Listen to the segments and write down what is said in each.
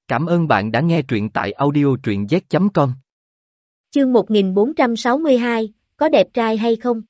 Cảm ơn bạn đã nghe truyện tại audio truyện z.com. Chương 1462, có đẹp trai hay không?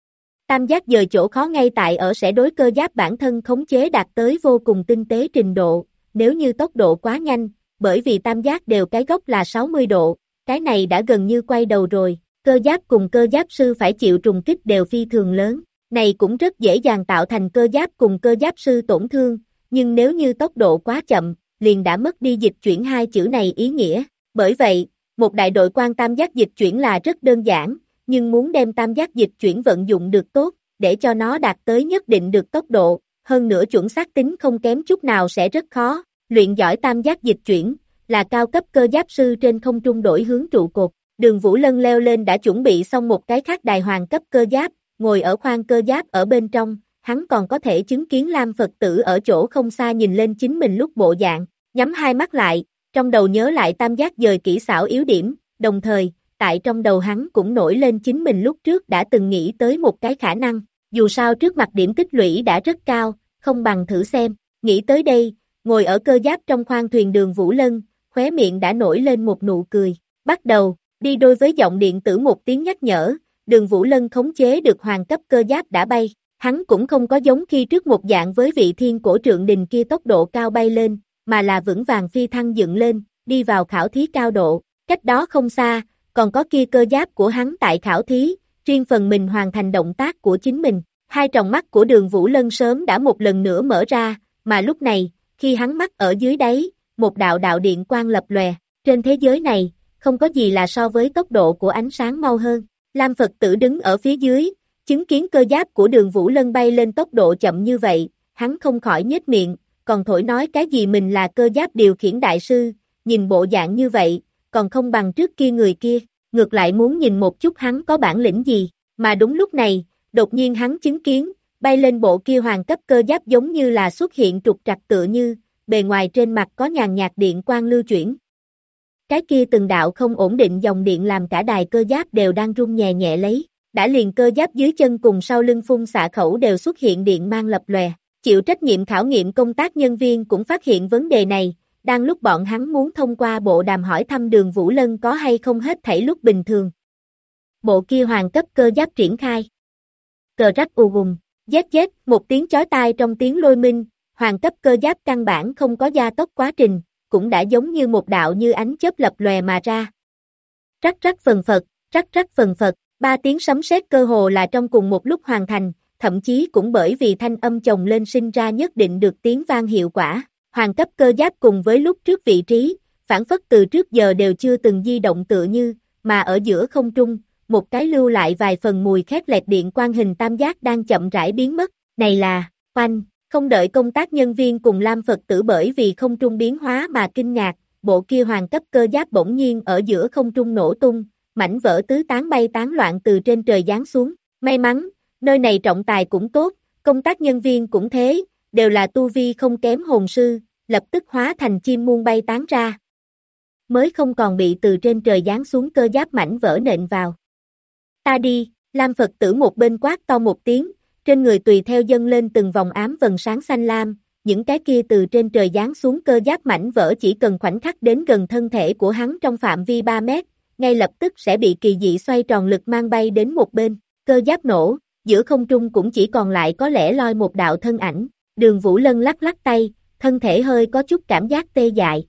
Tam giác dời chỗ khó ngay tại ở sẽ đối cơ giáp bản thân khống chế đạt tới vô cùng tinh tế trình độ, nếu như tốc độ quá nhanh, bởi vì tam giác đều cái góc là 60 độ, cái này đã gần như quay đầu rồi, cơ giáp cùng cơ giáp sư phải chịu trùng kích đều phi thường lớn, này cũng rất dễ dàng tạo thành cơ giáp cùng cơ giáp sư tổn thương, nhưng nếu như tốc độ quá chậm, liền đã mất đi dịch chuyển hai chữ này ý nghĩa, bởi vậy, một đại đội quan tam giác dịch chuyển là rất đơn giản, nhưng muốn đem tam giác dịch chuyển vận dụng được tốt, để cho nó đạt tới nhất định được tốc độ, hơn nữa chuẩn xác tính không kém chút nào sẽ rất khó, luyện giỏi tam giác dịch chuyển, là cao cấp cơ giáp sư trên không trung đổi hướng trụ cột, Đường Vũ Lân leo lên đã chuẩn bị xong một cái khác đài hoàng cấp cơ giáp, ngồi ở khoang cơ giáp ở bên trong, hắn còn có thể chứng kiến Lam Phật tử ở chỗ không xa nhìn lên chính mình lúc bộ dạng, nhắm hai mắt lại, trong đầu nhớ lại tam giác dời kỹ xảo yếu điểm, đồng thời, tại trong đầu hắn cũng nổi lên chính mình lúc trước đã từng nghĩ tới một cái khả năng, dù sao trước mặt điểm tích lũy đã rất cao, không bằng thử xem, nghĩ tới đây, ngồi ở cơ giáp trong khoang thuyền Đường Vũ Lân, khóe miệng đã nổi lên một nụ cười, bắt đầu, đi đôi với giọng điện tử một tiếng nhắc nhở, Đường Vũ Lân khống chế được hoàng cấp cơ giáp đã bay, hắn cũng không có giống khi trước một dạng với vị thiên cổ trượng đình kia tốc độ cao bay lên, mà là vững vàng phi thăng dựng lên, đi vào khảo thí cao độ, cách đó không xa, còn có kia cơ giáp của hắn tại khảo thí, riêng phần mình hoàn thành động tác của chính mình, hai tròng mắt của Đường Vũ Lân sớm đã một lần nữa mở ra, mà lúc này, khi hắn mắt ở dưới đáy, một đạo đạo điện quang lập lòe, trên thế giới này, không có gì là so với tốc độ của ánh sáng mau hơn, Lam Phật tử đứng ở phía dưới, chứng kiến cơ giáp của Đường Vũ Lân bay lên tốc độ chậm như vậy, hắn không khỏi nhếch miệng, còn thổi nói cái gì mình là cơ giáp điều khiển đại sư, nhìn bộ dạng như vậy, còn không bằng trước kia người kia, ngược lại muốn nhìn một chút hắn có bản lĩnh gì, mà đúng lúc này, đột nhiên hắn chứng kiến, bay lên bộ kia hoàng cấp cơ giáp giống như là xuất hiện trục trặc tựa như, bề ngoài trên mặt có nhàn nhạt điện quang lưu chuyển. Cái kia từng đạo không ổn định dòng điện làm cả đài cơ giáp đều đang rung nhẹ nhẹ lấy, đã liền cơ giáp dưới chân cùng sau lưng phun xạ khẩu đều xuất hiện điện mang lập lòe. Chịu trách nhiệm khảo nghiệm công tác nhân viên cũng phát hiện vấn đề này, đang lúc bọn hắn muốn thông qua bộ đàm hỏi thăm Đường Vũ Lân có hay không hết thảy lúc bình thường. Bộ kia hoàng cấp cơ giáp triển khai. Cờ rắc ù gùng, Z, một tiếng chói tai trong tiếng lôi minh, hoàng cấp cơ giáp căn bản không có gia tốc quá trình, cũng đã giống như một đạo như ánh chớp lập lòe mà ra. Rắc rắc phần phật, ba tiếng sấm sét cơ hồ là trong cùng một lúc hoàn thành, thậm chí cũng bởi vì thanh âm chồng lên sinh ra nhất định được tiếng vang hiệu quả. Hoàng cấp cơ giáp cùng với lúc trước vị trí, phản phất từ trước giờ đều chưa từng di động tựa như, mà ở giữa không trung, một cái lưu lại vài phần mùi khét lẹt điện quang hình tam giác đang chậm rãi biến mất, này là, oanh, không đợi công tác nhân viên cùng Lam Phật tử bởi vì không trung biến hóa mà kinh ngạc, bộ kia hoàng cấp cơ giáp bỗng nhiên ở giữa không trung nổ tung, mảnh vỡ tứ tán bay tán loạn từ trên trời giáng xuống, may mắn, nơi này trọng tài cũng tốt, công tác nhân viên cũng thế, đều là tu vi không kém hồn sư, lập tức hóa thành chim muôn bay tán ra. Mới không còn bị từ trên trời giáng xuống cơ giáp mảnh vỡ nện vào. Ta đi, Lam Phật tử một bên quát to một tiếng, trên người tùy theo dâng lên từng vòng ám vầng sáng xanh lam, những cái kia từ trên trời giáng xuống cơ giáp mảnh vỡ chỉ cần khoảnh khắc đến gần thân thể của hắn trong phạm vi 3 mét, ngay lập tức sẽ bị kỳ dị xoay tròn lực mang bay đến một bên, cơ giáp nổ. Giữa không trung cũng chỉ còn lại có lẽ loi một đạo thân ảnh, Đường Vũ Lân lắc lắc tay, thân thể hơi có chút cảm giác tê dại.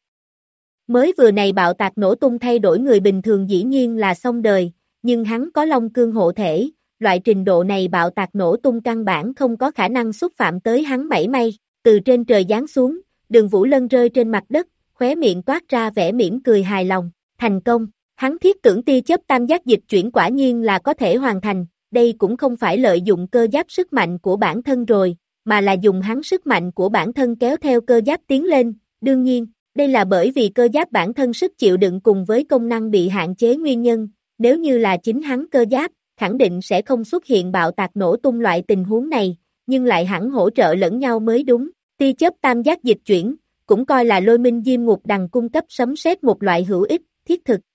Mới vừa này bạo tạc nổ tung thay đổi người bình thường dĩ nhiên là xong đời, nhưng hắn có long cương hộ thể, loại trình độ này bạo tạc nổ tung căn bản không có khả năng xúc phạm tới hắn mảy may, từ trên trời giáng xuống, Đường Vũ Lân rơi trên mặt đất, khóe miệng toát ra vẻ mỉm cười hài lòng, thành công, hắn thiết tưởng tia chớp tam giác dịch chuyển quả nhiên là có thể hoàn thành. Đây cũng không phải lợi dụng cơ giáp sức mạnh của bản thân rồi, mà là dùng hắn sức mạnh của bản thân kéo theo cơ giáp tiến lên, đương nhiên, đây là bởi vì cơ giáp bản thân sức chịu đựng cùng với công năng bị hạn chế nguyên nhân, nếu như là chính hắn cơ giáp, khẳng định sẽ không xuất hiện bạo tạc nổ tung loại tình huống này, nhưng lại hẳn hỗ trợ lẫn nhau mới đúng, tia chớp tam giác dịch chuyển, cũng coi là lôi minh diêm ngục đằng cung cấp sấm sét một loại hữu ích, thiết thực.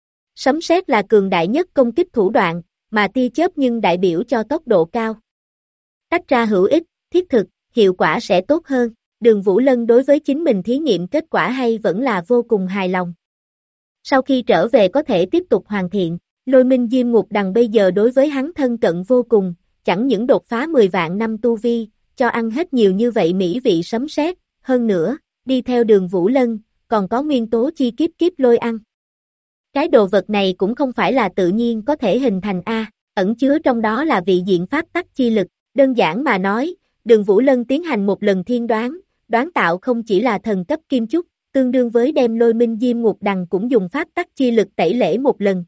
Sấm sét là cường đại nhất công kích thủ đoạn, mà tia chớp nhưng đại biểu cho tốc độ cao. Tách ra hữu ích, thiết thực, hiệu quả sẽ tốt hơn. Đường Vũ Lân đối với chính mình thí nghiệm kết quả hay vẫn là vô cùng hài lòng. Sau khi trở về có thể tiếp tục hoàn thiện, Lôi Minh Diêm Ngục Đằng bây giờ đối với hắn thân cận vô cùng, chẳng những đột phá 10 vạn năm tu vi, cho ăn hết nhiều như vậy mỹ vị sấm sét, hơn nữa, đi theo đường Vũ Lân, còn có nguyên tố chi kiếp kiếp lôi ăn. Cái đồ vật này cũng không phải là tự nhiên có thể hình thành ẩn chứa trong đó là vị diện pháp tắc chi lực, đơn giản mà nói, đường Vũ Lân tiến hành một lần thiên đoán, đoán tạo không chỉ là thần cấp kim chúc, tương đương với đem Lôi Minh Diêm Ngục Đằng cũng dùng pháp tắc chi lực tẩy lễ một lần.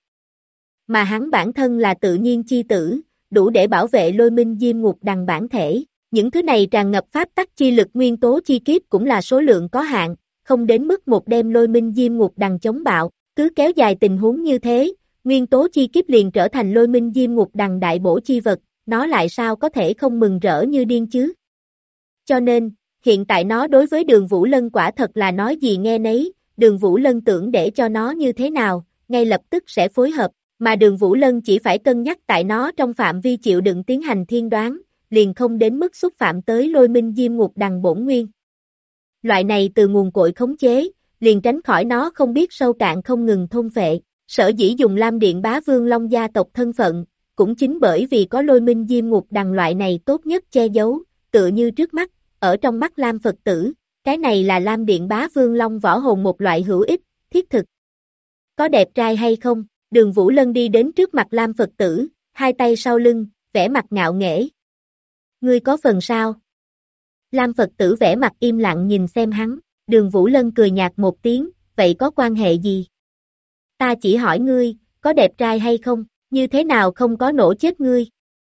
Mà hắn bản thân là tự nhiên chi tử, đủ để bảo vệ Lôi Minh Diêm Ngục Đằng bản thể. Những thứ này tràn ngập pháp tắc chi lực nguyên tố chi kiếp cũng là số lượng có hạn, không đến mức một đem Lôi Minh Diêm Ngục Đằng chống bạo, cứ kéo dài tình huống như thế, nguyên tố chi kiếp liền trở thành Lôi Minh Diêm Ngục Đằng đại bổ chi vật, nó lại sao có thể không mừng rỡ như điên chứ? Cho nên, hiện tại nó đối với đường Vũ Lân quả thật là nói gì nghe nấy, đường Vũ Lân tưởng để cho nó như thế nào, ngay lập tức sẽ phối hợp, mà đường Vũ Lân chỉ phải cân nhắc tại nó trong phạm vi chịu đựng tiến hành thiên đoán, liền không đến mức xúc phạm tới Lôi Minh Diêm Ngục Đằng bổn nguyên. Loại này từ nguồn cội khống chế, liền tránh khỏi nó không biết sâu cạn không ngừng thôn phệ, sở dĩ dùng Lam Điện Bá Vương Long gia tộc thân phận, cũng chính bởi vì có Lôi Minh Diêm Ngục Đằng loại này tốt nhất che giấu, tựa như trước mắt, ở trong mắt Lam Phật tử, cái này là Lam Điện Bá Vương Long võ hồn một loại hữu ích, thiết thực. Có đẹp trai hay không? Đường Vũ Lân đi đến trước mặt Lam Phật tử, hai tay sau lưng, vẻ mặt ngạo nghễ. Ngươi có phần sao? Lam Phật tử vẻ mặt im lặng nhìn xem hắn, đường Vũ Lân cười nhạt một tiếng, vậy có quan hệ gì? Ta chỉ hỏi ngươi, có đẹp trai hay không, như thế nào không có nổ chết ngươi?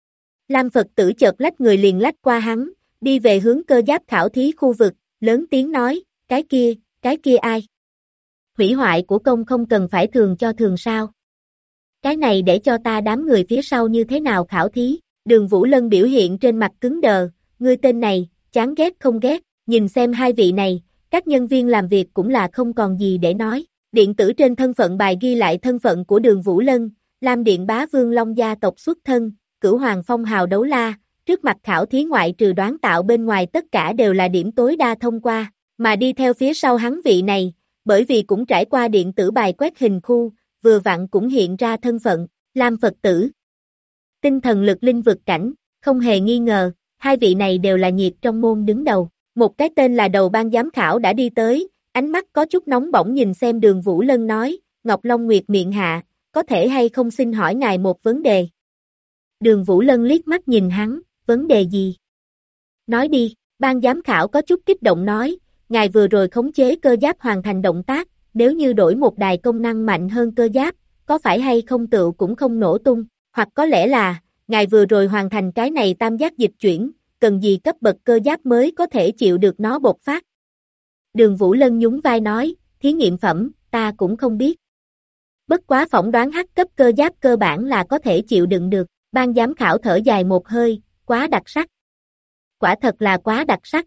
Lam Phật tử chợt lách người liền lách qua hắn, đi về hướng cơ giáp khảo thí khu vực, lớn tiếng nói, cái kia ai? Hủy hoại của công không cần phải thường cho thường sao? Cái này để cho ta đám người phía sau như thế nào khảo thí? Đường Vũ Lân biểu hiện trên mặt cứng đờ, ngươi tên này, chán ghét không ghét, nhìn xem hai vị này, các nhân viên làm việc cũng là không còn gì để nói. Điện tử trên thân phận bài ghi lại thân phận của đường Vũ Lân, Lam Điện Bá Vương Long gia tộc xuất thân, Cửu Hoàng Phong hào đấu la, trước mặt khảo thí ngoại trừ đoán tạo bên ngoài tất cả đều là điểm tối đa thông qua, mà đi theo phía sau hắn vị này, bởi vì cũng trải qua điện tử bài quét hình khu, vừa vặn cũng hiện ra thân phận, Lam Phật tử. Tinh thần lực linh vực cảnh, không hề nghi ngờ, hai vị này đều là nhiệt trong môn đứng đầu, một cái tên là đầu ban giám khảo đã đi tới, ánh mắt có chút nóng bỏng nhìn xem đường Vũ Lân nói, Ngọc Long Nguyệt miệng hạ, có thể hay không xin hỏi ngài một vấn đề. Đường Vũ Lân liếc mắt nhìn hắn, vấn đề gì? Nói đi, ban giám khảo có chút kích động nói, ngài vừa rồi khống chế cơ giáp hoàn thành động tác, nếu như đổi một đài công năng mạnh hơn cơ giáp, có phải hay không tựu cũng không nổ tung, hoặc có lẽ là, ngài vừa rồi hoàn thành cái này tam giác dịch chuyển, cần gì cấp bậc cơ giáp mới có thể chịu được nó bộc phát. Đường Vũ Lân nhún vai nói, thí nghiệm phẩm, ta cũng không biết. Bất quá phỏng đoán hắc cấp cơ giáp cơ bản là có thể chịu đựng được, ban giám khảo thở dài một hơi, quá đặc sắc. Quả thật là quá đặc sắc.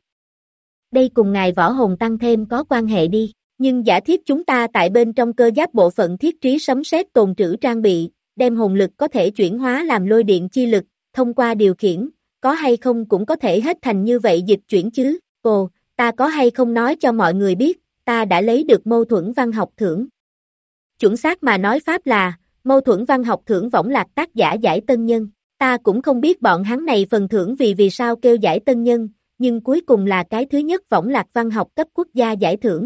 Đây cùng ngài võ hồn tăng thêm có quan hệ đi, nhưng giả thiết chúng ta tại bên trong cơ giáp bộ phận thiết trí sấm sét tồn trữ trang bị, đem hồn lực có thể chuyển hóa làm lôi điện chi lực, thông qua điều khiển, có hay không cũng có thể hết thành như vậy dịch chuyển chứ, ồ, ta có hay không nói cho mọi người biết, ta đã lấy được mâu thuẫn văn học thưởng. Chuẩn xác mà nói pháp là, mâu thuẫn văn học thưởng võng lạc tác giả giải tân nhân, ta cũng không biết bọn hắn này phần thưởng vì sao kêu giải tân nhân, nhưng cuối cùng là cái thứ nhất võng lạc văn học cấp quốc gia giải thưởng.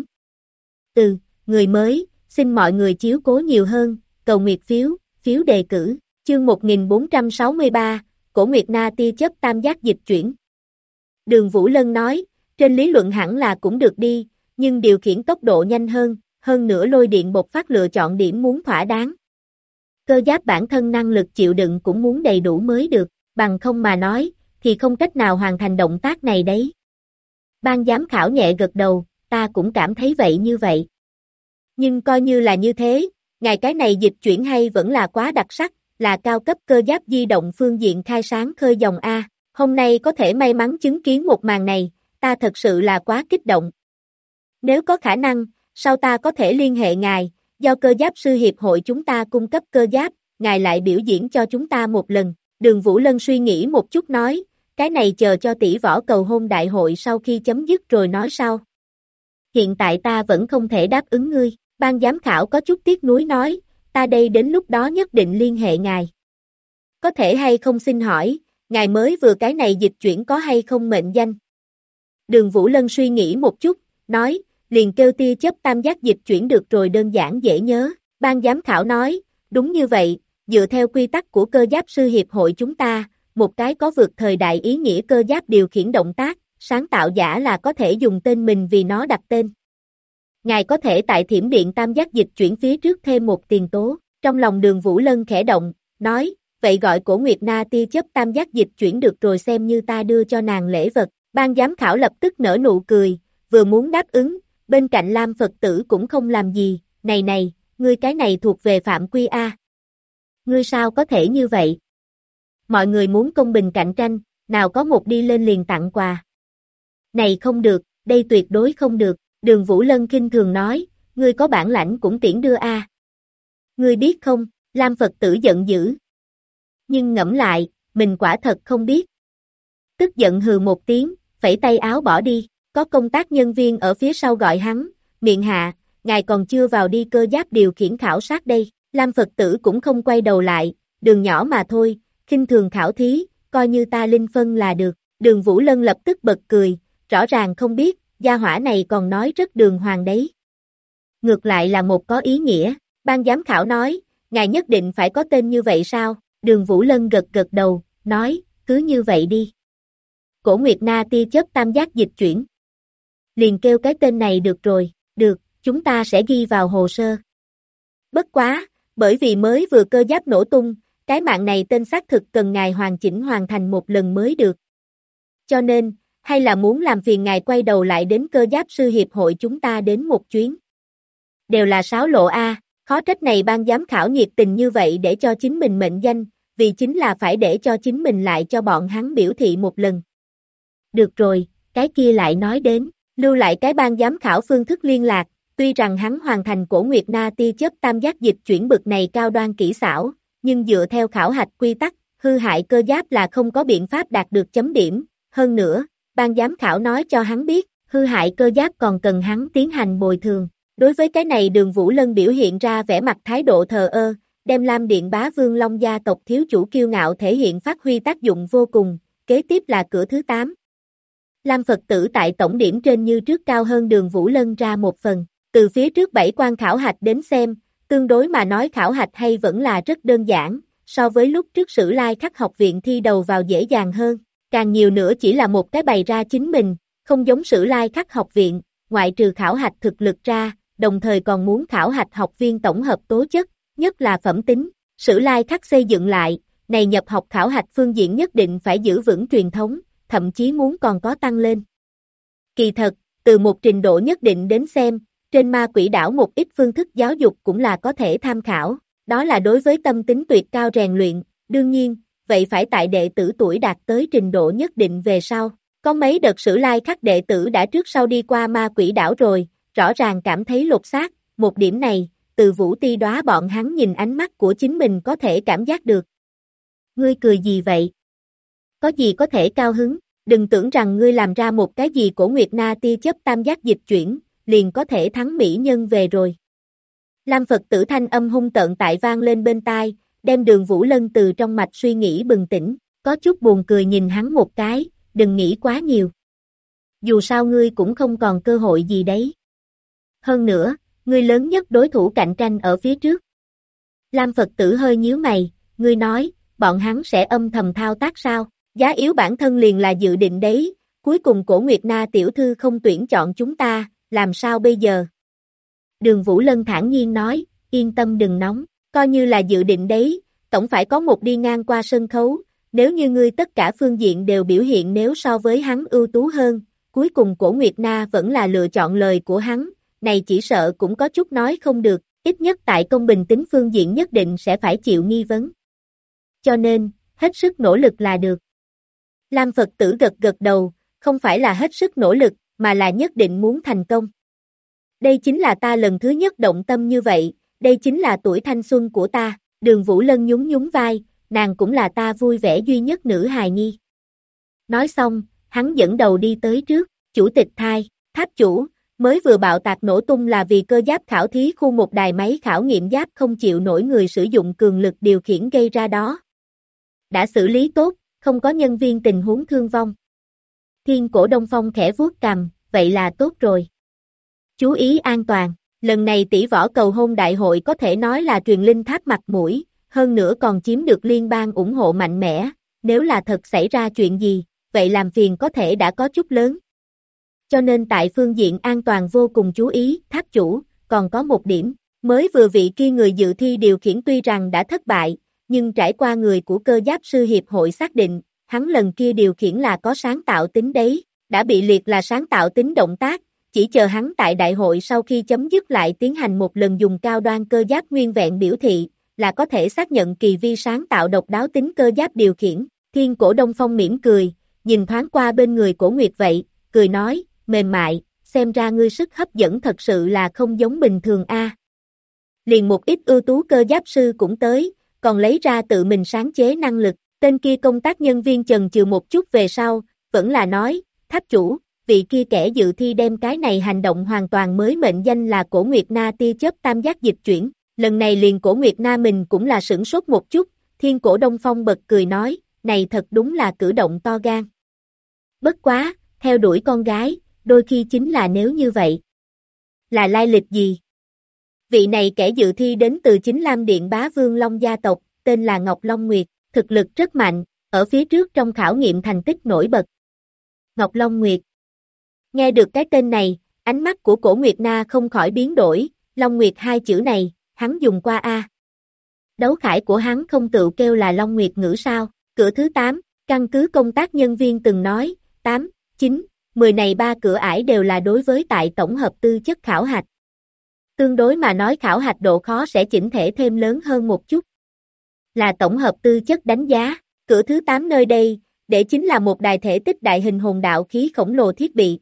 Người mới, xin mọi người chiếu cố nhiều hơn, cầu nguyệt phiếu đề cử, chương 1463, Cổ Nguyệt Na tia chớp tam giác dịch chuyển. Đường Vũ Lân nói, trên lý luận hẳn là cũng được đi, nhưng điều khiển tốc độ nhanh hơn nữa lôi điện bộc phát lựa chọn điểm muốn thỏa đáng. Cơ giáp bản thân năng lực chịu đựng cũng muốn đầy đủ mới được, bằng không mà nói, thì không cách nào hoàn thành động tác này đấy. Ban giám khảo nhẹ gật đầu, ta cũng cảm thấy vậy như vậy. Nhưng coi như là như thế, ngài cái này dịch chuyển hay vẫn là quá đặc sắc, là cao cấp cơ giáp di động phương diện khai sáng khơi dòng A, hôm nay có thể may mắn chứng kiến một màn này, ta thật sự là quá kích động. Nếu có khả năng, sau ta có thể liên hệ ngài, do cơ giáp sư hiệp hội chúng ta cung cấp cơ giáp, ngài lại biểu diễn cho chúng ta một lần. Đường Vũ Lân suy nghĩ một chút nói, cái này chờ cho tỷ võ cầu hôn đại hội sau khi chấm dứt rồi nói sau. Hiện tại ta vẫn không thể đáp ứng ngươi, ban giám khảo có chút tiếc nuối nói, ta đây đến lúc đó nhất định liên hệ ngài. Có thể hay không xin hỏi, ngài mới vừa cái này dịch chuyển có hay không mệnh danh? Đường Vũ Lân suy nghĩ một chút, nói, liền kêu tia chớp tam giác dịch chuyển được rồi, đơn giản dễ nhớ. Ban giám khảo nói, đúng như vậy, dựa theo quy tắc của cơ giáp sư hiệp hội chúng ta, một cái có vượt thời đại ý nghĩa cơ giáp điều khiển động tác, sáng tạo giả là có thể dùng tên mình vì nó đặt tên. Ngài có thể tại thiểm điện tam giác dịch chuyển phía trước thêm một tiền tố. Trong lòng Đường Vũ Lân khẽ động, nói, vậy gọi Cổ Nguyệt Na tia chớp tam giác dịch chuyển được rồi, xem như ta đưa cho nàng lễ vật. Ban giám khảo lập tức nở nụ cười, vừa muốn đáp ứng, bên cạnh Lam Phật tử cũng không làm gì, này, ngươi cái này thuộc về phạm quy A. Ngươi sao có thể như vậy? Mọi người muốn công bình cạnh tranh, nào có một đi lên liền tặng quà. Này không được, đây tuyệt đối không được, Đường Vũ Lân khinh thường nói, ngươi có bản lãnh cũng tiễn đưa A. Ngươi biết không, Lam Phật tử giận dữ. Nhưng ngẫm lại, mình quả thật không biết. Tức giận hừ một tiếng, phẩy tay áo bỏ đi, có công tác nhân viên ở phía sau gọi hắn, miệng hạ, ngài còn chưa vào đi cơ giáp điều khiển khảo sát đây. Lam Phật tử cũng không quay đầu lại, đường nhỏ mà thôi, khinh thường khảo thí, coi như ta linh phân là được. Đường Vũ Lân lập tức bật cười, rõ ràng không biết, gia hỏa này còn nói rất đường hoàng đấy. Ngược lại là một có ý nghĩa, ban giám khảo nói, ngài nhất định phải có tên như vậy sao? Đường Vũ Lân gật gật đầu, nói, cứ như vậy đi. Cổ Nguyệt Na tia chớp tam giác dịch chuyển. Liền kêu cái tên này được rồi, được, chúng ta sẽ ghi vào hồ sơ. Bất quá, bởi vì mới vừa cơ giáp nổ tung, cái mạng này tên xác thực cần ngài hoàn chỉnh hoàn thành một lần mới được. Cho nên, hay là muốn làm phiền ngài quay đầu lại đến cơ giáp sư hiệp hội chúng ta đến một chuyến. Đều là sáo lộ A, khó trách này ban giám khảo nhiệt tình như vậy để cho chính mình mệnh danh, vì chính là phải để cho chính mình lại cho bọn hắn biểu thị một lần. Được rồi, cái kia lại nói đến, lưu lại cái ban giám khảo phương thức liên lạc, tuy rằng hắn hoàn thành Cổ Nguyệt Na tia chớp tam giác dịch chuyển bực này cao đoan kỹ xảo, nhưng dựa theo khảo hạch quy tắc, hư hại cơ giáp là không có biện pháp đạt được chấm điểm, hơn nữa, ban giám khảo nói cho hắn biết, hư hại cơ giáp còn cần hắn tiến hành bồi thường. Đối với cái này Đường Vũ Lân biểu hiện ra vẻ mặt thái độ thờ ơ, đem Lam Điện Bá Vương Long gia tộc thiếu chủ kiêu ngạo thể hiện phát huy tác dụng vô cùng, kế tiếp là cửa thứ 8. Lam Phật tử tại tổng điểm trên như trước cao hơn Đường Vũ Lân ra một phần, từ phía trước 7 quan khảo hạch đến xem, tương đối mà nói khảo hạch hay vẫn là rất đơn giản, so với lúc trước Sử Lai Khắc học viện thi đầu vào dễ dàng hơn, càng nhiều nữa chỉ là một cái bày ra chính mình, không giống Sử Lai Khắc học viện, ngoại trừ khảo hạch thực lực ra, đồng thời còn muốn khảo hạch học viên tổng hợp tố chất, nhất là phẩm tính. Sử Lai Khắc xây dựng lại, này nhập học khảo hạch phương diện nhất định phải giữ vững truyền thống, thậm chí muốn còn có tăng lên. Kỳ thật, từ một trình độ nhất định đến xem, trên Ma Quỷ đảo một ít phương thức giáo dục cũng là có thể tham khảo, đó là đối với tâm tính tuyệt cao rèn luyện, đương nhiên, vậy phải tại đệ tử tuổi đạt tới trình độ nhất định về sau. Có mấy đợt Sử Lai Khắc đệ tử đã trước sau đi qua Ma Quỷ đảo rồi, rõ ràng cảm thấy lột xác, một điểm này, từ Vũ Ti Đóa bọn hắn nhìn ánh mắt của chính mình có thể cảm giác được. Ngươi cười gì vậy? Có gì có thể cao hứng, đừng tưởng rằng ngươi làm ra một cái gì Cổ Nguyệt Na tia chớp tam giác dịch chuyển, liền có thể thắng mỹ nhân về rồi. Lam Phật tử thanh âm hung tợn tại vang lên bên tai, đem Đường Vũ Lân từ trong mạch suy nghĩ bừng tỉnh, có chút buồn cười nhìn hắn một cái, đừng nghĩ quá nhiều. Dù sao ngươi cũng không còn cơ hội gì đấy. Hơn nữa, ngươi lớn nhất đối thủ cạnh tranh ở phía trước. Lam Phật tử hơi nhíu mày, ngươi nói, bọn hắn sẽ âm thầm thao tác sao? Giá yếu bản thân liền là dự định đấy, cuối cùng Cổ Nguyệt Na tiểu thư không tuyển chọn chúng ta, làm sao bây giờ? Đường Vũ Lân thản nhiên nói, yên tâm đừng nóng, coi như là dự định đấy, tổng phải có một đi ngang qua sân khấu, nếu như ngươi tất cả phương diện đều biểu hiện nếu so với hắn ưu tú hơn, cuối cùng Cổ Nguyệt Na vẫn là lựa chọn lời của hắn, này chỉ sợ cũng có chút nói không được, ít nhất tại công bình tính phương diện nhất định sẽ phải chịu nghi vấn. Cho nên, hết sức nỗ lực là được. Lam Phật tử gật gật đầu, không phải là hết sức nỗ lực, mà là nhất định muốn thành công. Đây chính là ta lần thứ nhất động tâm như vậy, đây chính là tuổi thanh xuân của ta, Đường Vũ Lân nhún nhún vai, nàng cũng là ta vui vẻ duy nhất nữ hài nhi. Nói xong, hắn dẫn đầu đi tới trước, chủ tịch thai, tháp chủ, mới vừa bạo tạc nổ tung là vì cơ giáp khảo thí khu một đài máy khảo nghiệm giáp không chịu nổi người sử dụng cường lực điều khiển gây ra đó. Đã xử lý tốt, không có nhân viên tình huống thương vong. Thiên Cổ Đông Phong khẽ vuốt cằm, vậy là tốt rồi. Chú ý an toàn, lần này tỷ võ cầu hôn đại hội có thể nói là truyền linh tháp mặt mũi, hơn nữa còn chiếm được liên bang ủng hộ mạnh mẽ, nếu là thật xảy ra chuyện gì, vậy làm phiền có thể đã có chút lớn. Cho nên tại phương diện an toàn vô cùng chú ý, tháp chủ, còn có một điểm, mới vừa vị kia người dự thi điều khiển tuy rằng đã thất bại, nhưng trải qua người của cơ giáp sư hiệp hội xác định, hắn lần kia điều khiển là có sáng tạo tính đấy, đã bị liệt là sáng tạo tính động tác, chỉ chờ hắn tại đại hội sau khi chấm dứt lại tiến hành một lần dùng cao đoan cơ giáp nguyên vẹn biểu thị, là có thể xác nhận kỳ vi sáng tạo độc đáo tính cơ giáp điều khiển. Thiên Cổ Đông Phong mỉm cười, nhìn thoáng qua bên người Cổ Nguyệt vậy, cười nói, mềm mại, xem ra ngươi sức hấp dẫn thật sự là không giống bình thường a. Liền một ít ưu tú cơ giáp sư cũng tới, còn lấy ra tự mình sáng chế năng lực, tên kia công tác nhân viên chần chừ một chút về sau, vẫn là nói, tháp chủ, vị kia kẻ dự thi đem cái này hành động hoàn toàn mới mệnh danh là Cổ Nguyệt Na tia chớp tam giác dịch chuyển, lần này liền Cổ Nguyệt Na mình cũng là sửng sốt một chút, Thiên Cổ Đông Phong bật cười nói, này thật đúng là cử động to gan. Bất quá, theo đuổi con gái, đôi khi chính là nếu như vậy. Là lai lịch gì? Vị này kẻ dự thi đến từ chính Lam Điện Bá Vương Long gia tộc, tên là Ngọc Long Nguyệt, thực lực rất mạnh, ở phía trước trong khảo nghiệm thành tích nổi bật. Ngọc Long Nguyệt. Nghe được cái tên này, ánh mắt của Cổ Nguyệt Na không khỏi biến đổi, Long Nguyệt hai chữ này, hắn dùng qua a. Đấu khải của hắn không tự kêu là Long Nguyệt ngữ sao? Cửa thứ 8, căn cứ công tác nhân viên từng nói, 8, 9, 10 này ba cửa ải đều là đối với tại tổng hợp tư chất khảo hạch. Tương đối mà nói khảo hạch độ khó sẽ chỉnh thể thêm lớn hơn một chút. Là tổng hợp tư chất đánh giá, cửa thứ 8 nơi đây, để chính là một đài thể tích đại hình hồn đạo khí khổng lồ thiết bị.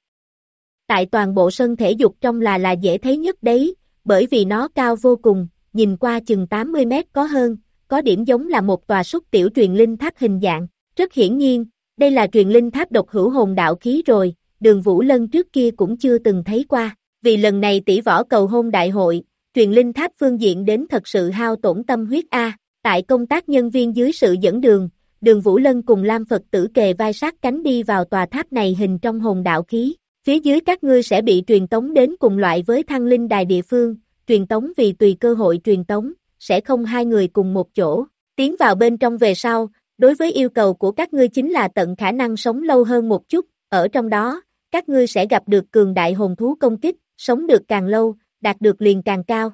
Tại toàn bộ sân thể dục trong là dễ thấy nhất đấy, bởi vì nó cao vô cùng, nhìn qua chừng 80 mét có hơn, có điểm giống là một tòa súc tiểu truyền linh tháp hình dạng. Rất hiển nhiên, đây là truyền linh tháp độc hữu hồn đạo khí rồi, Đường Vũ Lân trước kia cũng chưa từng thấy qua, vì lần này tỷ võ cầu hôn đại hội, truyền linh tháp phương diện đến thật sự hao tổn tâm huyết a. Tại công tác nhân viên dưới sự dẫn đường, Đường Vũ Lân cùng Lam Phật tử kề vai sát cánh đi vào tòa tháp này hình trong hồn đạo khí, phía dưới các ngươi sẽ bị truyền tống đến cùng loại với thăng linh đài địa phương, truyền tống vì tùy cơ hội truyền tống, sẽ không hai người cùng một chỗ, tiến vào bên trong về sau. Đối với yêu cầu của các ngươi chính là tận khả năng sống lâu hơn một chút, ở trong đó, các ngươi sẽ gặp được cường đại hồn thú công kích, sống được càng lâu, đạt được liền càng cao.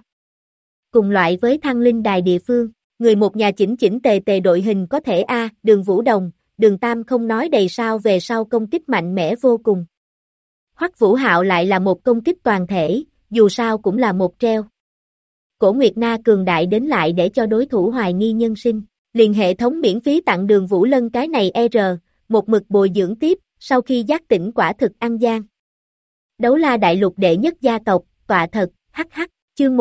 Cùng loại với thăng linh đài địa phương, người một nhà chỉnh chỉnh tề tề đội hình có thể Đường Vũ Đồng, Đường Tam không nói đầy sao về sau công kích mạnh mẽ vô cùng. Hoắc Vũ Hạo lại là một công kích toàn thể, dù sao cũng là một treo. Cổ Nguyệt Na cường đại đến lại để cho đối thủ hoài nghi nhân sinh. Liền hệ thống miễn phí tặng Đường Vũ Lân cái này một mực bồi dưỡng tiếp, sau khi giác tỉnh quả thực ăn gian. Đấu La đại lục đệ nhất gia tộc, tọa thật, chương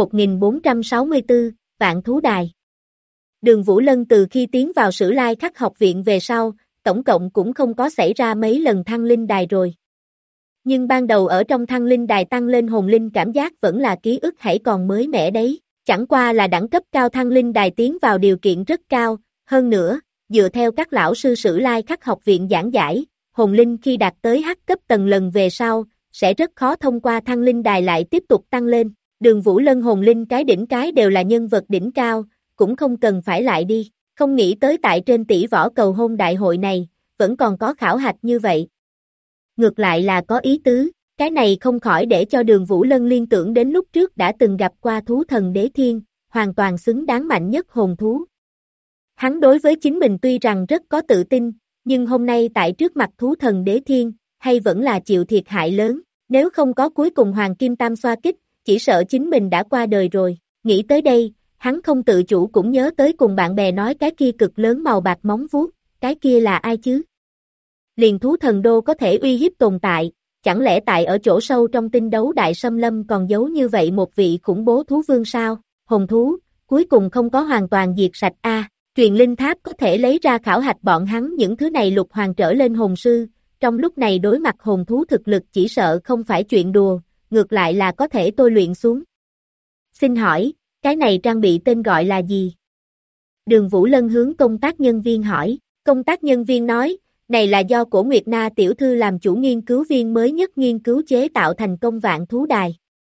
1464, Vạn Thú Đài. Đường Vũ Lân từ khi tiến vào Sử Lai Khắc học viện về sau, tổng cộng cũng không có xảy ra mấy lần thăng linh đài rồi. Nhưng ban đầu ở trong thăng linh đài tăng lên hồn linh cảm giác vẫn là ký ức hãy còn mới mẻ đấy. Chẳng qua là đẳng cấp cao thăng linh đài tiến vào điều kiện rất cao, hơn nữa, dựa theo các lão sư Sử Lai Khắc học viện giảng giải, hồn linh khi đạt tới H cấp tầng lần về sau, sẽ rất khó thông qua thăng linh đài lại tiếp tục tăng lên. Đường Vũ Lân hồn linh cái đỉnh cái đều là nhân vật đỉnh cao, cũng không cần phải lại đi, không nghĩ tới tại trên tỷ võ cầu hôn đại hội này, vẫn còn có khảo hạch như vậy. Ngược lại là có ý tứ. Cái này không khỏi để cho Đường Vũ Lân liên tưởng đến lúc trước đã từng gặp qua thú thần Đế Thiên, hoàn toàn xứng đáng mạnh nhất hồn thú. Hắn đối với chính mình tuy rằng rất có tự tin, nhưng hôm nay tại trước mặt thú thần Đế Thiên, hay vẫn là chịu thiệt hại lớn, nếu không có cuối cùng Hoàng Kim Tam xoa kích, chỉ sợ chính mình đã qua đời rồi. Nghĩ tới đây, hắn không tự chủ cũng nhớ tới cùng bạn bè nói cái kia cực lớn màu bạc móng vuốt, cái kia là ai chứ? Liền thú thần đô có thể uy hiếp tồn tại. Chẳng lẽ tại ở chỗ sâu trong tinh đấu đại xâm lâm còn giấu như vậy một vị khủng bố thú vương sao? Hồn thú, cuối cùng không có hoàn toàn diệt sạch Truyền linh tháp có thể lấy ra khảo hạch bọn hắn những thứ này lục hoàng trở lên hồn sư, trong lúc này đối mặt hồn thú thực lực chỉ sợ không phải chuyện đùa, ngược lại là có thể tôi luyện xuống. Xin hỏi, cái này trang bị tên gọi là gì? Đường Vũ Lân hướng công tác nhân viên hỏi, công tác nhân viên nói, này là do Cổ Nguyệt Na tiểu thư làm chủ nghiên cứu viên mới nhất nghiên cứu chế tạo thành công vạn thú đài.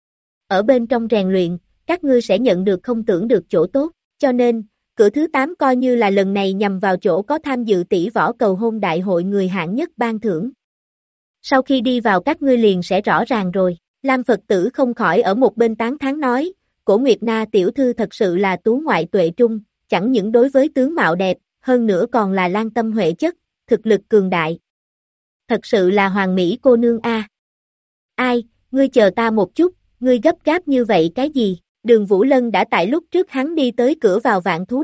Ở bên trong rèn luyện, các ngươi sẽ nhận được không tưởng được chỗ tốt, cho nên, cửa thứ 8 coi như là lần này nhằm vào chỗ có tham dự tỷ võ cầu hôn đại hội người hạng nhất ban thưởng. Sau khi đi vào các ngươi liền sẽ rõ ràng rồi, Lam Phật tử không khỏi ở một bên tán thán nói, Cổ Nguyệt Na tiểu thư thật sự là tú ngoại tuệ trung, chẳng những đối với tướng mạo đẹp, hơn nữa còn là lan tâm huệ chất, thực lực cường đại. Thật sự là hoàng mỹ cô nương a. Ai, ngươi chờ ta một chút, ngươi gấp gáp như vậy cái gì? Đường Vũ Lân đã tại lúc trước hắn đi tới cửa vào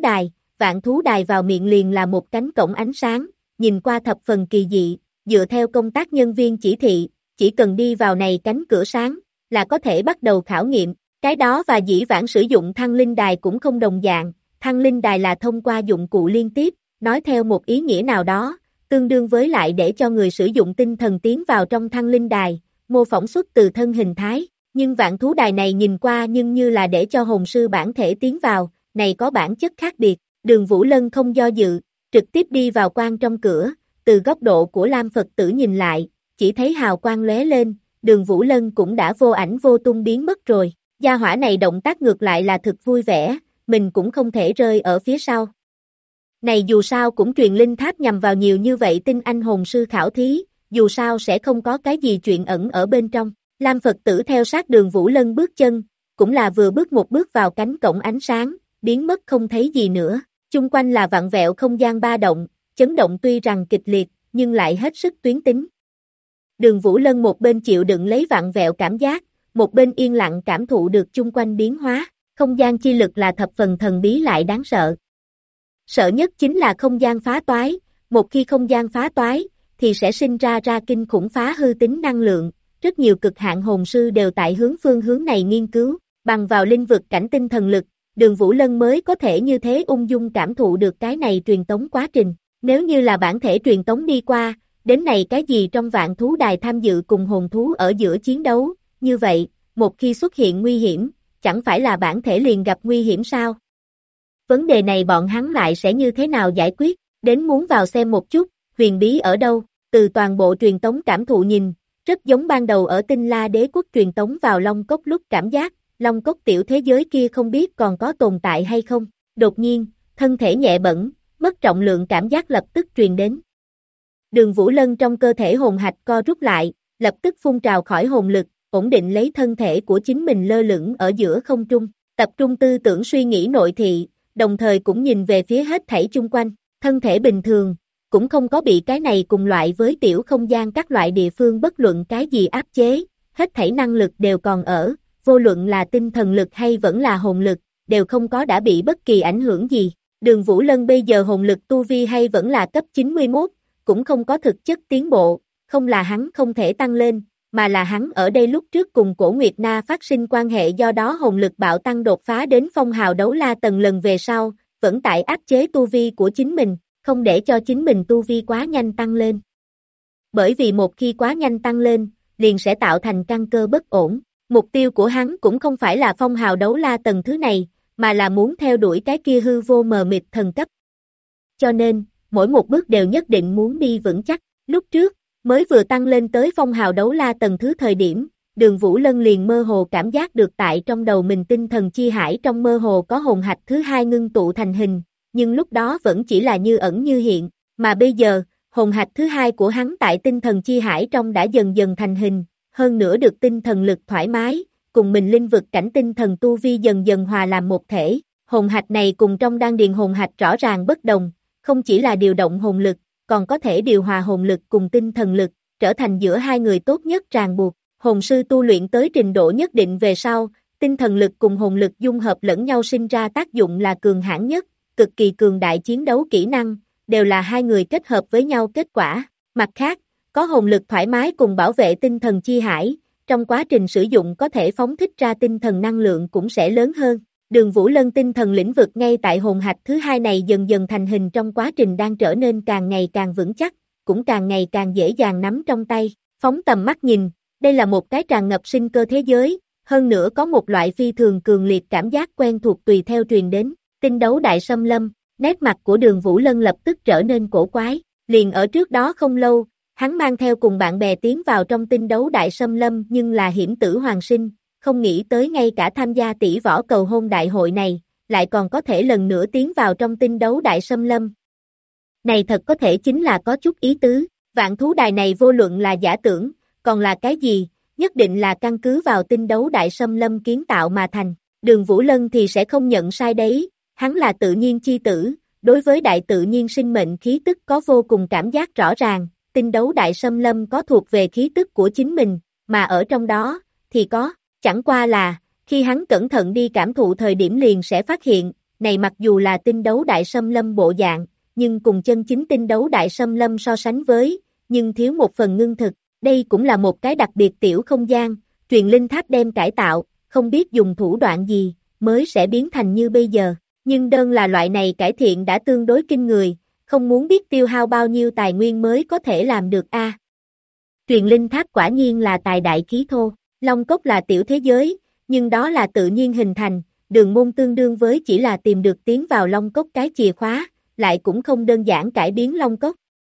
vạn thú đài vào miệng liền là một cánh cổng ánh sáng, nhìn qua thập phần kỳ dị, dựa theo công tác nhân viên chỉ thị, chỉ cần đi vào này cánh cửa sáng, là có thể bắt đầu khảo nghiệm, cái đó và dĩ vãng sử dụng thăng linh đài cũng không đồng dạng, thăng linh đài là thông qua dụng cụ liên tiếp, nói theo một ý nghĩa nào đó, tương đương với lại để cho người sử dụng tinh thần tiến vào trong thăng linh đài, mô phỏng xuất từ thân hình thái. Nhưng vạn thú đài này nhìn qua nhưng như là để cho hồn sư bản thể tiến vào, này có bản chất khác biệt, đường Vũ Lân không do dự, trực tiếp đi vào quan trong cửa, từ góc độ của Lam Phật tử nhìn lại, chỉ thấy hào quang lóe lên, đường Vũ Lân cũng đã vô ảnh vô tung biến mất rồi, gia hỏa này động tác ngược lại là thực vui vẻ, mình cũng không thể rơi ở phía sau. Này dù sao cũng truyền linh tháp nhằm vào nhiều như vậy tinh anh hồn sư khảo thí, dù sao sẽ không có cái gì chuyện ẩn ở bên trong. Lam Phật tử theo sát đường Vũ Lân bước chân, cũng là vừa bước một bước vào cánh cổng ánh sáng, biến mất không thấy gì nữa, chung quanh là vặn vẹo không gian ba động, chấn động tuy rằng kịch liệt, nhưng lại hết sức tuyến tính. Đường Vũ Lân một bên chịu đựng lấy vặn vẹo cảm giác, một bên yên lặng cảm thụ được chung quanh biến hóa, không gian chi lực là thập phần thần bí lại đáng sợ. Sợ nhất chính là không gian phá toái, một khi không gian phá toái, thì sẽ sinh ra kinh khủng phá hư tính năng lượng. Rất nhiều cực hạn hồn sư đều tại phương hướng này nghiên cứu, bằng vào linh vực cảnh tinh thần lực, đường Vũ Lân mới có thể như thế ung dung cảm thụ được cái này truyền tống quá trình. Nếu như là bản thể truyền tống đi qua, đến này cái gì trong vạn thú đài tham dự cùng hồn thú ở giữa chiến đấu, như vậy, một khi xuất hiện nguy hiểm, chẳng phải là bản thể liền gặp nguy hiểm sao? Vấn đề này bọn hắn lại sẽ như thế nào giải quyết, đến muốn vào xem một chút, huyền bí ở đâu, từ toàn bộ truyền tống cảm thụ nhìn. Rất giống ban đầu ở Tinh La Đế quốc truyền tống vào Long Cốc lúc cảm giác, Long Cốc tiểu thế giới kia không biết còn có tồn tại hay không. Đột nhiên, thân thể nhẹ bẫng, mất trọng lượng cảm giác lập tức truyền đến. Đường Vũ Lân trong cơ thể hồn hạch co rút lại, lập tức phun trào khỏi hồn lực, ổn định lấy thân thể của chính mình lơ lửng ở giữa không trung, tập trung tư tưởng suy nghĩ nội thị, đồng thời cũng nhìn về phía hết thảy chung quanh, thân thể bình thường. Cũng không có bị cái này cùng loại với tiểu không gian các loại địa phương bất luận cái gì áp chế, hết thảy năng lực đều còn ở, vô luận là tinh thần lực hay vẫn là hồn lực, đều không có đã bị bất kỳ ảnh hưởng gì. Đường Vũ Lân bây giờ hồn lực tu vi hay vẫn là cấp 91, cũng không có thực chất tiến bộ, không là hắn không thể tăng lên, mà là hắn ở đây lúc trước cùng Cổ Nguyệt Na phát sinh quan hệ do đó hồn lực bạo tăng đột phá đến phong hào đấu la tầng lần về sau, vẫn tại áp chế tu vi của chính mình. Không để cho chính mình tu vi quá nhanh tăng lên. Bởi vì một khi quá nhanh tăng lên, liền sẽ tạo thành căn cơ bất ổn. Mục tiêu của hắn cũng không phải là phong hào đấu la tầng thứ này, mà là muốn theo đuổi cái kia hư vô mờ mịt thần cấp. Cho nên, mỗi một bước đều nhất định muốn đi vững chắc. Lúc trước, mới vừa tăng lên tới phong hào đấu la tầng thứ thời điểm, đường Vũ Lân liền mơ hồ cảm giác được tại trong đầu mình tinh thần chi hải trong mơ hồ có hồn hạch thứ hai ngưng tụ thành hình. Nhưng lúc đó vẫn chỉ là như ẩn như hiện, mà bây giờ, hồn hạch thứ hai của hắn tại tinh thần chi hải trong đã dần dần thành hình, hơn nữa được tinh thần lực thoải mái, cùng mình linh vực cảnh tinh thần tu vi dần dần hòa làm một thể, hồn hạch này cùng trong đan điền hồn hạch rõ ràng bất đồng, không chỉ là điều động hồn lực, còn có thể điều hòa hồn lực cùng tinh thần lực, trở thành giữa hai người tốt nhất ràng buộc, hồn sư tu luyện tới trình độ nhất định về sau, tinh thần lực cùng hồn lực dung hợp lẫn nhau sinh ra tác dụng là cường hãn nhất. Cực kỳ cường đại chiến đấu kỹ năng, đều là hai người kết hợp với nhau kết quả. Mặt khác, có hồn lực thoải mái cùng bảo vệ tinh thần chi hải, trong quá trình sử dụng có thể phóng thích ra tinh thần năng lượng cũng sẽ lớn hơn. Đường Vũ Lân tinh thần lĩnh vực ngay tại hồn hạch thứ hai này dần dần thành hình trong quá trình đang trở nên càng ngày càng vững chắc, cũng càng ngày càng dễ dàng nắm trong tay. Phóng tầm mắt nhìn, đây là một cái tràn ngập sinh cơ thế giới, hơn nữa có một loại phi thường cường liệt cảm giác quen thuộc tùy theo truyền đến. Tinh đấu đại xâm lâm, nét mặt của Đường Vũ Lân lập tức trở nên cổ quái. Liền ở trước đó không lâu, hắn mang theo cùng bạn bè tiến vào trong tinh đấu đại xâm lâm nhưng là hiểm tử hoàn sinh, không nghĩ tới ngay cả tham gia tỷ võ cầu hôn đại hội này, lại còn có thể lần nữa tiến vào trong tinh đấu đại xâm lâm. Này thật có thể chính là có chút ý tứ, vạn thú đài này vô luận là giả tưởng, còn là cái gì, nhất định là căn cứ vào tinh đấu đại xâm lâm kiến tạo mà thành. Đường Vũ Lân thì sẽ không nhận sai đấy, hắn là tự nhiên chi tử, đối với đại tự nhiên sinh mệnh khí tức có vô cùng cảm giác rõ ràng, tinh đấu đại xâm lâm có thuộc về khí tức của chính mình, mà ở trong đó, thì có, chẳng qua là, khi hắn cẩn thận đi cảm thụ thời điểm liền sẽ phát hiện, này mặc dù là tinh đấu đại xâm lâm bộ dạng, nhưng cùng chân chính tinh đấu đại xâm lâm so sánh với, nhưng thiếu một phần ngưng thực, đây cũng là một cái đặc biệt tiểu không gian, truyền linh tháp đem cải tạo, không biết dùng thủ đoạn gì, mới sẽ biến thành như bây giờ, nhưng đơn là loại này cải thiện đã tương đối kinh người, không muốn biết tiêu hao bao nhiêu tài nguyên mới có thể làm được a. Truyền linh tháp quả nhiên là tài đại khí thô, Long Cốc là tiểu thế giới, nhưng đó là tự nhiên hình thành, đường môn tương đương với chỉ là tìm được tiến vào Long Cốc cái chìa khóa, lại cũng không đơn giản cải biến Long Cốc.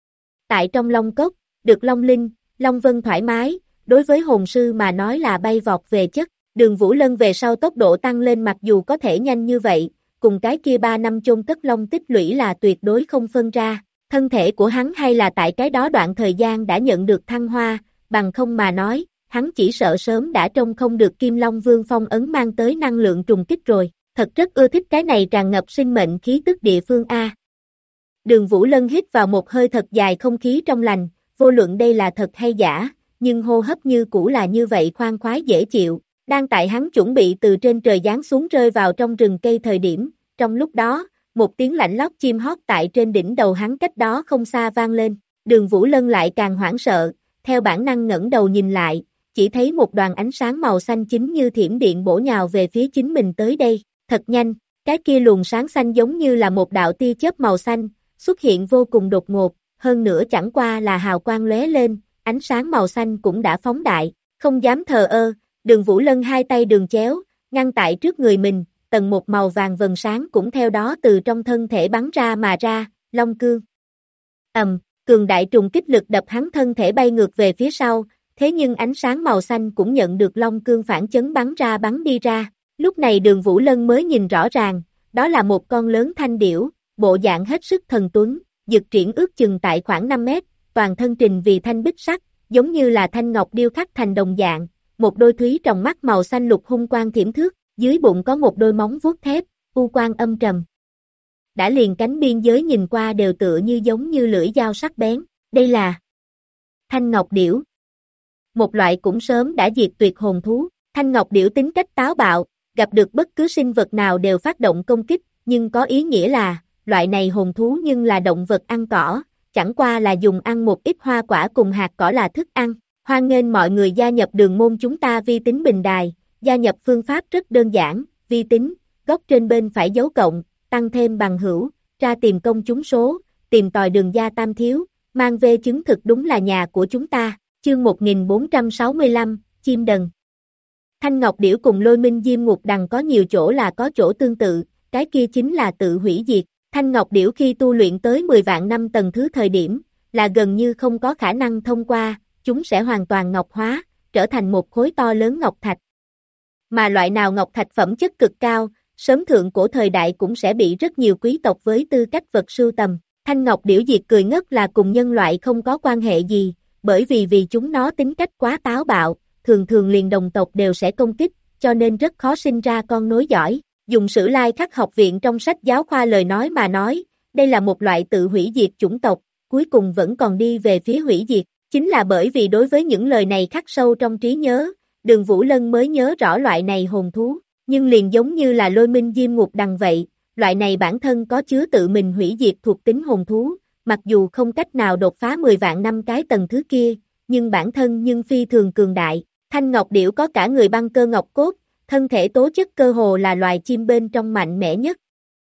Tại trong Long Cốc, được Long Linh, Long Vân thoải mái, đối với hồn sư mà nói là bay vọt về chất, Đường Vũ Lân về sau tốc độ tăng lên mặc dù có thể nhanh như vậy, cùng cái kia 3 năm chôn cất long tích lũy là tuyệt đối không phân ra, thân thể của hắn hay là tại cái đó đoạn thời gian đã nhận được thăng hoa, bằng không mà nói, hắn chỉ sợ sớm đã trông không được Kim Long Vương phong ấn mang tới năng lượng trùng kích rồi, thật rất ưa thích cái này tràn ngập sinh mệnh khí tức địa phương A. Đường Vũ Lân hít vào một hơi thật dài không khí trong lành, vô luận đây là thật hay giả, nhưng hô hấp như cũ là như vậy khoan khoái dễ chịu. Đang tại hắn chuẩn bị từ trên trời giáng xuống rơi vào trong rừng cây thời điểm, trong lúc đó, một tiếng lạnh lót chim hót tại trên đỉnh đầu hắn cách đó không xa vang lên, Đường Vũ Lân lại càng hoảng sợ, theo bản năng ngẩng đầu nhìn lại, chỉ thấy một đoàn ánh sáng màu xanh chính như thiểm điện bổ nhào về phía chính mình tới đây, thật nhanh, cái kia luồng sáng xanh giống như là một đạo tia chớp màu xanh, xuất hiện vô cùng đột ngột, hơn nữa chẳng qua là hào quang lóe lên, ánh sáng màu xanh cũng đã phóng đại, không dám thờ ơ. Đường Vũ Lân hai tay đường chéo, ngăn tại trước người mình, tầng một màu vàng vầng sáng cũng theo đó từ trong thân thể bắn ra mà ra, Long Cương. Cường đại trùng kích lực đập hắn thân thể bay ngược về phía sau, thế nhưng ánh sáng màu xanh cũng nhận được Long Cương phản chấn bắn ra bắn đi ra. Lúc này Đường Vũ Lân mới nhìn rõ ràng, đó là một con lớn thanh điểu, bộ dạng hết sức thần tuấn, dực triển ước chừng tại khoảng 5 mét, toàn thân trình vì thanh bích sắc, giống như là thanh ngọc điêu khắc thành đồng dạng. Một đôi thúy tròng mắt màu xanh lục hung quang thiểm thước, dưới bụng có một đôi móng vuốt thép, u quang âm trầm. Đã liền cánh biên giới nhìn qua đều tựa như giống như lưỡi dao sắc bén, đây là Thanh Ngọc Điểu. Một loại cũng sớm đã diệt tuyệt hồn thú, Thanh Ngọc Điểu tính cách táo bạo, gặp được bất cứ sinh vật nào đều phát động công kích, nhưng có ý nghĩa là, loại này hồn thú nhưng là động vật ăn cỏ, chẳng qua là dùng ăn một ít hoa quả cùng hạt cỏ là thức ăn. Hoan nghênh mọi người gia nhập đường môn chúng ta vi tính bình đài, gia nhập phương pháp rất đơn giản, vi tính, góc trên bên phải dấu cộng, tăng thêm bằng hữu, ra tìm công chúng số, tìm tòi đường gia tam thiếu, mang về chứng thực đúng là nhà của chúng ta, chương 1465, chim đần. Thanh Ngọc Điểu cùng Lôi Minh Diêm Ngục Đằng có nhiều chỗ là có chỗ tương tự, cái kia chính là tự hủy diệt. Thanh Ngọc Điểu khi tu luyện tới 10 vạn năm tầng thứ thời điểm, là gần như không có khả năng thông qua, chúng sẽ hoàn toàn ngọc hóa, trở thành một khối to lớn ngọc thạch. Mà loại nào ngọc thạch phẩm chất cực cao, sớm thượng cổ thời đại cũng sẽ bị rất nhiều quý tộc với tư cách vật sưu tầm. Thanh Ngọc Điểu diệt cười ngất là cùng nhân loại không có quan hệ gì, bởi vì chúng nó tính cách quá táo bạo, thường thường liền đồng tộc đều sẽ công kích, cho nên rất khó sinh ra con nối giỏi. Dùng Sử Lai Khắc học viện trong sách giáo khoa lời nói mà nói, đây là một loại tự hủy diệt chủng tộc, cuối cùng vẫn còn đi về phía hủy diệt. Chính là bởi vì đối với những lời này khắc sâu trong trí nhớ, Đường Vũ Lân mới nhớ rõ loại này hồn thú, nhưng liền giống như là Lôi Minh Diêm Ngục Đằng vậy, loại này bản thân có chứa tự mình hủy diệt thuộc tính hồn thú, mặc dù không cách nào đột phá 10 vạn năm cái tầng thứ kia, nhưng bản thân nhưng phi thường cường đại. Thanh Ngọc Điểu có cả người băng cơ ngọc cốt, thân thể tố chất cơ hồ là loài chim bên trong mạnh mẽ nhất.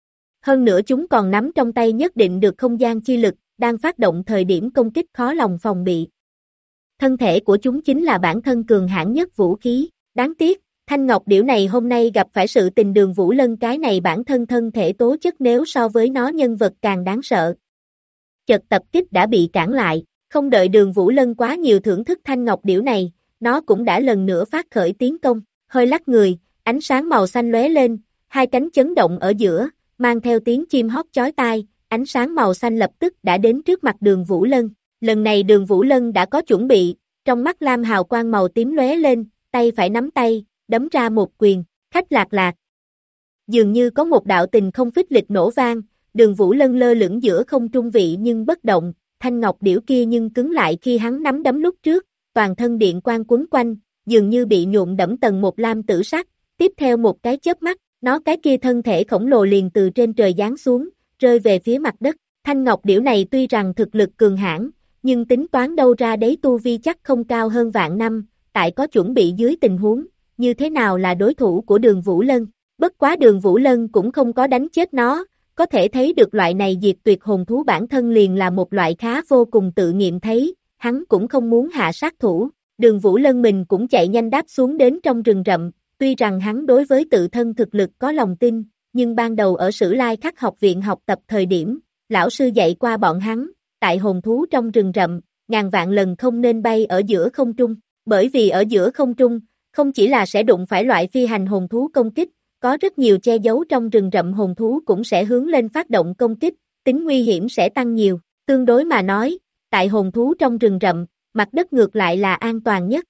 Hơn nữa chúng còn nắm trong tay nhất định được không gian chi lực, đang phát động thời điểm công kích khó lòng phòng bị. Thân thể của chúng chính là bản thân cường hãn nhất vũ khí, đáng tiếc, Thanh Ngọc Điểu này hôm nay gặp phải sự tình Đường Vũ Lân cái này bản thân thân thể tố chất nếu so với nó nhân vật càng đáng sợ. Chợt tập kích đã bị cản lại, không đợi Đường Vũ Lân quá nhiều thưởng thức Thanh Ngọc Điểu này, nó cũng đã lần nữa phát khởi tiến công, hơi lắc người, ánh sáng màu xanh lóe lên, hai cánh chấn động ở giữa, mang theo tiếng chim hót chói tai, ánh sáng màu xanh lập tức đã đến trước mặt Đường Vũ Lân. Lần này Đường Vũ Lân đã có chuẩn bị, trong mắt lam hào quang màu tím lóe lên, tay phải nắm tay, đấm ra một quyền, khách lạc lạc. Dường như có một đạo tình không phích lịch nổ vang, Đường Vũ Lân lơ lửng giữa không trung vị nhưng bất động, Thanh Ngọc Điểu kia nhưng cứng lại khi hắn nắm đấm lúc trước, toàn thân điện quang quấn quanh, dường như bị nhuộm đẫm tầng một lam tử sắc, tiếp theo một cái chớp mắt, nó cái kia thân thể khổng lồ liền từ trên trời giáng xuống, rơi về phía mặt đất. Thanh Ngọc Điểu này tuy rằng thực lực cường hãn, nhưng tính toán đâu ra đấy tu vi chắc không cao hơn vạn năm, tại có chuẩn bị dưới tình huống, như thế nào là đối thủ của Đường Vũ Lân. Bất quá Đường Vũ Lân cũng không có đánh chết nó, có thể thấy được loại này diệt tuyệt hồn thú bản thân liền là một loại khá vô cùng tự nghiệm thấy, hắn cũng không muốn hạ sát thủ. Đường Vũ Lân mình cũng chạy nhanh đáp xuống đến trong rừng rậm, tuy rằng hắn đối với tự thân thực lực có lòng tin, nhưng ban đầu ở Sử Lai Khắc học viện học tập thời điểm, lão sư dạy qua bọn hắn, tại hồn thú trong rừng rậm, ngàn vạn lần không nên bay ở giữa không trung, bởi vì ở giữa không trung, không chỉ là sẽ đụng phải loại phi hành hồn thú công kích, có rất nhiều che giấu trong rừng rậm hồn thú cũng sẽ hướng lên phát động công kích, tính nguy hiểm sẽ tăng nhiều, tương đối mà nói, tại hồn thú trong rừng rậm, mặt đất ngược lại là an toàn nhất.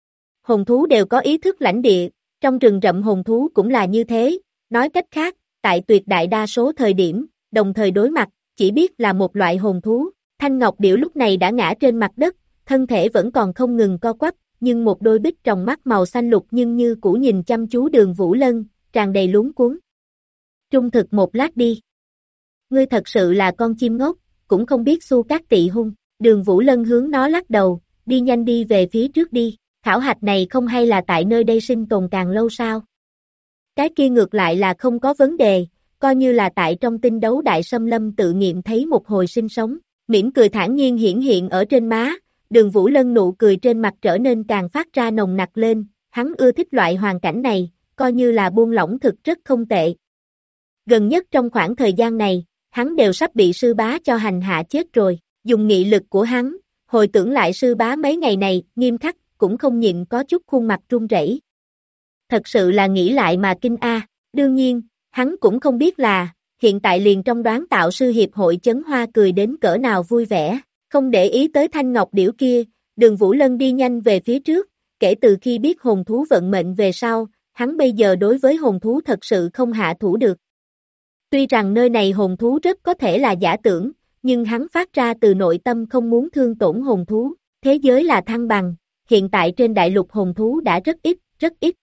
Hồn thú đều có ý thức lãnh địa, trong rừng rậm hồn thú cũng là như thế, nói cách khác, tại tuyệt đại đa số thời điểm, đồng thời đối mặt, chỉ biết là một loại hồn thú. Thanh Ngọc Điểu lúc này đã ngã trên mặt đất, thân thể vẫn còn không ngừng co quắp, nhưng một đôi bích tròng mắt màu xanh lục nhưng như cũ nhìn chăm chú Đường Vũ Lân, tràn đầy luống cuống. Trung thực một lát đi. Ngươi thật sự là con chim ngốc, cũng không biết Xu Cát Tỵ hung. Đường Vũ Lân hướng nó lắc đầu, đi nhanh đi về phía trước đi, khảo hạch này không hay là tại nơi đây sinh tồn càng lâu sao? Cái kia ngược lại là không có vấn đề, coi như là tại trong tinh đấu đại xâm lâm tự nghiệm thấy một hồi sinh sống, mỉm cười thản nhiên hiển hiện ở trên má, Đường Vũ Lân nụ cười trên mặt trở nên càng phát ra nồng nặc lên, hắn ưa thích loại hoàn cảnh này, coi như là buông lỏng thực rất không tệ. Gần nhất trong khoảng thời gian này, hắn đều sắp bị sư bá cho hành hạ chết rồi, dùng nghị lực của hắn, hồi tưởng lại sư bá mấy ngày này, nghiêm khắc, cũng không nhịn có chút khuôn mặt run rẩy. Thật sự là nghĩ lại mà kinh đương nhiên, hắn cũng không biết là, hiện tại liền trong đoán tạo sư hiệp hội Chấn Hoa cười đến cỡ nào vui vẻ, không để ý tới Thanh Ngọc Điểu kia, Đường Vũ Lân đi nhanh về phía trước, kể từ khi biết hồn thú vận mệnh về sau, hắn bây giờ đối với hồn thú thật sự không hạ thủ được. Tuy rằng nơi này hồn thú rất có thể là giả tưởng, nhưng hắn phát ra từ nội tâm không muốn thương tổn hồn thú, thế giới là thăng bằng, hiện tại trên đại lục hồn thú đã rất ít, rất ít.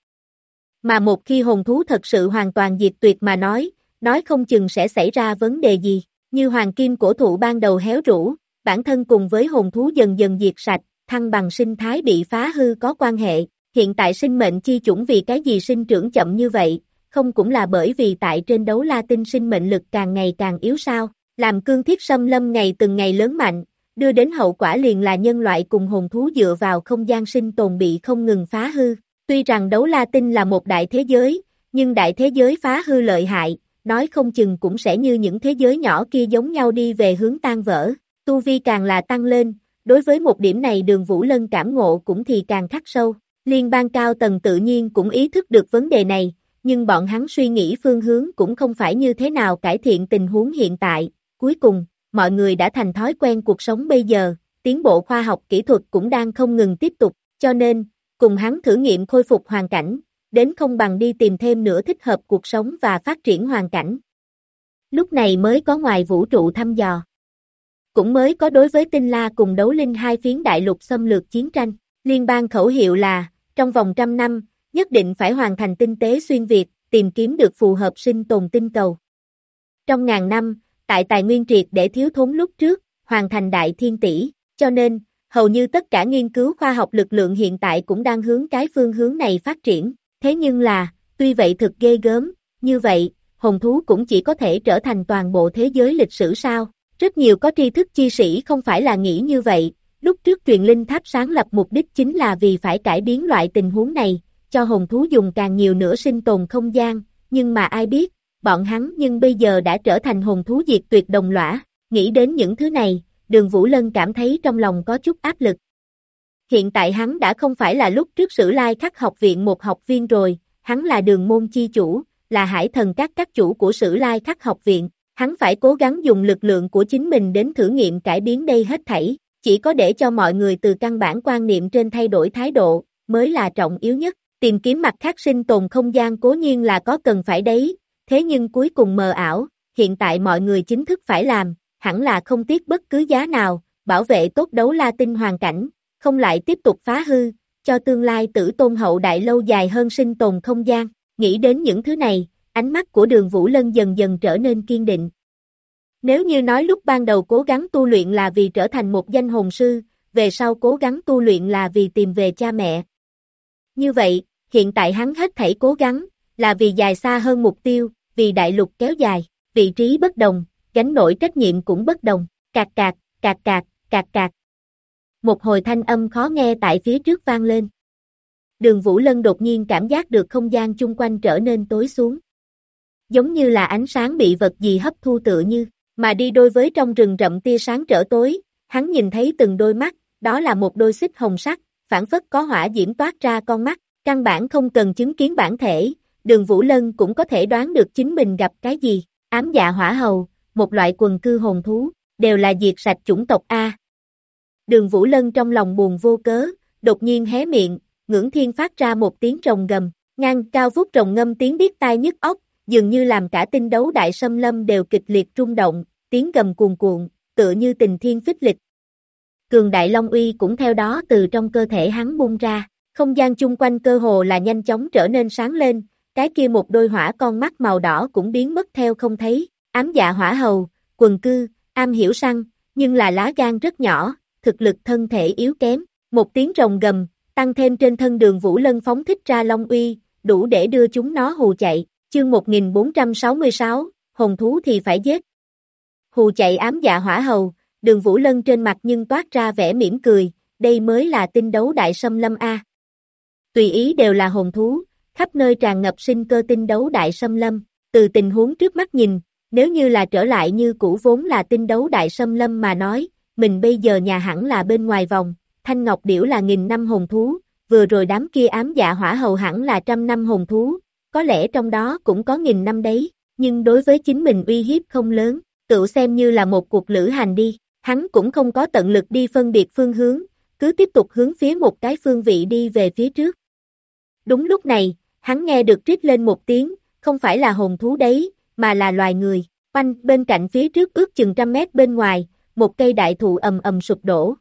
Mà một khi hồn thú thật sự hoàn toàn diệt tuyệt mà nói không chừng sẽ xảy ra vấn đề gì, như hoàng kim cổ thụ ban đầu héo rũ, bản thân cùng với hồn thú dần dần diệt sạch, thăng bằng sinh thái bị phá hư có quan hệ, hiện tại sinh mệnh chi chủng vì cái gì sinh trưởng chậm như vậy, không cũng là bởi vì tại trên đấu la tinh sinh mệnh lực càng ngày càng yếu sao, làm cương thiết xâm lâm ngày từng ngày lớn mạnh, đưa đến hậu quả liền là nhân loại cùng hồn thú dựa vào không gian sinh tồn bị không ngừng phá hư. Tuy rằng đấu la tinh là một đại thế giới, nhưng đại thế giới phá hư lợi hại, nói không chừng cũng sẽ như những thế giới nhỏ kia giống nhau đi về hướng tan vỡ, tu vi càng là tăng lên, đối với một điểm này Đường Vũ Lân cảm ngộ cũng thì càng khắc sâu, liên bang cao tầng tự nhiên cũng ý thức được vấn đề này, nhưng bọn hắn suy nghĩ phương hướng cũng không phải như thế nào cải thiện tình huống hiện tại, cuối cùng, mọi người đã thành thói quen cuộc sống bây giờ, tiến bộ khoa học kỹ thuật cũng đang không ngừng tiếp tục, cho nên, cùng hắn thử nghiệm khôi phục hoàn cảnh, đến không bằng đi tìm thêm nữa thích hợp cuộc sống và phát triển hoàn cảnh. Lúc này mới có ngoài vũ trụ thăm dò. Cũng mới có đối với Tinh La cùng Đấu Linh hai phiến đại lục xâm lược chiến tranh, liên bang khẩu hiệu là, trong vòng 100 năm, nhất định phải hoàn thành tinh tế xuyên Việt, tìm kiếm được phù hợp sinh tồn tinh cầu. Trong ngàn năm, tại tài nguyên triệt để thiếu thốn lúc trước, hoàn thành đại thiên tỷ, cho nên, hầu như tất cả nghiên cứu khoa học lực lượng hiện tại cũng đang hướng cái phương hướng này phát triển. Thế nhưng là, tuy vậy thực ghê gớm, như vậy, hồn thú cũng chỉ có thể trở thành toàn bộ thế giới lịch sử sao? Rất nhiều có tri thức chi sĩ không phải là nghĩ như vậy, lúc trước truyền linh tháp sáng lập mục đích chính là vì phải cải biến loại tình huống này, cho hồn thú dùng càng nhiều nữa sinh tồn không gian, nhưng mà ai biết, bọn hắn nhưng bây giờ đã trở thành hồn thú diệt tuyệt đồng lõa, nghĩ đến những thứ này, Đường Vũ Lân cảm thấy trong lòng có chút áp lực. Hiện tại hắn đã không phải là lúc trước Sử Lai Khắc học viện một học viên rồi, hắn là đường môn chi chủ, là hải thần các chủ của Sử Lai Khắc học viện, hắn phải cố gắng dùng lực lượng của chính mình đến thử nghiệm cải biến đây hết thảy, chỉ có để cho mọi người từ căn bản quan niệm trên thay đổi thái độ, mới là trọng yếu nhất, tìm kiếm mặt khác sinh tồn không gian cố nhiên là có cần phải đấy, thế nhưng cuối cùng mờ ảo, hiện tại mọi người chính thức phải làm, hẳn là không tiếc bất cứ giá nào, bảo vệ tốt Đấu La Tinh hoàn cảnh, không lại tiếp tục phá hư, cho tương lai Tử Tôn hậu đại lâu dài hơn sinh tồn không gian, nghĩ đến những thứ này, ánh mắt của Đường Vũ Lân dần dần trở nên kiên định. Nếu như nói lúc ban đầu cố gắng tu luyện là vì trở thành một danh hồn sư, về sau cố gắng tu luyện là vì tìm về cha mẹ. Như vậy, hiện tại hắn hết thảy cố gắng, là vì dài xa hơn mục tiêu, vì đại lục kéo dài, vị trí bất đồng, gánh nổi trách nhiệm cũng bất đồng, cạc cạc, cạc cạc, cạc cạc. Một hồi thanh âm khó nghe tại phía trước vang lên. Đường Vũ Lân đột nhiên cảm giác được không gian chung quanh trở nên tối xuống. Giống như là ánh sáng bị vật gì hấp thu tựa như, mà đi đôi với trong rừng rậm tia sáng trở tối, hắn nhìn thấy từng đôi mắt, đó là một đôi xích hồng sắc, phảng phất có hỏa diễm toát ra con mắt, căn bản không cần chứng kiến bản thể, Đường Vũ Lân cũng có thể đoán được chính mình gặp cái gì, ám dạ hỏa hầu, một loại quần cư hồn thú, đều là diệt sạch chủng tộc A. Đường Vũ Lân trong lòng buồn vô cớ, đột nhiên hé miệng, ngưỡng thiên phát ra một tiếng rồng gầm, ngang cao vút rồng ngâm tiếng điếc tai nhức óc, dường như làm cả tinh đấu đại xâm lâm đều kịch liệt rung động, tiếng gầm cuồn cuộn, tựa như tình thiên phích lịch. Cường đại long uy cũng theo đó từ trong cơ thể hắn bung ra, không gian chung quanh cơ hồ là nhanh chóng trở nên sáng lên, cái kia một đôi hỏa con mắt màu đỏ cũng biến mất theo không thấy, ám dạ hỏa hầu, quần cư, am hiểu săn, nhưng là lá gan rất nhỏ, thực lực thân thể yếu kém, một tiếng rồng gầm, tăng thêm trên thân Đường Vũ Lân phóng thích ra long uy, đủ để đưa chúng nó hù chạy, chương 1466, hồn thú thì phải giết. Hù chạy ám dạ hỏa hầu, Đường Vũ Lân trên mặt nhưng toát ra vẻ mỉm cười, đây mới là tinh đấu đại xâm lâm A. Tùy ý đều là hồn thú, khắp nơi tràn ngập sinh cơ tinh đấu đại xâm lâm, từ tình huống trước mắt nhìn, nếu như là trở lại như cũ vốn là tinh đấu đại xâm lâm mà nói, mình bây giờ nhà hẳn là bên ngoài vòng, Thanh Ngọc Điểu là 1000 năm hồn thú, vừa rồi đám kia ám dạ hỏa hầu hẳn là 100 năm hồn thú, có lẽ trong đó cũng có 1000 năm đấy, nhưng đối với chính mình uy hiếp không lớn, tự xem như là một cuộc lữ hành đi, hắn cũng không có tận lực đi phân biệt phương hướng, cứ tiếp tục hướng phía một cái phương vị đi về phía trước. Đúng lúc này, hắn nghe được rít lên một tiếng, không phải là hồn thú đấy, mà là loài người, quanh bên cạnh phía trước ước chừng 100 mét bên ngoài, một cây đại thụ ầm ầm sụp đổ.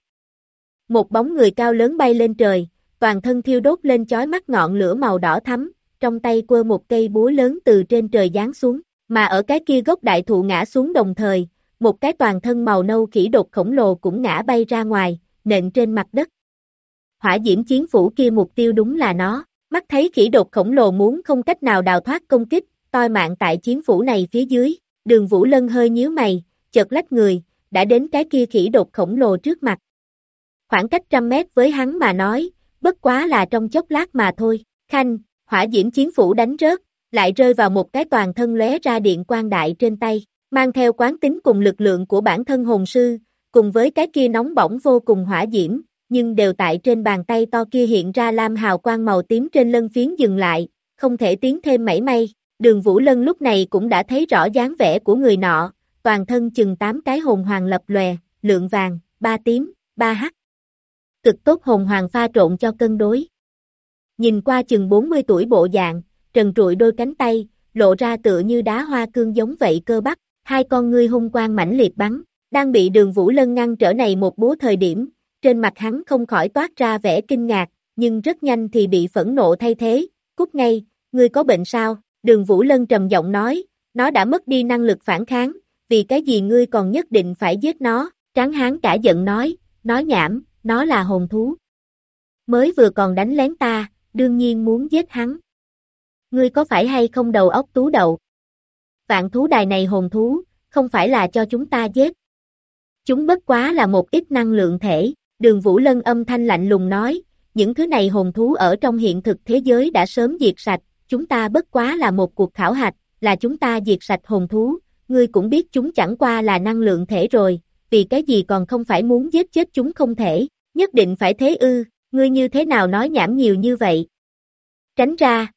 Một bóng người cao lớn bay lên trời, toàn thân thiêu đốt lên chói mắt ngọn lửa màu đỏ thắm, trong tay quơ một cây búa lớn từ trên trời giáng xuống, mà ở cái kia gốc đại thụ ngã xuống đồng thời, một cái toàn thân màu nâu khỉ đột khổng lồ cũng ngã bay ra ngoài, nện trên mặt đất. Hỏa diễm chiến phủ kia mục tiêu đúng là nó, mắt thấy khỉ đột khổng lồ muốn không cách nào đào thoát công kích, toi mạng tại chiến phủ này phía dưới, Đường Vũ Lân hơi nhíu mày, chợt lách người, đã đến cái kia khỉ đột khổng lồ trước mặt. Khoảng cách 100 mét với hắn mà nói, bất quá là trong chốc lát mà thôi, khanh, hỏa diễm chiến phủ đánh rớt, lại rơi vào một cái toàn thân lóe ra điện quang đại trên tay, mang theo quán tính cùng lực lượng của bản thân hồn sư, cùng với cái kia nóng bỏng vô cùng hỏa diễm, nhưng đều tại trên bàn tay to kia hiện ra lam hào quang màu tím trên lân phiến dừng lại, không thể tiến thêm mảy may. Đường Vũ Lân lúc này cũng đã thấy rõ dáng vẻ của người nọ, toàn thân chừng 8 cái hồn hoàng lập lòe, lượng vàng, 3 tím, 3 hắc. Cực tốt hồn hoàng pha trộn cho cân đối. Nhìn qua chừng 40 tuổi bộ dạng, trần trụi đôi cánh tay, lộ ra tựa như đá hoa cương giống vậy cơ bắp, hai con ngươi hung quang mãnh liệt bắn, đang bị Đường Vũ Lân ngăn trở này một búa thời điểm, trên mặt hắn không khỏi toát ra vẻ kinh ngạc, nhưng rất nhanh thì bị phẫn nộ thay thế, cút ngay, ngươi có bệnh sao? Đường Vũ Lân trầm giọng nói, nó đã mất đi năng lực phản kháng, vì cái gì ngươi còn nhất định phải giết nó, Tráng Hán cả giận nói nhảm, nó là hồn thú. Mới vừa còn đánh lén ta, đương nhiên muốn giết hắn. Ngươi có phải hay không đầu óc tú đậu? Vạn thú đài này hồn thú, không phải là cho chúng ta giết. Chúng bất quá là một ít năng lượng thể, Đường Vũ Lân âm thanh lạnh lùng nói, những thứ này hồn thú ở trong hiện thực thế giới đã sớm diệt sạch, chúng ta bất quá là một cuộc khảo hạch, là chúng ta diệt sạch hồn thú, ngươi cũng biết chúng chẳng qua là năng lượng thể rồi, vì cái gì còn không phải muốn giết chết chúng không thể, nhất định phải thế ư, ngươi như thế nào nói nhảm nhiều như vậy? Tránh ra.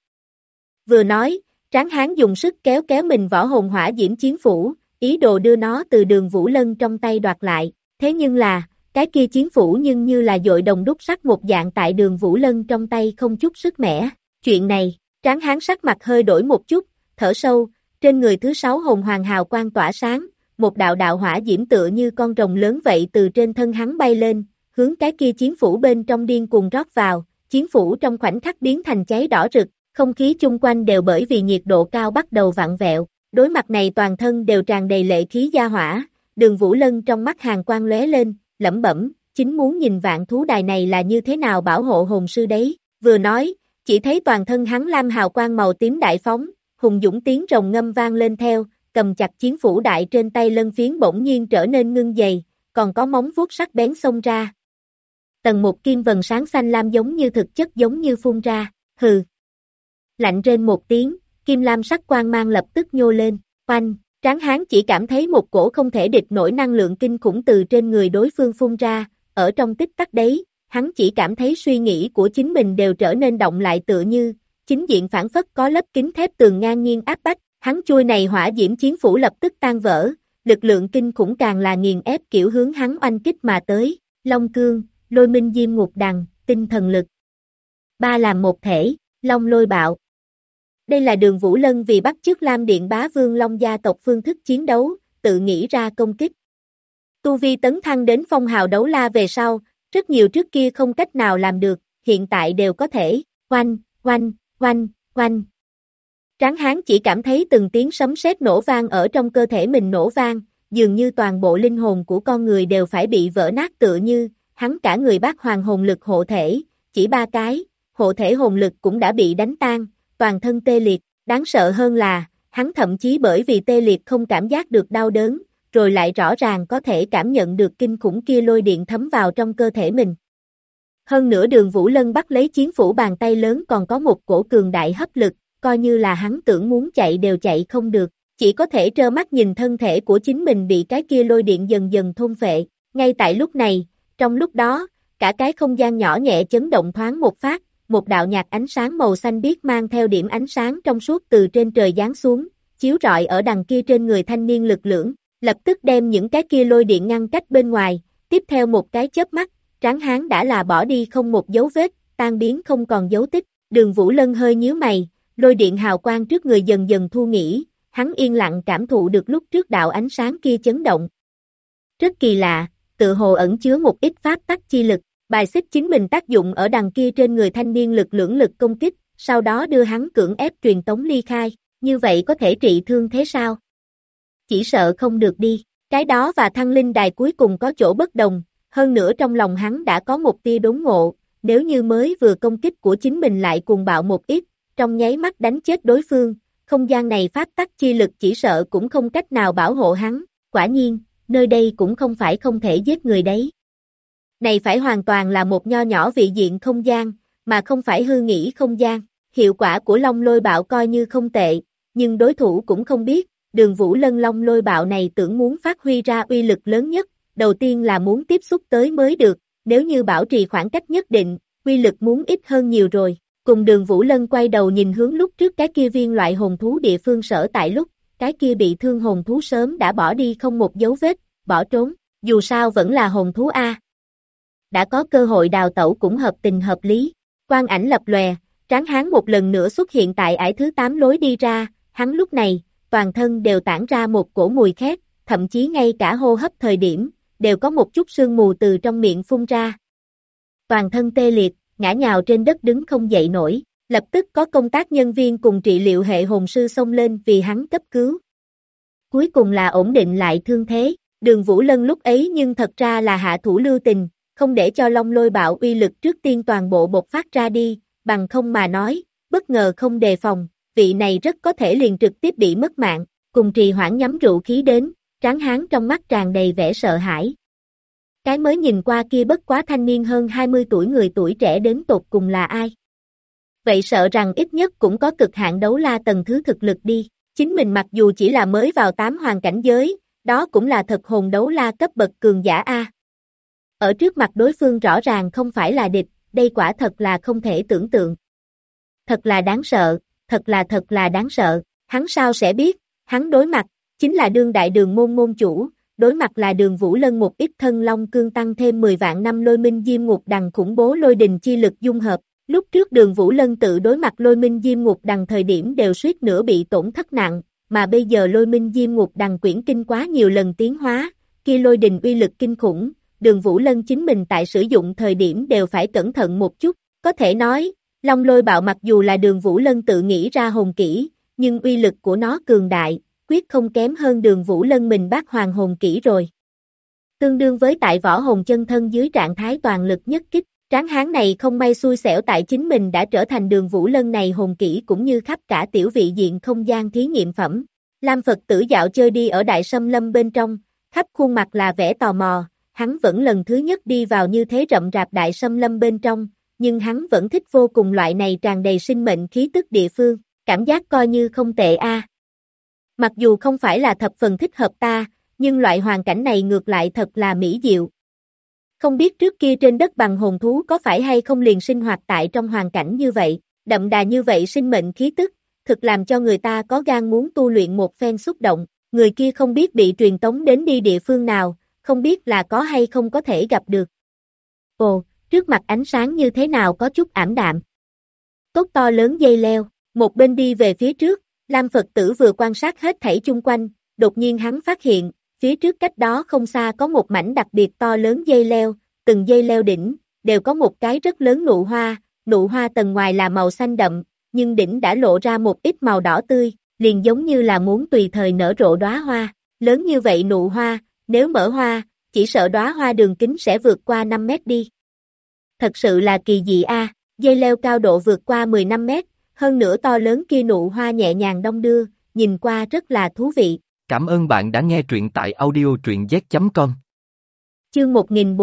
Vừa nói, Tráng Hán dùng sức kéo kéo mình võ hồn hỏa diễm chiến phủ, ý đồ đưa nó từ Đường Vũ Lân trong tay đoạt lại, thế nhưng là, cái kia chiến phủ nhưng như là dội đồng đúc sắt một dạng tại Đường Vũ Lân trong tay không chút sức mẻ, chuyện này, Tráng Hán sắc mặt hơi đổi một chút, thở sâu, trên người thứ 6 hồn hoàng hào quang tỏa sáng, một đạo đạo hỏa diễm tựa như con rồng lớn vậy từ trên thân hắn bay lên, hướng cái kia chiến phủ bên trong điên cuồng rót vào, chiến phủ trong khoảnh khắc biến thành cháy đỏ rực, không khí chung quanh đều bởi vì nhiệt độ cao bắt đầu vặn vẹo, đối mặt này toàn thân đều tràn đầy lệ khí gia hỏa, Đường Vũ Lân trong mắt hàn quang lóe lên, lẩm bẩm, chính muốn nhìn vạn thú đài này là như thế nào bảo hộ hồn sư đấy, vừa nói, chỉ thấy toàn thân hắn lam hào quang màu tím đại phóng, hùng dũng tiếng rồng ngâm vang lên theo, cầm chặt chiến phủ đại trên tay lân phiến bỗng nhiên trở nên ngưng dày, còn có móng vuốt sắc bén xông ra. Tầng một kim vần sáng xanh lam giống như thực chất giống như phun ra, hừ. Lạnh rên một tiếng, kim lam sắc quang mang lập tức nhô lên, oanh, Tráng Hán chỉ cảm thấy một cổ không thể địch nổi năng lượng kinh khủng từ trên người đối phương phun ra, ở trong tích tắc đấy, hắn chỉ cảm thấy suy nghĩ của chính mình đều trở nên động lại tựa như, chính diện phản phất có lớp kính thép tường ngang nhiên áp bách, hắn chui này hỏa diễm chiến phủ lập tức tan vỡ, lực lượng kinh khủng càng là nghiền ép kiểu hướng hắn oanh kích mà tới, Long Cương, Lôi Minh Diêm Ngục Đằng, tinh thần lực. Ba làm một thể, Long Lôi Bạo. Đây là Đường Vũ Lân vì bắt chước Lam Điện Bá Vương Long gia tộc phương thức chiến đấu, tự nghĩ ra công kích. Tu vi tấn thăng đến phong hào đấu la về sau, rất nhiều trước kia không cách nào làm được, hiện tại đều có thể, oanh, oanh, oanh, oanh. Tráng Hán chỉ cảm thấy từng tiếng sấm sét nổ vang ở trong cơ thể mình nổ vang, dường như toàn bộ linh hồn của con người đều phải bị vỡ nát tựa như, hắn cả người bát hoàng hồn lực hộ thể, chỉ 3 cái, hộ thể hồn lực cũng đã bị đánh tan, toàn thân tê liệt, đáng sợ hơn là, hắn thậm chí bởi vì tê liệt không cảm giác được đau đớn, rồi lại rõ ràng có thể cảm nhận được kinh khủng kia lôi điện thấm vào trong cơ thể mình. Hơn nữa Đường Vũ Lân bắt lấy chiến phủ bàn tay lớn còn có một cổ cường đại hấp lực, coi như là hắn tưởng muốn chạy đều chạy không được, chỉ có thể trơ mắt nhìn thân thể của chính mình bị cái kia lôi điện dần dần thôn phệ. Ngay tại lúc này, trong lúc đó, cả cái không gian nhỏ nhẹ chấn động thoáng một phát, một đạo nhạt ánh sáng màu xanh biếc mang theo điểm ánh sáng trong suốt từ trên trời giáng xuống, chiếu rọi ở đằng kia trên người thanh niên lực lưỡng, lập tức đem những cái kia lôi điện ngăn cách bên ngoài, tiếp theo một cái chớp mắt, Tráng Hán đã là bỏ đi không một dấu vết, tan biến không còn dấu tích, Đường Vũ Lân hơi nhíu mày, lôi điện hào quang trước người dần dần thu nghỉ, hắn yên lặng cảm thụ được lúc trước đạo ánh sáng kia chấn động. Rất kỳ lạ, tự hồ ẩn chứa một ít pháp tắc chi lực, bài xích chính mình tác dụng ở đằng kia trên người thanh niên lực lưỡng lực công kích, sau đó đưa hắn cưỡng ép truyền tống ly khai, như vậy có thể trị thương thế sao? Chỉ sợ không được đi, cái đó và thăng linh đài cuối cùng có chỗ bất đồng, hơn nữa trong lòng hắn đã có một tia đốn ngộ, nếu như mới vừa công kích của chính mình lại cuồng bạo một ít, trong nháy mắt đánh chết đối phương, không gian này pháp tắc chi lực chỉ sợ cũng không cách nào bảo hộ hắn, quả nhiên, nơi đây cũng không phải không thể giết người đấy. Này phải hoàn toàn là một nho nhỏ vị diện không gian, mà không phải hư nghĩ không gian, hiệu quả của Long Lôi Bạo coi như không tệ, nhưng đối thủ cũng không biết, Đường Vũ Lân Long Lôi Bạo này tưởng muốn phát huy ra uy lực lớn nhất, đầu tiên là muốn tiếp xúc tới mới được, nếu như bảo trì khoảng cách nhất định, uy lực muốn ít hơn nhiều rồi. Cùng Đường Vũ Lân quay đầu nhìn hướng lúc trước cái kia viên loại hồn thú địa phương sở tại lúc, cái kia bị thương hồn thú sớm đã bỏ đi không một dấu vết, bỏ trốn, dù sao vẫn là hồn thú A. Đã có cơ hội đào tẩu cũng hợp tình hợp lý, quang ảnh lập lòe, Tráng Hán một lần nữa xuất hiện tại ải thứ 8 lối đi ra, hắn lúc này, toàn thân đều tản ra một cổ mùi khét, thậm chí ngay cả hô hấp thời điểm, đều có một chút sương mù từ trong miệng phun ra. Toàn thân tê liệt, ngã nhào trên đất đứng không dậy nổi, lập tức có công tác nhân viên cùng trị liệu hệ hồn sư xông lên vì hắn cấp cứu. Cuối cùng là ổn định lại thương thế, Đường Vũ Lân lúc ấy nhưng thật ra là hạ thủ lưu tình, không để cho Long Lôi Bạo uy lực trước tiên toàn bộ bộc phát ra đi, bằng không mà nói, bất ngờ không đề phòng, vị này rất có thể liền trực tiếp bị mất mạng, cùng trì hoãn nhắm rượu khí đến, tráng hán trong mắt tràn đầy vẻ sợ hãi. Cái mới nhìn qua kia bất quá thanh niên hơn 20 tuổi người tuổi trẻ đến tột cùng là ai? Vậy sợ rằng ít nhất cũng có cực hạn đấu la tầng thứ thực lực đi, chính mình mặc dù chỉ là mới vào 8 hoàng cảnh giới, đó cũng là thật hồn đấu la cấp bậc cường giả A. Ở trước mặt đối phương rõ ràng không phải là địch, đây quả thật là không thể tưởng tượng. Thật là đáng sợ, thật là đáng sợ, hắn sao sẽ biết, hắn đối mặt, chính là đương đại đường môn môn chủ, đối mặt là Đường Vũ Lân một ít thân long cương tăng thêm 10 vạn năm lôi minh diêm ngục đằng khủng bố lôi đình chi lực dung hợp. Lúc trước Đường Vũ Lân tự đối mặt lôi minh diêm ngục đằng thời điểm đều suýt nữa bị tổn thất nặng, mà bây giờ lôi minh diêm ngục đằng quyển kinh quá nhiều lần tiến hóa, kia lôi đình uy lực kinh khủng, Đường Vũ Lân chính mình tại sử dụng thời điểm đều phải cẩn thận một chút, có thể nói, Long Lôi Bạo mặc dù là Đường Vũ Lân tự nghĩ ra hồn kỹ, nhưng uy lực của nó cường đại, quyết không kém hơn Đường Vũ Lân mình bác hoàng hồn kỹ rồi. Tương đương với tại võ hồn chân thân dưới trạng thái toàn lực nhất kích, tráng hán này không may xui xẻo tại chính mình đã trở thành Đường Vũ Lân này hồn kỹ cũng như khắp cả tiểu vị diện không gian thí nghiệm phẩm. Lam Phật tử dạo chơi đi ở Đại Sâm Lâm bên trong, khắp khuôn mặt là vẻ tò mò, hắn vẫn lần thứ nhất đi vào như thế rậm rạp Đại Sâm Lâm bên trong, nhưng hắn vẫn thích vô cùng loại này tràn đầy sinh mệnh khí tức địa phương, cảm giác coi như không tệ a. Mặc dù không phải là thập phần thích hợp ta, nhưng loại hoàn cảnh này ngược lại thật là mỹ diệu. Không biết trước kia trên đất bằng hồn thú có phải hay không liền sinh hoạt tại trong hoàn cảnh như vậy, đậm đà như vậy sinh mệnh khí tức, thực làm cho người ta có gan muốn tu luyện một phen xúc động, người kia không biết bị truyền tống đến đi địa phương nào, không biết là có hay không có thể gặp được. Ồ, trước mặt ánh sáng như thế nào có chút ảm đạm. Cốt to lớn dây leo, một bên đi về phía trước, Lam Phật tử vừa quan sát hết thảy chung quanh, đột nhiên hắn phát hiện, phía trước cách đó không xa có một mảnh đặc biệt to lớn dây leo, từng dây leo đỉnh, đều có một cái rất lớn nụ hoa tầng ngoài là màu xanh đậm, nhưng đỉnh đã lộ ra một ít màu đỏ tươi, liền giống như là muốn tùy thời nở rộ đóa hoa, lớn như vậy nụ hoa, nếu mở hoa, chỉ sợ đóa hoa đường kính sẽ vượt qua 5 mét đi. Thật sự là kỳ dị a, dây leo cao độ vượt qua 15 mét, hơn nữa to lớn kia nụ hoa nhẹ nhàng đong đưa, nhìn qua rất là thú vị. Cảm ơn bạn đã nghe truyện tại audio truyện z.com. Chương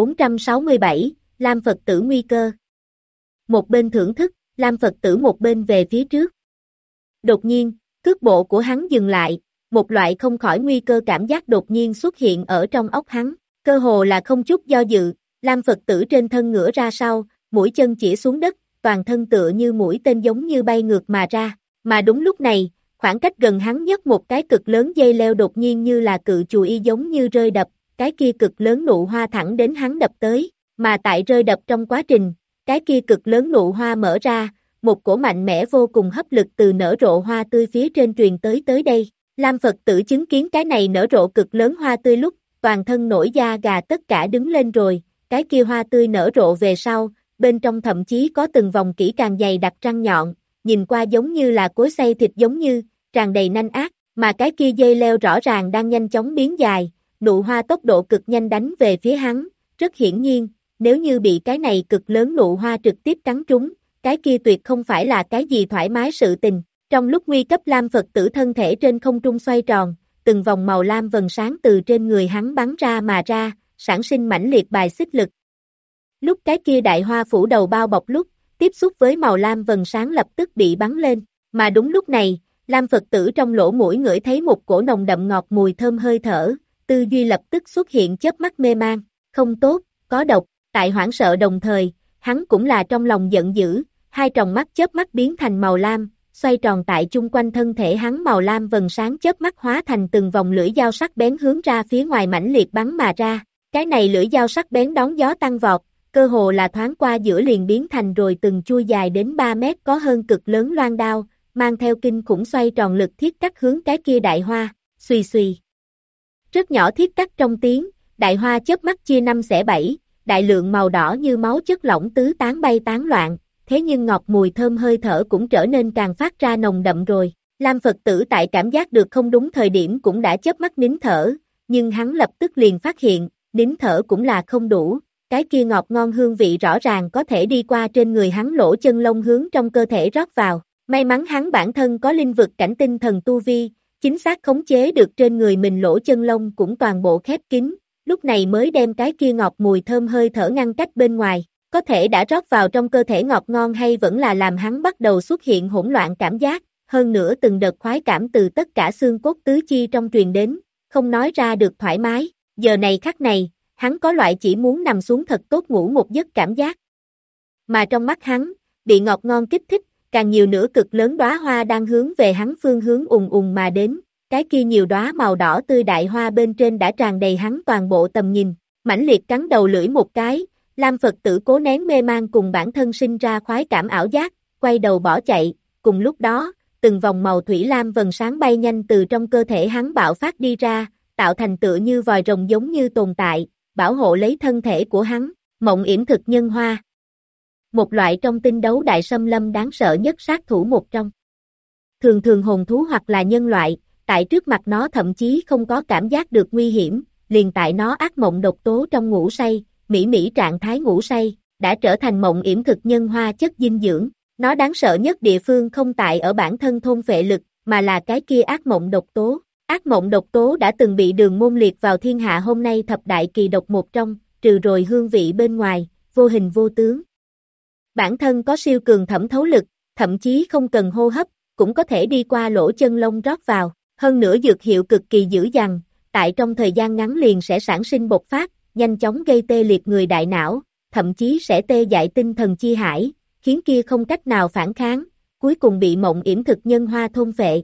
1467, Lam Phật tử nguy cơ. Một bên thưởng thức, Lam Phật tử một bên về phía trước. Đột nhiên, cước bộ của hắn dừng lại, một loại không khỏi nguy cơ cảm giác đột nhiên xuất hiện ở trong óc hắn, cơ hồ là không chút do dự, Lam Phật tử trên thân ngửa ra sau, mũi chân chỉ xuống đất, toàn thân tựa như mũi tên giống như bay ngược mà ra, mà đúng lúc này, khoảng cách gần hắn nhất một cái cực lớn dây leo đột nhiên như là cự chùi y giống như rơi đập, cái kia cực lớn nụ hoa thẳng đến hắn đập tới, mà tại rơi đập trong quá trình, cái kia cực lớn nụ hoa mở ra, một cổ mạnh mẽ vô cùng hấp lực từ nở rộ hoa tươi phía trên truyền tới đây. Lam Phật tử chứng kiến cái này nở rộ cực lớn hoa tươi lúc, toàn thân nổi da gà tất cả đứng lên rồi, cái kia hoa tươi nở rộ về sau, bên trong thậm chí có từng vòng kỹ càng dày đặc răng nhọn, nhìn qua giống như là cối xay thịt giống như, tràn đầy nanh ác, mà cái kia dây leo rõ ràng đang nhanh chóng biến dài, nụ hoa tốc độ cực nhanh đánh về phía hắn, rất hiển nhiên, nếu như bị cái này cực lớn nụ hoa trực tiếp cắn trúng, cái kia tuyệt không phải là cái gì thoải mái sự tình. Trong lúc nguy cấp Lam Phật tử thân thể trên không trung xoay tròn, từng vòng màu lam vầng sáng từ trên người hắn bắn ra mà ra, sản sinh mãnh liệt bài xích lực. Lúc cái kia đại hoa phủ đầu bao bọc lúc, tiếp xúc với màu lam vầng sáng lập tức bị bắn lên, mà đúng lúc này, Lam Phật tử trong lỗ mũi ngửi thấy một cổ nồng đậm ngọt mùi thơm hơi thở, tư duy lập tức xuất hiện chớp mắt mê man, không tốt, có độc, tại hoảng sợ đồng thời, hắn cũng là trong lòng giận dữ, hai tròng mắt chớp mắt biến thành màu lam, xoay tròn tại chung quanh thân thể hắn màu lam vầng sáng chớp mắt hóa thành từng vòng lưỡi dao sắc bén hướng ra phía ngoài mãnh liệt bắn mà ra, cái này lưỡi dao sắc bén đón gió tăng vọt, cơ hồ là thoáng qua giữa liền biến thành rồi từng chui dài đến 3 mét có hơn cực lớn loan đao, mang theo kinh khủng xoay tròn lực thiết cắt hướng cái kia đại hoa, xùy xùy. Rất nhỏ thiết cắt trong tiếng, đại hoa chớp mắt chia 5 xẻ 7, đại lượng màu đỏ như máu chất lỏng tứ tán bay tán loạn, thế nhưng ngọt mùi thơm hơi thở cũng trở nên càng phát ra nồng đậm rồi. Lam Phật tử tại cảm giác được không đúng thời điểm cũng đã chớp mắt nín thở, nhưng hắn lập tức liền phát hiện, nín thở cũng là không đủ, cái kia ngọt ngon hương vị rõ ràng có thể đi qua trên người hắn lỗ chân lông hướng trong cơ thể rót vào, May mắn hắn bản thân có linh vực cảnh tinh thần tu vi, chính xác khống chế được trên người mình lỗ chân lông cũng toàn bộ khép kín, lúc này mới đem cái kia ngọt mùi thơm hơi thở ngăn cách bên ngoài, có thể đã rót vào trong cơ thể ngọt ngon hay vẫn là làm hắn bắt đầu xuất hiện hỗn loạn cảm giác, hơn nữa từng đợt khoái cảm từ tất cả xương cốt tứ chi trong truyền đến, không nói ra được thoải mái, giờ này khắc này, hắn có loại chỉ muốn nằm xuống thật tốt ngủ một giấc cảm giác. Mà trong mắt hắn, bị ngọt ngon kích thích, càng nhiều nữa cực lớn đóa hoa đang hướng về hắn phương hướng ùn ùn mà đến, cái kia nhiều đóa màu đỏ tươi đại hoa bên trên đã tràn đầy hắn toàn bộ tầm nhìn, mãnh liệt cắn đầu lưỡi một cái, Lam Phật tử cố nén mê man cùng bản thân sinh ra khoái cảm ảo giác, quay đầu bỏ chạy, cùng lúc đó, từng vòng màu thủy lam vầng sáng bay nhanh từ trong cơ thể hắn bạo phát đi ra, tạo thành tựa như vòi rồng giống như tồn tại, bảo hộ lấy thân thể của hắn, mộng yểm thực nhân hoa. Một loại trong tinh đấu đại xâm lâm đáng sợ nhất sát thủ một trong. Thường thường hồn thú hoặc là nhân loại, tại trước mặt nó thậm chí không có cảm giác được nguy hiểm, liền tại nó ác mộng độc tố trong ngủ say, mỹ trạng thái ngủ say, đã trở thành mộng yểm thực nhân hoa chất dinh dưỡng. Nó đáng sợ nhất địa phương không tại ở bản thân thôn phệ lực, mà là cái kia ác mộng độc tố. Ác mộng độc tố đã từng bị Đường Môn liệt vào thiên hạ hôm nay thập đại kỳ độc một trong, trừ rồi hương vị bên ngoài, vô hình vô tướng. Bản thân có siêu cường thẩm thấu lực, thậm chí không cần hô hấp, cũng có thể đi qua lỗ chân lông rót vào, hơn nữa dược hiệu cực kỳ dữ dằn, tại trong thời gian ngắn liền sẽ sản sinh bộc phát, nhanh chóng gây tê liệt người đại não, thậm chí sẽ tê dại tinh thần chi hải, khiến kia không cách nào phản kháng, cuối cùng bị mộng yểm thực nhân hoa thôn phệ.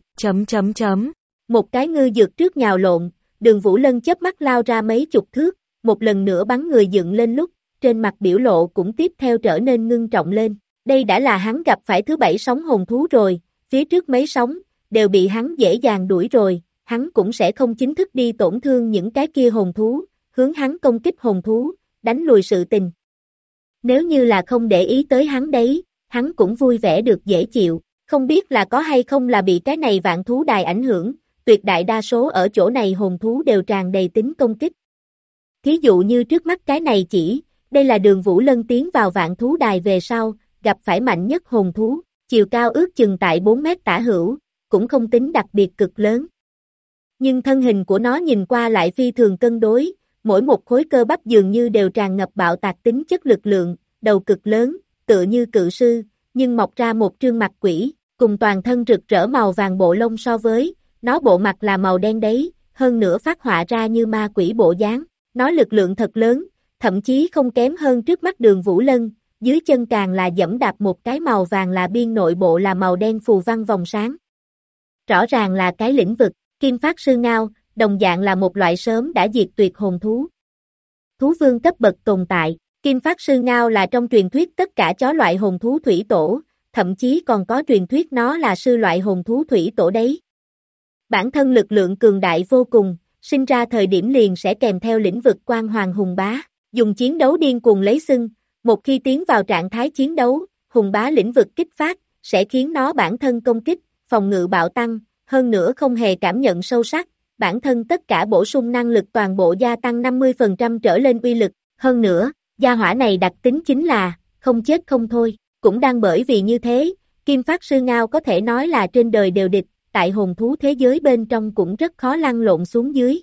Một cái ngư dược trước nhào lộn, Đường Vũ Lân chớp mắt lao ra mấy chục thước, một lần nữa bắn người dựng lên lúc, trên mặt biểu lộ cũng tiếp theo trở nên ngưng trọng lên. Đây đã là hắn gặp phải thứ 7 sóng hồn thú rồi, phía trước mấy sóng, đều bị hắn dễ dàng đuổi rồi, hắn cũng sẽ không chính thức đi tổn thương những cái kia hồn thú, hướng hắn công kích hồn thú, đánh lùi sự tình. Nếu như là không để ý tới hắn đấy, hắn cũng vui vẻ được dễ chịu, không biết là có hay không là bị cái này vạn thú đài ảnh hưởng, tuyệt đại đa số ở chỗ này hồn thú đều tràn đầy tính công kích. Thí dụ như trước mắt cái này chỉ, đây là Đường Vũ Lân tiến vào vạn thú đài về sau, gặp phải mạnh nhất hồn thú, chiều cao ước chừng tại 4 mét tả hữu, cũng không tính đặc biệt cực lớn. Nhưng thân hình của nó nhìn qua lại phi thường cân đối, mỗi một khối cơ bắp dường như đều tràn ngập bạo tạc tính chất lực lượng, đầu cực lớn, tựa như cự sư, nhưng mọc ra một trương mặt quỷ, cùng toàn thân rực rỡ màu vàng bộ lông so với, nó bộ mặt là màu đen đấy, hơn nữa phát họa ra như ma quỷ bộ dáng, nó lực lượng thật lớn, thậm chí không kém hơn trước mắt Đường Vũ Lân, dưới chân càng là dẫm đạp một cái màu vàng là biên nội bộ là màu đen phù văn vòng sáng. Rõ ràng là cái lĩnh vực, Kim Phát Sư Ngao, đồng dạng là một loại sớm đã diệt tuyệt hồn thú. Thú vương cấp bậc tồn tại, Kim Phát Sư Ngao là trong truyền thuyết tất cả chó loại hồn thú thủy tổ, thậm chí còn có truyền thuyết nó là sư loại hồn thú thủy tổ đấy. Bản thân lực lượng cường đại vô cùng, sinh ra thời điểm liền sẽ kèm theo lĩnh vực quang hoàng hùng bá, dùng chiến đấu điên cuồng lấy xưng, một khi tiến vào trạng thái chiến đấu, hùng bá lĩnh vực kích phát, sẽ khiến nó bản thân công kích, phòng ngự bạo tăng, hơn nữa không hề cảm nhận sâu sắc, bản thân tất cả bổ sung năng lực toàn bộ gia tăng 50% trở lên uy lực, hơn nữa, gia hỏa này đặc tính chính là, không chết không thôi, cũng đang bởi vì như thế, Kim Phát Sư Ngao có thể nói là trên đời đều địch, tại hồn thú thế giới bên trong cũng rất khó lăn lộn xuống dưới.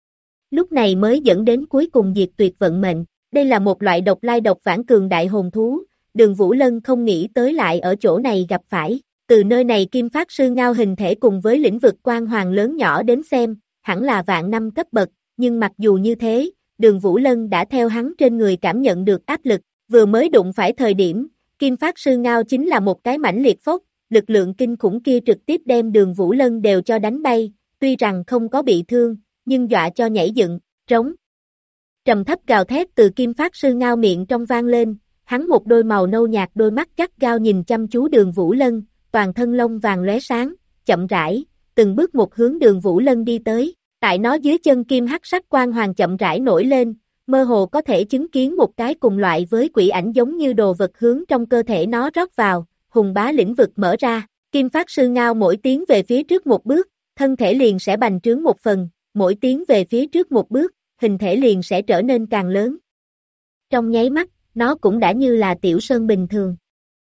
Lúc này mới dẫn đến cuối cùng diệt tuyệt vận mệnh, đây là một loại độc lai độc vãng cường đại hồn thú, Đường Vũ Lân không nghĩ tới lại ở chỗ này gặp phải. Từ nơi này Kim Phát Sư Ngao hình thể cùng với lĩnh vực quang hoàng lớn nhỏ đến xem, hẳn là vạn năm cấp bậc, nhưng mặc dù như thế, Đường Vũ Lân đã theo hắn trên người cảm nhận được áp lực, vừa mới đụng phải thời điểm, Kim Phát Sư Ngao chính là một cái mãnh liệt phốc, lực lượng kinh khủng kia trực tiếp đem Đường Vũ Lân đều cho đánh bay, tuy rằng không có bị thương, nhưng dọa cho nhảy dựng, trống. Trầm thấp gào thét từ Kim Phát Sư Ngao miệng trong vang lên, hắn một đôi màu nâu nhạt đôi mắt gắt gao nhìn chăm chú Đường Vũ Lân, toàn thân lông vàng lóe sáng, chậm rãi, từng bước một hướng Đường Vũ Lân đi tới, tại nó dưới chân kim hắc sắc quang hoàng chậm rãi nổi lên, mơ hồ có thể chứng kiến một cái cùng loại với quỷ ảnh giống như đồ vật hướng trong cơ thể nó rót vào, hùng bá lĩnh vực mở ra, Kim Phát Sư Ngao mỗi tiến về phía trước một bước, thân thể liền sẽ bành trướng một phần, mỗi tiến về phía trước một bước, hình thể liền sẽ trở nên càng lớn. Trong nháy mắt, nó cũng đã như là tiểu sơn bình thường.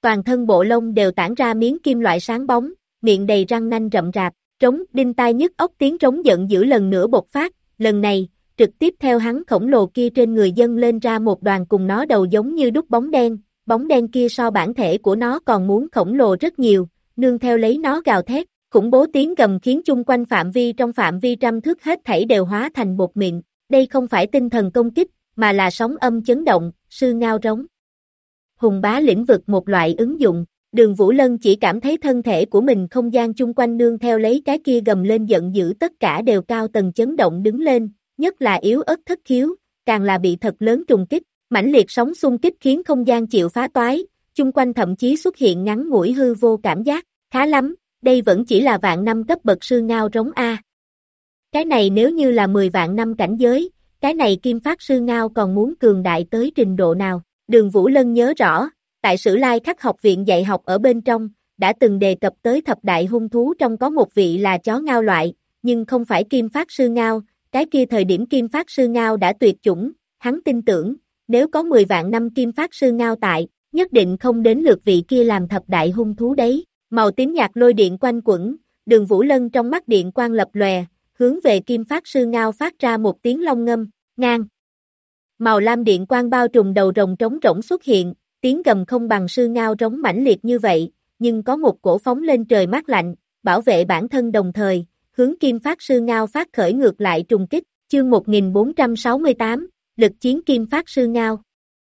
toàn thân bộ lông đều tản ra miếng kim loại sáng bóng, miệng đầy răng nanh rậm rạp, trống đinh tai nhức óc tiếng trống giận dữ lần nữa bộc phát, lần này, trực tiếp theo hắn khổng lồ kia trên người dâng lên ra một đoàn cùng nó đầu giống như đúc bóng đen kia so bản thể của nó còn muốn khổng lồ rất nhiều, nương theo lấy nó gào thét, khủng bố tiếng gầm khiến chung quanh trong phạm vi trăm thước hết thảy đều hóa thành bột mịn, đây không phải tinh thần công kích, mà là sóng âm chấn động, sư ngao rống. Hùng bá lĩnh vực một loại ứng dụng, Đường Vũ Lân chỉ cảm thấy thân thể của mình không gian chung quanh nương theo lấy cái kia gầm lên giận dữ tất cả đều cao tầng chấn động đứng lên, nhất là yếu ớt thất khiếu, càng là bị thật lớn trùng kích, mãnh liệt sóng xung kích khiến không gian chịu phá toái, chung quanh thậm chí xuất hiện ngắn ngủi hư vô cảm giác, khá lắm, đây vẫn chỉ là vạn năm cấp bậc sư ngao rống A. Cái này nếu như là 10 vạn năm cảnh giới, cái này kim phát sư ngao còn muốn cường đại tới trình độ nào, Đường Vũ Lân nhớ rõ, tại Sử Lai Khắc học viện dạy học ở bên trong, đã từng đề cập tới thập đại hung thú trong có một vị là chó ngao loại, nhưng không phải kim phát sư ngao, cái kia thời điểm kim phát sư ngao đã tuyệt chủng, hắn tin tưởng, nếu có 10 vạn năm kim phát sư ngao tại, nhất định không đến lượt vị kia làm thập đại hung thú đấy, màu tím nhạt lôi điện quanh quẩn, Đường Vũ Lân trong mắt điện quang lập lòe, hướng về kim phát sư ngao phát ra một tiếng long ngâm, ngang. Màu lam điện quang bao trùm đầu rồng trống rỗng xuất hiện, tiếng gầm không bằng sư ngao rống mãnh liệt như vậy, nhưng có một cổ phóng lên trời mát lạnh, bảo vệ bản thân đồng thời, hướng kim phát sư ngao phát khởi ngược lại trùng kích, chương 1468, lực chiến kim phát sư ngao.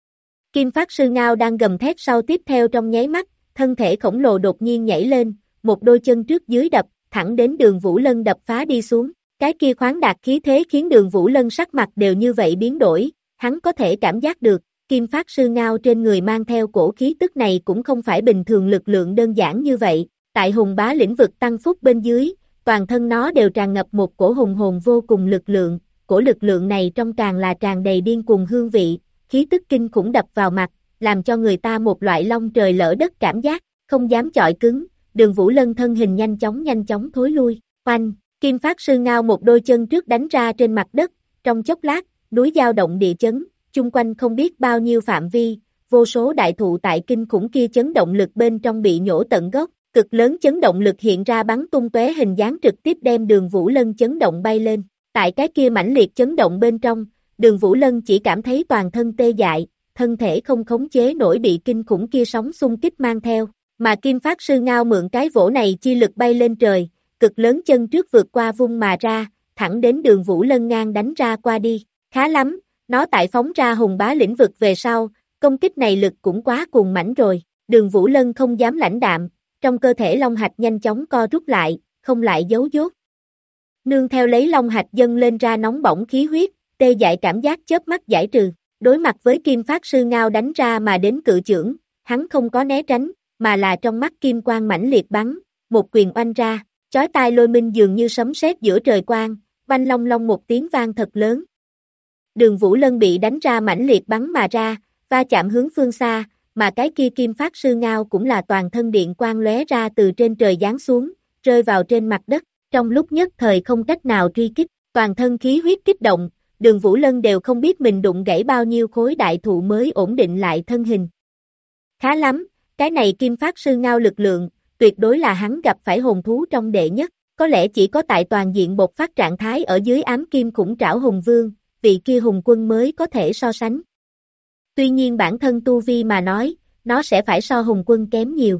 Kim phát sư ngao đang gầm thét sau tiếp theo trong nháy mắt, thân thể khổng lồ đột nhiên nhảy lên, một đôi chân trước dưới đập, thẳng đến Đường Vũ Lân đập phá đi xuống, cái kia khoáng đạt khí thế khiến Đường Vũ Lân sắc mặt đều như vậy biến đổi, hắn có thể cảm giác được, kim phát sư ngao trên người mang theo cổ khí tức này cũng không phải bình thường lực lượng đơn giản như vậy, tại hùng bá lĩnh vực tăng phúc bên dưới, toàn thân nó đều tràn ngập một cổ hùng hồn vô cùng lực lượng, cổ lực lượng này trong càng là tràn đầy điên cuồng hương vị, khí tức kinh khủng đập vào mặt, làm cho người ta một loại long trời lỡ đất cảm giác, không dám chọi cứng, Đường Vũ Lân thân hình nhanh chóng thối lui, oanh, kim phát sư ngao một đôi chân trước đánh ra trên mặt đất, trong chốc lát, núi dao động địa chấn, chung quanh không biết bao nhiêu phạm vi, vô số đại thụ tại kinh khủng kia chấn động lực bên trong bị nhổ tận gốc, cực lớn chấn động lực hiện ra bắn tung tóe hình dáng trực tiếp đem Đường Vũ Lân chấn động bay lên, tại cái kia mãnh liệt chấn động bên trong, Đường Vũ Lân chỉ cảm thấy toàn thân tê dại, thân thể không khống chế nổi bị kinh khủng kia sóng xung kích mang theo, mà kim phát sư ngao mượn cái vỗ này chi lực bay lên trời, cực lớn chân trước vượt qua vung mà ra, thẳng đến Đường Vũ Lân ngang đánh ra qua đi, khá lắm, nó tại phóng ra hùng bá lĩnh vực về sau, công kích này lực cũng quá cuồng mãnh rồi, Đường Vũ Lân không dám lãnh đạm, trong cơ thể long hạch nhanh chóng co rút lại, không lại giấu dốt. Nương theo lấy long hạch dâng lên ra nóng bỏng khí huyết, tê dại cảm giác chớp mắt giải trừ, đối mặt với kim phát sư ngao đánh ra mà đến cự chưởng, hắn không có né tránh, mà là trong mắt kim quang mãnh liệt bắn, một quyền oanh ra, chói tai lôi minh dường như sấm sét giữa trời quang, oanh long long một tiếng vang thật lớn. Đường Vũ Lân bị đánh ra mãnh liệt bắn mà ra, va chạm hướng phương xa, mà cái kia kim phát sư ngao cũng là toàn thân điện quang lóe ra từ trên trời giáng xuống, rơi vào trên mặt đất, trong lúc nhất thời không cách nào truy kích, toàn thân khí huyết kích động, Đường Vũ Lân đều không biết mình đụng gãy bao nhiêu khối đại thụ mới ổn định lại thân hình. Khá lắm, cái này kim phát sư ngao lực lượng, tuyệt đối là hắn gặp phải hồn thú trong đệ nhất, có lẽ chỉ có tại toàn diện bộc phát trạng thái ở dưới ám kim khủng trảo hùng vương, vị kia hùng quân mới có thể so sánh. Tuy nhiên bản thân tu vi mà nói, nó sẽ phải so hùng quân kém nhiều.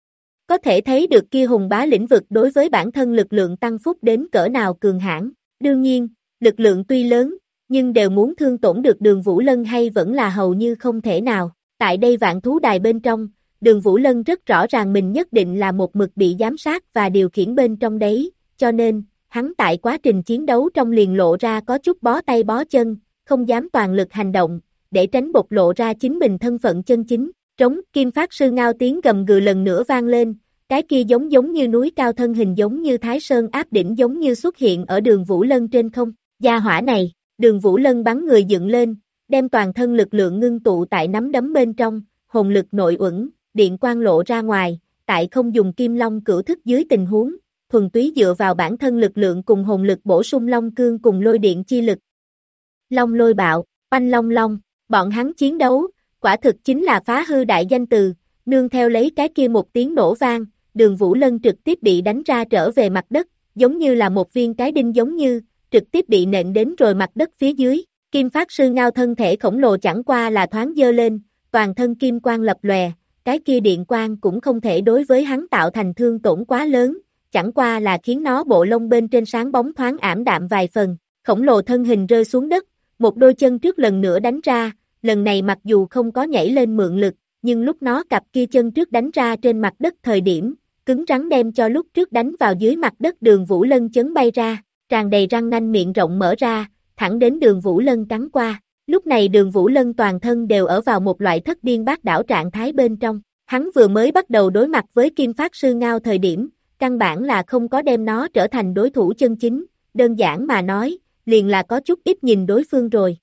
Có thể thấy được kia hùng bá lĩnh vực đối với bản thân lực lượng tăng phúc đến cỡ nào cường hãn. Đương nhiên, lực lượng tuy lớn, nhưng đều muốn thương tổn được Đường Vũ Lân hay vẫn là hầu như không thể nào. Tại đây vạn thú đài bên trong, Đường Vũ Lân rất rõ ràng mình nhất định là một mực bị giám sát và điều khiển bên trong đấy, cho nên, hắn tại quá trình chiến đấu trong liền lộ ra có chút bó tay bó chân, không dám toàn lực hành động, để tránh bộc lộ ra chính mình thân phận chân chính. Trống, kim phát sư ngao tiếng gầm gừ lần nữa vang lên, cái kia giống như núi cao thân hình giống như Thái Sơn áp đỉnh giống như xuất hiện ở Đường Vũ Lân trên không, gia hỏa này, Đường Vũ Lân bắn người dựng lên, đem toàn thân lực lượng ngưng tụ tại nắm đấm bên trong, hồn lực nội uẩn, điện quang lộ ra ngoài, tại không dùng kim long cửu thức dưới tình huống, thuần túy dựa vào bản thân lực lượng cùng hồn lực bổ sung long cương cùng lôi điện chi lực. Long lôi bạo, oanh long long, bọn hắn chiến đấu, quả thực chính là phá hư đại danh từ, nương theo lấy cái kia một tiếng nổ vang, Đường Vũ Lân trực tiếp bị đánh ra trở về mặt đất, giống như là một viên cái đinh giống như, trực tiếp bị nện đến rồi mặt đất phía dưới. Kim Phát Sư Ngao thân thể khổng lồ chẳng qua là thoáng dơ lên, toàn thân kim quang lập lòe, cái kia điện quang cũng không thể đối với hắn tạo thành thương tổn quá lớn, chẳng qua là khiến nó bộ lông bên trên sáng bóng thoáng ảm đạm vài phần. Khổng lồ thân hình rơi xuống đất, một đôi chân trước lần nữa đánh ra, lần này mặc dù không có nhảy lên mượn lực, nhưng lúc nó cặp kia chân trước đánh ra trên mặt đất thời điểm, cứng rắn đem cho lúc trước đánh vào dưới mặt đất Đường Vũ Lân chấn bay ra, tràn đầy răng nanh miệng rộng mở ra, thẳng đến Đường Vũ Lân cắn qua. Lúc này Đường Vũ Lân toàn thân đều ở vào một loại thất điên bát đảo trạng thái bên trong, hắn vừa mới bắt đầu đối mặt với Kim Phát Sư Ngao thời điểm, căn bản là không có đem nó trở thành đối thủ chân chính, đơn giản mà nói, liền là có chút ít nhìn đối phương rồi.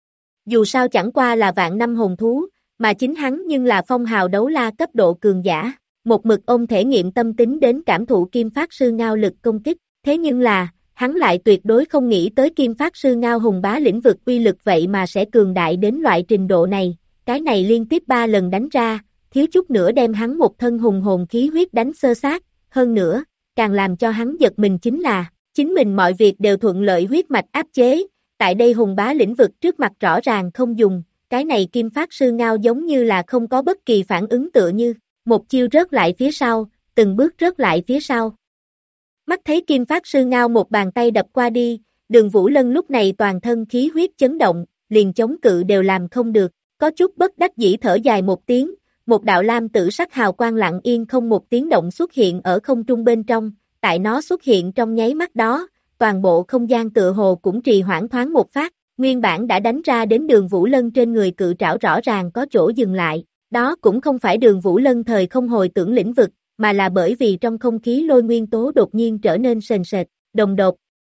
Dù sao chẳng qua là vạn năm hồn thú, mà chính hắn nhưng là phong hào đấu la cấp độ cường giả, một mực ông thể nghiệm tâm tính đến cảm thụ Kim Phát Sư Ngao lực công kích, thế nhưng là, hắn lại tuyệt đối không nghĩ tới Kim Phát Sư Ngao hùng bá lĩnh vực uy lực vậy mà sẽ cường đại đến loại trình độ này, cái này liên tiếp 3 lần đánh ra, thiếu chút nữa đem hắn một thân hùng hồn khí huyết đánh xơ xác, hơn nữa, càng làm cho hắn giật mình chính là, chính mình mọi việc đều thuận lợi huyết mạch áp chế, tại đây hùng bá lĩnh vực trước mặt rõ ràng không dùng, cái này Kim Phát Sư Ngao giống như là không có bất kỳ phản ứng tựa như, một chiêu rớt lại phía sau, từng bước rớt lại phía sau. Mắt thấy Kim Phát Sư Ngao một bàn tay đập qua đi, Đường Vũ Lân lúc này toàn thân khí huyết chấn động, liền chống cự đều làm không được, có chút bất đắc dĩ thở dài một tiếng, một đạo lam tử sắc hào quang lặng yên không một tiếng động xuất hiện ở không trung bên trong, tại nó xuất hiện trong nháy mắt đó, toàn bộ không gian tựa hồ cũng trì hoãn thoáng một phát, nguyên bản đã đánh ra đến Đường Vũ Lân trên người cự trảo rõ ràng có chỗ dừng lại, đó cũng không phải Đường Vũ Lân thời không hồi tưởng lĩnh vực, mà là bởi vì trong không khí lôi nguyên tố đột nhiên trở nên sền sệt, đồng đột.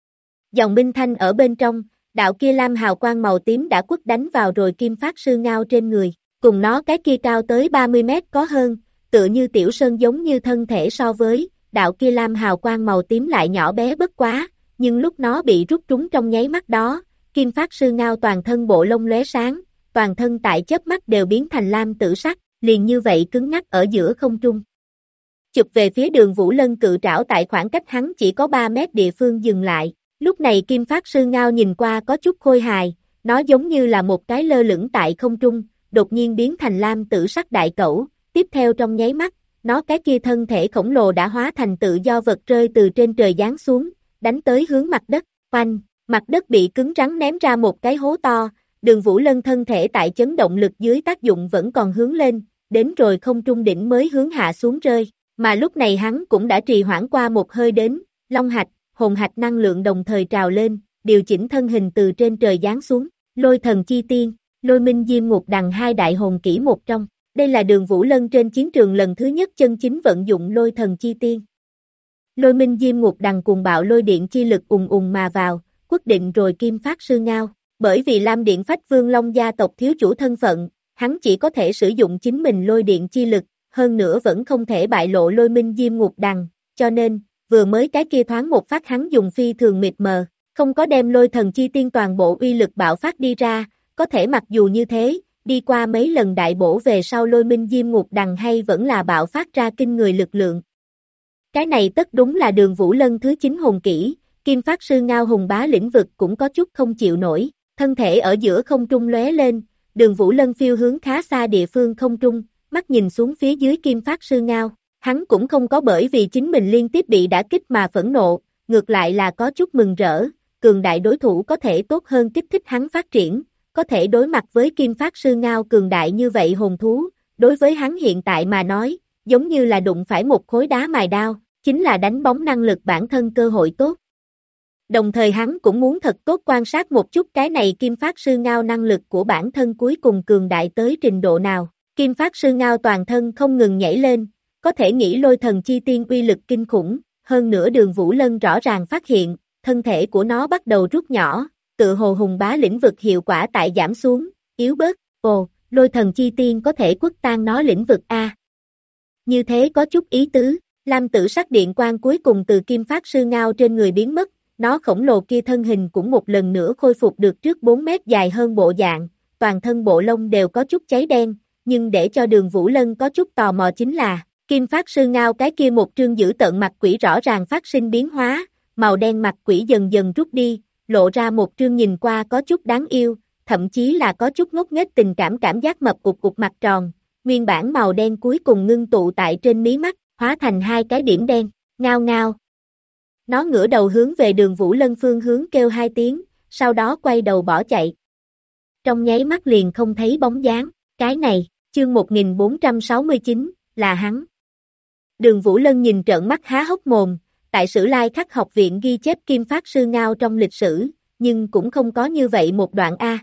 Dòng minh thanh ở bên trong, đạo kia lam hào quang màu tím đã quất đánh vào rồi Kim Phát Sư Ngao trên người, cùng nó cái kia cao tới 30 mét có hơn, tựa như tiểu sơn giống như thân thể so với, đạo kia lam hào quang màu tím lại nhỏ bé bất quá, nhưng lúc nó bị rút trúng trong nháy mắt đó, Kim Phát Sư Ngao toàn thân bộ lông lóe sáng, toàn thân tại chớp mắt đều biến thành lam tử sắc, liền như vậy cứng ngắc ở giữa không trung. Chụp về phía Đường Vũ Lân cự trảo tại khoảng cách hắn chỉ có 3 mét địa phương dừng lại, lúc này Kim Phát Sư Ngao nhìn qua có chút khôi hài, nó giống như là một cái lơ lửng tại không trung, đột nhiên biến thành lam tử sắc đại cẩu, tiếp theo trong nháy mắt, nó cái kia thân thể khổng lồ đã hóa thành tự do vật rơi từ trên trời giáng xuống, đánh tới hướng mặt đất, oanh, mặt đất bị cứng rắn ném ra một cái hố to, Đường Vũ Lân thân thể tại chấn động lực dưới tác dụng vẫn còn hướng lên, đến rồi không trung đỉnh mới hướng hạ xuống rơi, mà lúc này hắn cũng đã trì hoãn qua một hơi đến, long hạch, hồn hạch năng lượng đồng thời trào lên, điều chỉnh thân hình từ trên trời giáng xuống, lôi thần chi tiên, lôi minh diêm ngục đằng hai đại hồn kỹ một trong, đây là Đường Vũ Lân trên chiến trường lần thứ nhất chân chính vận dụng lôi thần chi tiên. Lôi minh diêm ngục đằng cùng bạo lôi điện chi lực ùng ùng mà vào, quyết định rồi Kim Phát Sư Ngao, bởi vì Lam Điện Phách Vương Long gia tộc thiếu chủ thân phận, hắn chỉ có thể sử dụng chính mình lôi điện chi lực, hơn nữa vẫn không thể bại lộ lôi minh diêm ngục đằng, cho nên, vừa mới cái kia thoáng một phát hắn dùng phi thường mịt mờ, không có đem lôi thần chi tiên toàn bộ uy lực bạo phát đi ra, có thể mặc dù như thế, đi qua mấy lần đại bổ về sau lôi minh diêm ngục đằng hay vẫn là bạo phát ra kinh người lực lượng. Cái này tất đúng là Đường Vũ Lân thứ 9 hồn kỹ, Kim Phát Sư Ngao hùng bá lĩnh vực cũng có chút không chịu nổi, thân thể ở giữa không trung lóe lên, Đường Vũ Lân phiêu hướng khá xa địa phương không trung, mắt nhìn xuống phía dưới Kim Phát Sư Ngao, hắn cũng không có bởi vì chính mình liên tiếp bị đả kích mà phẫn nộ, ngược lại là có chút mừng rỡ, cường đại đối thủ có thể tốt hơn kích thích hắn phát triển, có thể đối mặt với Kim Phát Sư Ngao cường đại như vậy hồn thú, đối với hắn hiện tại mà nói, giống như là đụng phải một khối đá mài đao, chính là đánh bóng năng lực bản thân cơ hội tốt. Đồng thời hắn cũng muốn thật tốt quan sát một chút cái này Kim Phát Sư Ngao năng lực của bản thân cuối cùng cường đại tới trình độ nào. Kim Phát Sư Ngao toàn thân không ngừng nhảy lên, có thể nghĩ lôi thần chi tiên uy lực kinh khủng, hơn nữa Đường Vũ Lân rõ ràng phát hiện, thân thể của nó bắt đầu rút nhỏ, tự hồ hùng bá lĩnh vực hiệu quả tại giảm xuống, yếu bớt, lôi thần chi tiên có thể quất tan nó lĩnh vực A. Như thế có chút ý tứ, lam tử sắc điện quang cuối cùng từ Kim Phát Sư Ngao trên người biến mất, nó khổng lồ kia thân hình cũng một lần nữa khôi phục được trước 4 mét dài hơn bộ dạng, toàn thân bộ lông đều có chút cháy đen, nhưng để cho Đường Vũ Lân có chút tò mò chính là, Kim Phát Sư Ngao cái kia một trương dữ tợn mặt quỷ rõ ràng phát sinh biến hóa, màu đen mặt quỷ dần dần rút đi, lộ ra một trương nhìn qua có chút đáng yêu, thậm chí là có chút ngốc nghếch tình cảm giác mập cục cục mặt tròn, nguyên bản màu đen cuối cùng ngưng tụ tại trên mí mắt, hóa thành hai cái điểm đen, ngao ngao. Nó ngửa đầu hướng về Đường Vũ Lân phương hướng kêu hai tiếng, sau đó quay đầu bỏ chạy. Trong nháy mắt liền không thấy bóng dáng, cái này, chương 1469, là hắn. Đường Vũ Lân nhìn trợn mắt há hốc mồm, tại Sử Lai Khắc học viện ghi chép Kim Phát Sư Ngao trong lịch sử, nhưng cũng không có như vậy một đoạn A.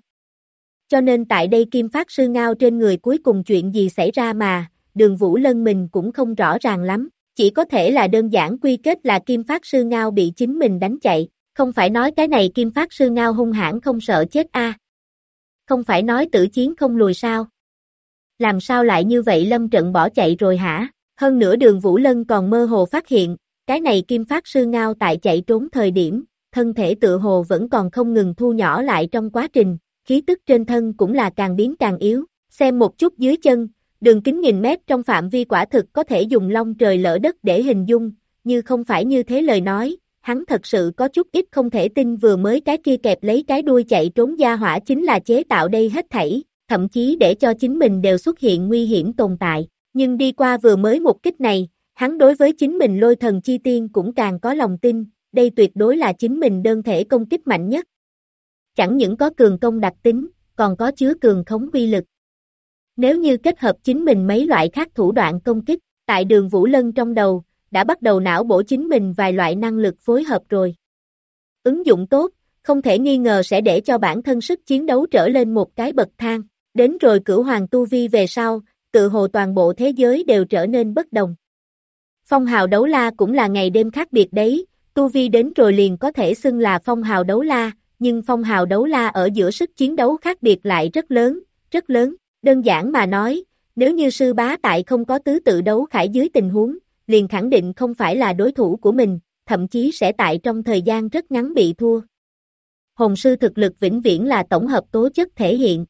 Cho nên tại đây Kim Phát Sư Ngao trên người cuối cùng chuyện gì xảy ra mà, Đường Vũ Lân mình cũng không rõ ràng lắm, chỉ có thể là đơn giản quy kết là Kim Phát Sư Ngao bị chính mình đánh chạy, không phải nói cái này Kim Phát Sư Ngao hung hãn không sợ chết A. Không phải nói tử chiến không lùi sao? Làm sao lại như vậy lâm trận bỏ chạy rồi hả? Hơn nữa Đường Vũ Lân còn mơ hồ phát hiện, cái này Kim Phát Sư Ngao tại chạy trốn thời điểm, thân thể tựa hồ vẫn còn không ngừng thu nhỏ lại trong quá trình, khí tức trên thân cũng là càng biến càng yếu, xem một chút dưới chân, đường kính nghìn mét trong phạm vi quả thực có thể dùng long trời lỡ đất để hình dung, như không phải như thế lời nói, hắn thật sự có chút ít không thể tin vừa mới cái kia kẹp lấy cái đuôi chạy trốn gia hỏa chính là chế tạo đây hết thảy, thậm chí để cho chính mình đều xuất hiện nguy hiểm tồn tại, nhưng đi qua vừa mới một kích này, hắn đối với chính mình Lôi Thần Chi Tiên cũng càng có lòng tin, đây tuyệt đối là chính mình đơn thể công kích mạnh nhất. Chẳng những có cường công đặc tính, còn có chứa cường khống quy lực. Nếu như kết hợp chính mình mấy loại khác thủ đoạn công kích, tại Đường Vũ Lân trong đầu, đã bắt đầu não bổ chính mình vài loại năng lực phối hợp rồi. Ứng dụng tốt, không thể nghi ngờ sẽ để cho bản thân sức chiến đấu trở lên một cái bậc thang, đến rồi Cửu Hoàng tu vi về sau, tự hồ toàn bộ thế giới đều trở nên bất đồng. Phong hào đấu la cũng là ngày đêm khác biệt đấy, tu vi đến rồi liền có thể xưng là phong hào đấu la, nhưng phong hào đấu la ở giữa sức chiến đấu khác biệt lại rất lớn, đơn giản mà nói, nếu như sư bá tại không có tứ tự đấu khải dưới tình huống, liền khẳng định không phải là đối thủ của mình, thậm chí sẽ tại trong thời gian rất ngắn bị thua. Hồn sư thực lực vĩnh viễn là tổng hợp tố chất thể hiện.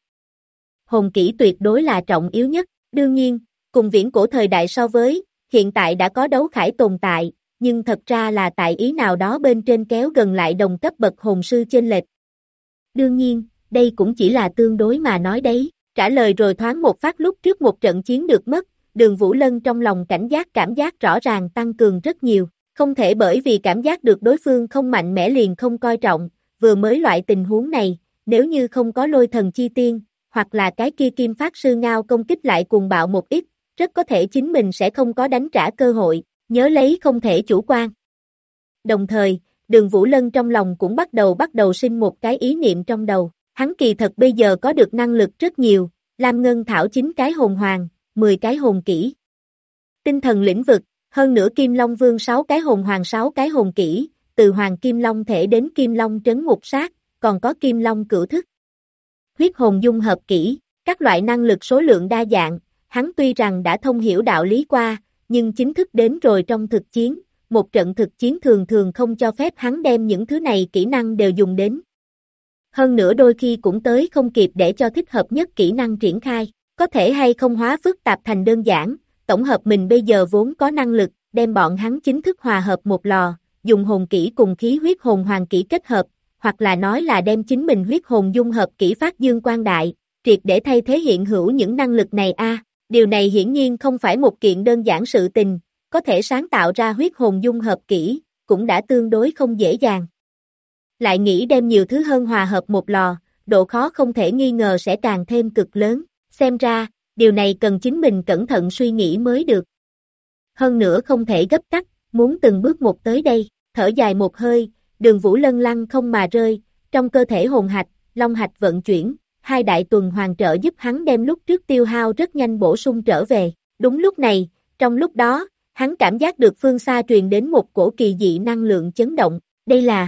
Hồn kỹ tuyệt đối là trọng yếu nhất, đương nhiên, cùng viễn cổ thời đại so với, hiện tại đã có đấu khải tồn tại, nhưng thật ra là tại ý nào đó bên trên kéo gần lại đồng cấp bậc hồn sư chênh lệch. Đương nhiên, đây cũng chỉ là tương đối mà nói đấy, trả lời rồi thoáng một phát lúc trước một trận chiến được mất, Đường Vũ Lân trong lòng cảnh giác cảm giác rõ ràng tăng cường rất nhiều, không thể bởi vì cảm giác được đối phương không mạnh mẽ liền không coi trọng, vừa mới loại tình huống này, nếu như không có Lôi Thần Chi Tiên, hoặc là cái kia Kim Phát Sư Ngao công kích lại cuồng bạo một ít, rất có thể chính mình sẽ không có đánh trả cơ hội, nhớ lấy không thể chủ quan. Đồng thời, Đường Vũ Lân trong lòng cũng bắt đầu sinh một cái ý niệm trong đầu, hắn kỳ thật bây giờ có được năng lực rất nhiều, Lam Ngân Thảo 9 cái hồn hoàng, 10 cái hồn kỹ. Tinh thần lĩnh vực, hơn nữa Kim Long Vương 6 cái hồn hoàng 6 cái hồn kỹ, từ Hoàng Kim Long thể đến Kim Long trấn ngục sát, còn có Kim Long cửu thức. Huyết hồn dung hợp kỹ, các loại năng lực số lượng đa dạng, hắn tuy rằng đã thông hiểu đạo lý qua, nhưng chính thức đến rồi trong thực chiến, một trận thực chiến thường thường không cho phép hắn đem những thứ này kỹ năng đều dùng đến. Hơn nữa đôi khi cũng tới không kịp để cho thích hợp nhất kỹ năng triển khai, có thể hay không hóa phức tạp thành đơn giản, tổng hợp mình bây giờ vốn có năng lực, đem bọn hắn chính thức hòa hợp một lò, dùng hồn kỹ cùng khí huyết hồn hoàng kỹ kết hợp, hoặc là nói là đem chính mình huyết hồn dung hợp kỹ phát dương quang đại, triệt để thay thế hiện hữu những năng lực này điều này hiển nhiên không phải một kiện đơn giản sự tình, có thể sáng tạo ra huyết hồn dung hợp kỹ, cũng đã tương đối không dễ dàng. Lại nghĩ đem nhiều thứ hơn hòa hợp một lò, độ khó không thể nghi ngờ sẽ càng thêm cực lớn, xem ra, điều này cần chính mình cẩn thận suy nghĩ mới được. Hơn nữa không thể gấp gáp, muốn từng bước một tới đây, thở dài một hơi, Đường Vũ Lân lăng không mà rơi, trong cơ thể hồn hạch, long hạch vận chuyển, hai đại tuần hoàn trợ giúp hắn đem lúc trước tiêu hao rất nhanh bổ sung trở về. Đúng lúc này, trong lúc đó, hắn cảm giác được phương xa truyền đến một cổ kỳ dị năng lượng chấn động, đây là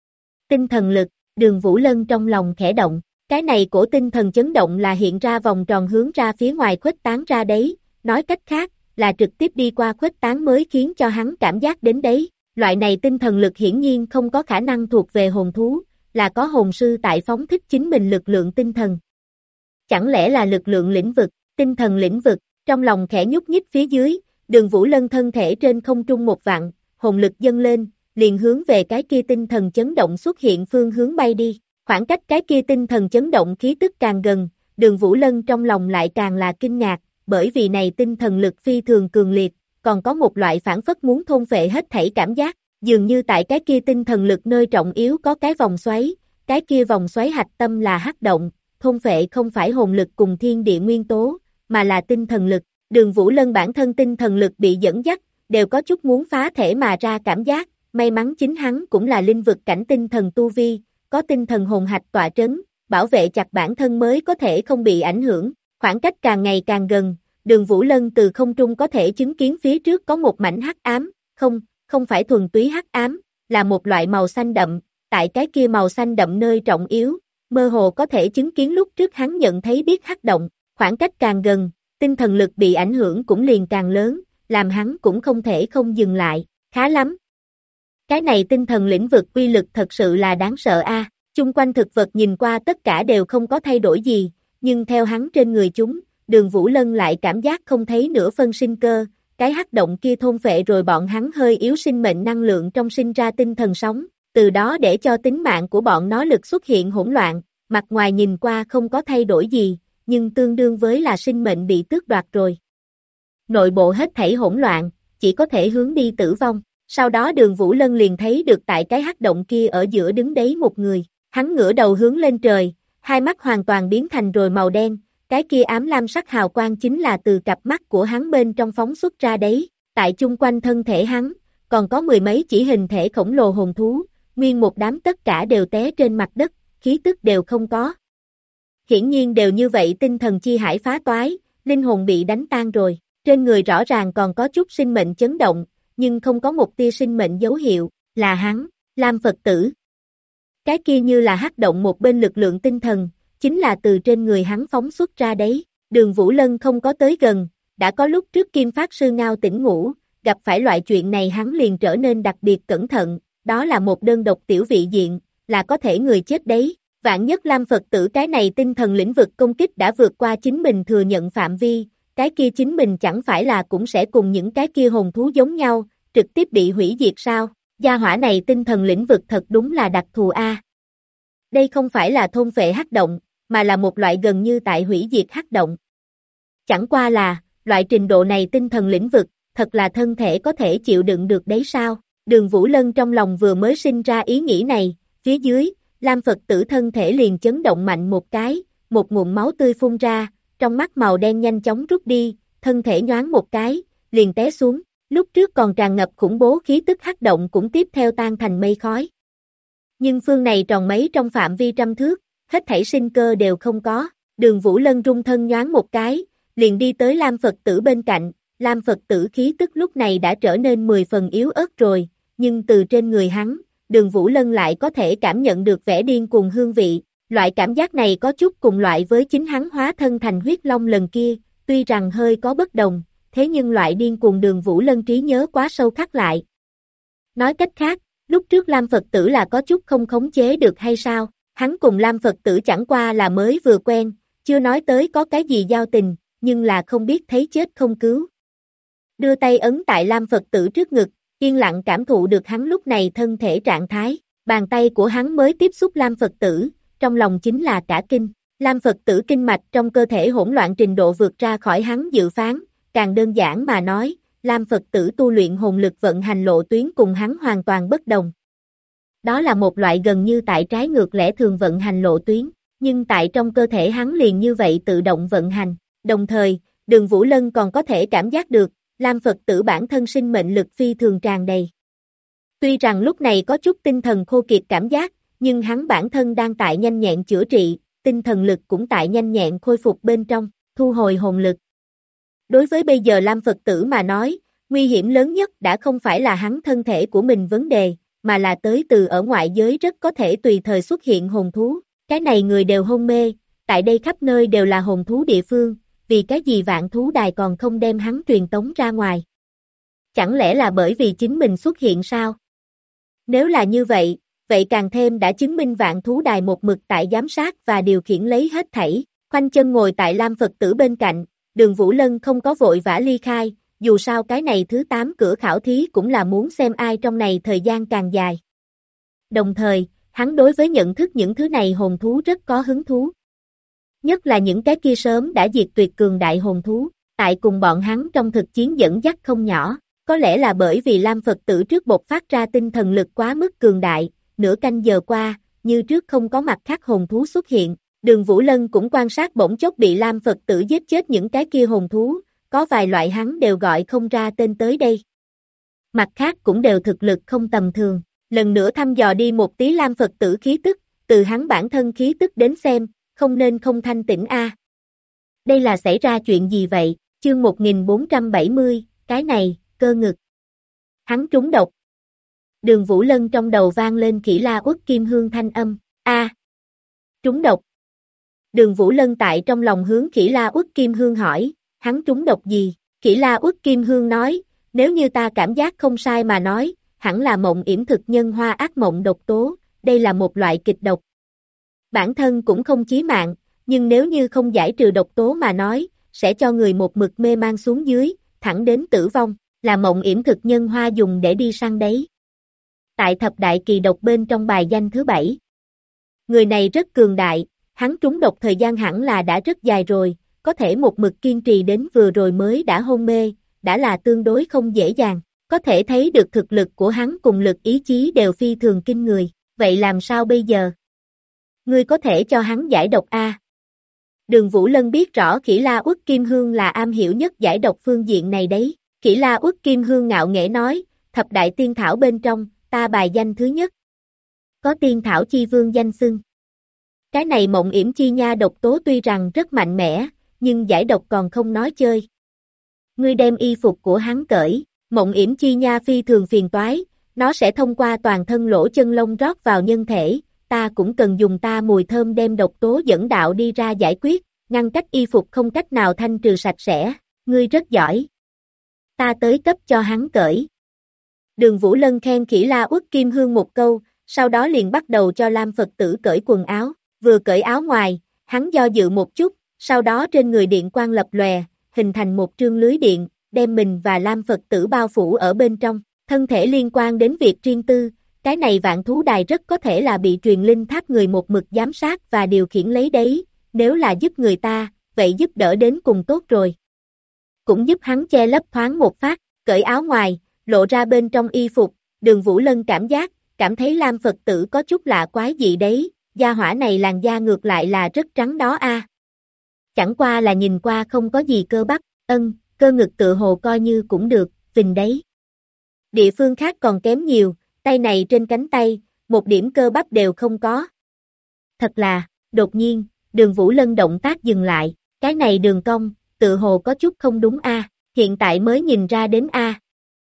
tinh thần lực, Đường Vũ Lân trong lòng khẽ động, cái này cổ tinh thần chấn động là hiện ra vòng tròn hướng ra phía ngoài khuếch tán ra đấy, nói cách khác, là trực tiếp đi qua khuếch tán mới khiến cho hắn cảm giác đến đấy, loại này tinh thần lực hiển nhiên không có khả năng thuộc về hồn thú, là có hồn sư tại phóng thích chính mình lực lượng tinh thần. Chẳng lẽ là lực lượng lĩnh vực, tinh thần lĩnh vực, trong lòng khẽ nhúc nhích phía dưới, Đường Vũ Lân thân thể trên không trung một vặn, hồn lực dâng lên, liền hướng về cái kia tinh thần chấn động xuất hiện phương hướng bay đi, khoảng cách cái kia tinh thần chấn động khí tức càng gần, Đường Vũ Lân trong lòng lại càng là kinh ngạc, bởi vì này tinh thần lực phi thường cường liệt, còn có một loại phản phất muốn thôn phệ hết thảy cảm giác, dường như tại cái kia tinh thần lực nơi trọng yếu có cái vòng xoáy, cái kia vòng xoáy hạch tâm là hắc động, thôn phệ không phải hồn lực cùng thiên địa nguyên tố, mà là tinh thần lực. Đường Vũ Lân bản thân tinh thần lực bị dẫn dắt, đều có chút muốn phá thể mà ra cảm giác, may mắn chính hắn cũng là linh vực cảnh tinh thần tu vi, có tinh thần hồn hạch tọa trấn, bảo vệ chặt bản thân mới có thể không bị ảnh hưởng, khoảng cách càng ngày càng gần, Đường Vũ Lân từ không trung có thể chứng kiến phía trước có một mảnh hắc ám, không phải thuần túy hắc ám, là một loại màu xanh đậm, tại cái kia màu xanh đậm nơi trọng yếu, mơ hồ có thể chứng kiến lúc trước hắn nhận thấy biết hắc động, khoảng cách càng gần, tinh thần lực bị ảnh hưởng cũng liền càng lớn, làm hắn cũng không thể không dừng lại, khá lắm. Cái này tinh thần lĩnh vực uy lực thật sự là đáng sợ a. Chung quanh thực vật nhìn qua tất cả đều không có thay đổi gì, nhưng theo hắn trên người chúng, Đường Vũ Lân lại cảm giác không thấy nửa phân sinh cơ, cái hắc động kia thôn phệ rồi bọn hắn hơi yếu sinh mệnh năng lượng trong sinh ra tinh thần sóng, từ đó để cho tính mạng của bọn nó lực xuất hiện hỗn loạn, mặt ngoài nhìn qua không có thay đổi gì, nhưng tương đương với là sinh mệnh bị tước đoạt rồi. Nội bộ hết thảy hỗn loạn, chỉ có thể hướng đi tử vong. Sau đó Đường Vũ Lân liền thấy được tại cái hắc động kia ở giữa đứng đấy một người, hắn ngửa đầu hướng lên trời, hai mắt hoàn toàn biến thành rồi màu đen, cái kia ám lam sắc hào quang chính là từ cặp mắt của hắn bên trong phóng xuất ra đấy, tại chung quanh thân thể hắn, còn có mười mấy chỉ hình thể khổng lồ hồn thú, nguyên một đám tất cả đều té trên mặt đất, khí tức đều không có. Hiển nhiên đều như vậy tinh thần chi hải phá toái, linh hồn bị đánh tan rồi, trên người rõ ràng còn có chút sinh mệnh chấn động, nhưng không có một tia sinh mệnh dấu hiệu, là hắn, Lam Phật tử. Cái kia như là hắc động một bên lực lượng tinh thần, chính là từ trên người hắn phóng xuất ra đấy, Đường Vũ Lân không có tới gần, đã có lúc trước Kim Phát Sư Ngao tỉnh ngủ, gặp phải loại chuyện này hắn liền trở nên đặc biệt cẩn thận, đó là một đơn độc tiểu vị diện, là có thể người chết đấy, vạn nhất Lam Phật tử cái này tinh thần lĩnh vực công kích đã vượt qua chính mình thừa nhận phạm vi, cái kia chính mình chẳng phải là cũng sẽ cùng những cái kia hồn thú giống nhau, trực tiếp bị hủy diệt sao, gia hỏa này tinh thần lĩnh vực thật đúng là đặc thù a. Đây không phải là thôn phệ hắc động, mà là một loại gần như tại hủy diệt hắc động. Chẳng qua là, loại trình độ này tinh thần lĩnh vực, thật là thân thể có thể chịu đựng được đấy sao, Đường Vũ Lân trong lòng vừa mới sinh ra ý nghĩ này, phía dưới, Lam Phật tử thân thể liền chấn động mạnh một cái, một nguồn máu tươi phun ra, trong mắt màu đen nhanh chóng rút đi, thân thể nhoáng một cái, liền té xuống, lúc trước còn tràn ngập khủng bố khí tức hắc động cũng tiếp theo tan thành mây khói. Nhưng phương này tròn mấy trong phạm vi trăm thước, hết thảy sinh cơ đều không có, Đường Vũ Lân rung thân nhoáng một cái, liền đi tới Lam Phật tử bên cạnh, Lam Phật tử khí tức lúc này đã trở nên 10 phần yếu ớt rồi, nhưng từ trên người hắn, Đường Vũ Lân lại có thể cảm nhận được vẻ điên cuồng hương vị, loại cảm giác này có chút cùng loại với chính hắn hóa thân thành huyết long lần kia, tuy rằng hơi có bất đồng, thế nhưng loại điên cuồng Đường Vũ Lân trí nhớ quá sâu khắc lại. Nói cách khác, lúc trước Lam Phật tử là có chút không khống chế được hay sao, hắn cùng Lam Phật tử chẳng qua là mới vừa quen, chưa nói tới có cái gì giao tình, nhưng là không biết thấy chết không cứu. Đưa tay ấn tại Lam Phật tử trước ngực, yên lặng cảm thụ được hắn lúc này thân thể trạng thái, bàn tay của hắn mới tiếp xúc Lam Phật tử, trong lòng chính là cả kinh, Lam Phật tử kinh mạch trong cơ thể hỗn loạn trình độ vượt ra khỏi hắn dự phán, càng đơn giản mà nói, Lam Phật tử tu luyện hồn lực vận hành lộ tuyến cùng hắn hoàn toàn bất đồng. Đó là một loại gần như tại trái ngược lẽ thường vận hành lộ tuyến, nhưng tại trong cơ thể hắn liền như vậy tự động vận hành, đồng thời, Đường Vũ Lân còn có thể cảm giác được, Lam Phật tử bản thân sinh mệnh lực phi thường tràn đầy. Tuy rằng lúc này có chút tinh thần khô kiệt cảm giác, nhưng hắn bản thân đang tại nhanh nhẹn chữa trị, tinh thần lực cũng tại nhanh nhẹn khôi phục bên trong, thu hồi hồn lực. Đối với bây giờ Lam Phật tử mà nói, nguy hiểm lớn nhất đã không phải là hắn thân thể của mình vấn đề, mà là tới từ ở ngoại giới rất có thể tùy thời xuất hiện hồn thú. Cái này người đều hôn mê, tại đây khắp nơi đều là hồn thú địa phương, vì cái gì Vạn Thú Đài còn không đem hắn truyền tống ra ngoài? Chẳng lẽ là bởi vì chính mình xuất hiện sao? Nếu là như vậy, vậy càng thêm đã chứng minh Vạn Thú Đài một mực tại giám sát và điều khiển lấy hết thảy. Khoanh chân ngồi tại Lam Phật tử bên cạnh, Đường Vũ Lân không có vội vã ly khai, dù sao cái này thứ 8 cửa khảo thí cũng là muốn xem ai trong này thời gian càng dài. Đồng thời, hắn đối với nhận thức những thứ này hồn thú rất có hứng thú. Nhất là những cái kia sớm đã diệt tuyệt cường đại hồn thú, tại cùng bọn hắn trong thực chiến dẫn dắt không nhỏ, có lẽ là bởi vì Lam Phật tử trước bộc phát ra tinh thần lực quá mức cường đại, nửa canh giờ qua, như trước không có mặt khác hồn thú xuất hiện, Đường Vũ Lân cũng quan sát bỗng chốc bị Lam Phật tử giết chết những cái kia hồn thú, có vài loại hắn đều gọi không ra tên tới đây. Mặt khác cũng đều thực lực không tầm thường, lần nữa thăm dò đi một tí Lam Phật tử khí tức, từ hắn bản thân khí tức đến xem, không nên không thanh tĩnh a. Đây là xảy ra chuyện gì vậy? Chương 1470, cái này, cơ ngực. Hắn trúng độc. Đường Vũ Lân trong đầu vang lên Kỷ La Uất Kim Hương thanh âm, a, trúng độc. Đường Vũ Lân tại trong lòng hướng Kỷ La Uất Kim Hương hỏi, hắn trúng độc gì? Kỷ La Uất Kim Hương nói, nếu như ta cảm giác không sai mà nói, hẳn là mộng yểm thực nhân hoa ác mộng độc tố, đây là một loại kịch độc. Bản thân cũng không chí mạng, nhưng nếu như không giải trừ độc tố mà nói, sẽ cho người một mực mê man xuống dưới, thẳng đến tử vong, là mộng yểm thực nhân hoa dùng để đi săn đấy. Tại thập đại kỳ độc bên trong bài danh thứ 7. Người này rất cường đại, hắn trúng độc thời gian hẳn là đã rất dài rồi, có thể một mực kiên trì đến vừa rồi mới đã hôn mê, đã là tương đối không dễ dàng, có thể thấy được thực lực của hắn cùng lực ý chí đều phi thường kinh người, vậy làm sao bây giờ? Ngươi có thể cho hắn giải độc a? Đường Vũ Lân biết rõ Kỷ La Uất Kim Hương là am hiểu nhất giải độc phương diện này đấy, Kỷ La Uất Kim Hương ngạo nghễ nói, thập đại tiên thảo bên trong, ta bài danh thứ nhất. Có tiên thảo chi vương danh xưng. Cái này mộng yểm chi nha độc tố tuy rằng rất mạnh mẽ, nhưng giải độc còn không nói chơi. Ngươi đem y phục của hắn cởi, mộng yểm chi nha phi thường phiền toái, nó sẽ thông qua toàn thân lỗ chân lông rót vào nhân thể, ta cũng cần dùng ta mùi thơm đem độc tố dẫn đạo đi ra giải quyết, ngăn cách y phục không cách nào thanh trừ sạch sẽ, ngươi rất giỏi. Ta tới cấp cho hắn cởi. Đường Vũ Lân khen Kỷ La Uất Kim Hương một câu, sau đó liền bắt đầu cho Lam Phật tử cởi quần áo, vừa cởi áo ngoài, hắn do dự một chút, sau đó trên người điện quang lập lòe, hình thành một trương lưới điện, đem mình và Lam Phật tử bao phủ ở bên trong, thân thể liên quan đến việc riêng tư, cái này vạn thú đài rất có thể là bị truyền linh tháp người một mực giám sát và điều khiển lấy đấy, nếu là giúp người ta, vậy giúp đỡ đến cùng tốt rồi. Cũng giúp hắn che lấp thoáng một phát, cởi áo ngoài, lộ ra bên trong y phục, Đường Vũ Lân cảm thấy Lam Phật tử có chút lạ quái gì đấy, gia hỏa này làn da ngược lại là rất trắng đó a. Chẳng qua là nhìn qua không có gì cơ bắp, cơ ngực tự hồ coi như cũng được, phình đấy. Địa phương khác còn kém nhiều, tay này trên cánh tay, một điểm cơ bắp đều không có. Thật là, đột nhiên, Đường Vũ Lân động tác dừng lại, cái này đường cong, tự hồ có chút không đúng a, hiện tại mới nhìn ra đến a.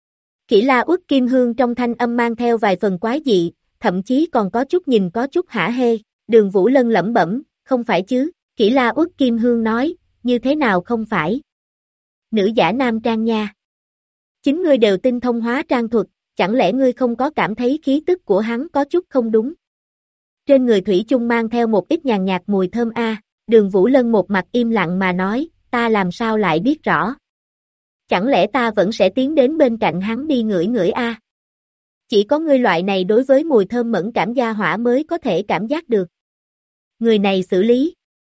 Kỷ La Uất Kim Hương trong thanh âm mang theo vài phần quái dị, thậm chí còn có chút nhìn có chút hả hê, Đường Vũ Lân lẩm bẩm, không phải chứ, Kỷ La Uất Kim Hương nói, như thế nào không phải? Nữ giả nam trang nha. Chính ngươi đều tinh thông hóa trang thuật, chẳng lẽ ngươi không có cảm thấy khí tức của hắn có chút không đúng? Trên người thủy chung mang theo một ít nhàn nhạt mùi thơm a. Đường Vũ Lân một mặt im lặng mà nói, ta làm sao lại biết rõ? Chẳng lẽ ta vẫn sẽ tiến đến bên cạnh hắn đi ngửi ngửi a? Chỉ có ngươi loại này đối với mùi thơm mẫn cảm gia hỏa mới có thể cảm giác được. Người này xử lý.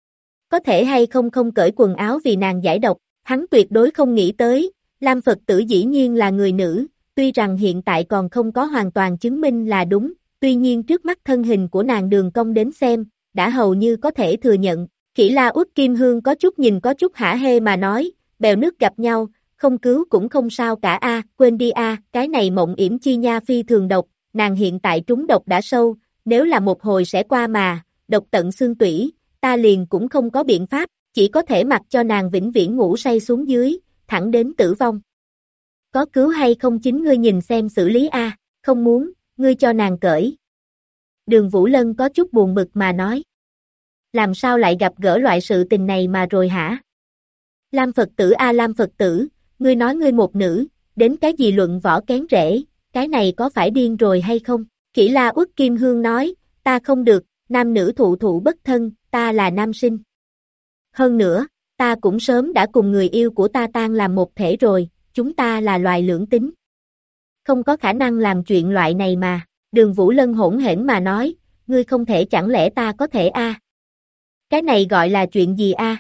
Có thể hay không không cởi quần áo vì nàng giải độc, hắn tuyệt đối không nghĩ tới, Lam Phật tử dĩ nhiên là người nữ, tuy rằng hiện tại còn không có hoàn toàn chứng minh là đúng, tuy nhiên trước mắt thân hình của nàng đường cong đến xem, đã hầu như có thể thừa nhận. Kỷ La Uất Kim Hương có chút nhìn có chút hả hê mà nói, bèo nước gặp nhau, không cứu cũng không sao cả a, quên đi a, cái này mộng yểm chi nha phi thường độc, nàng hiện tại trúng độc đã sâu, nếu là một hồi sẽ qua mà, độc tận xương tủy, ta liền cũng không có biện pháp, chỉ có thể mặc cho nàng vĩnh viễn ngủ say xuống dưới, thẳng đến tử vong. Có cứu hay không chính ngươi nhìn xem xử lý a, không muốn, ngươi cho nàng cởi. Đường Vũ Lân có chút buồn bực mà nói. Làm sao lại gặp gỡ loại sự tình này mà rồi hả? Lam Phật tử a Lam Phật tử, ngươi nói ngươi một nữ, đến cái gì luận võ kén rễ, cái này có phải điên rồi hay không? Kỷ La Uất Kim Hương nói, ta không được, nam nữ thụ thụ bất thân, ta là nam sinh. Hơn nữa, ta cũng sớm đã cùng người yêu của ta tan làm một thể rồi, chúng ta là loài lưỡng tính. Không có khả năng làm chuyện loại này mà, Đường Vũ Lân hỗn hển mà nói, ngươi không thể chẳng lẽ ta có thể a? Cái này gọi là chuyện gì a?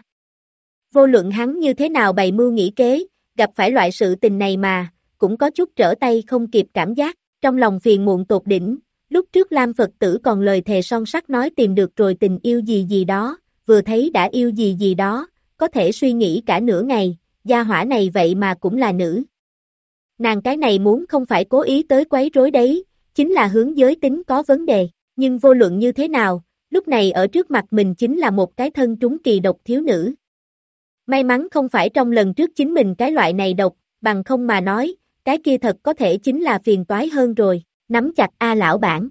Vô luận hắn như thế nào bày mưu nghĩ kế, gặp phải loại sự tình này mà, cũng có chút trở tay không kịp cảm giác, trong lòng phiền muộn tột đỉnh, lúc trước Lam Phật tử còn lời thề son sắt nói tìm được rồi tình yêu gì gì đó, vừa thấy đã yêu gì gì đó, có thể suy nghĩ cả nửa ngày, gia hỏa này vậy mà cũng là nữ. Nàng cái này muốn không phải cố ý tới quấy rối đấy, chính là hướng giới tính có vấn đề, nhưng vô luận như thế nào, lúc này ở trước mặt mình chính là một cái thân trúng kỳ độc thiếu nữ. May mắn không phải trong lần trước chính mình cái loại này độc, bằng không mà nói, cái kia thật có thể chính là phiền toái hơn rồi, nắm chặt a lão bản.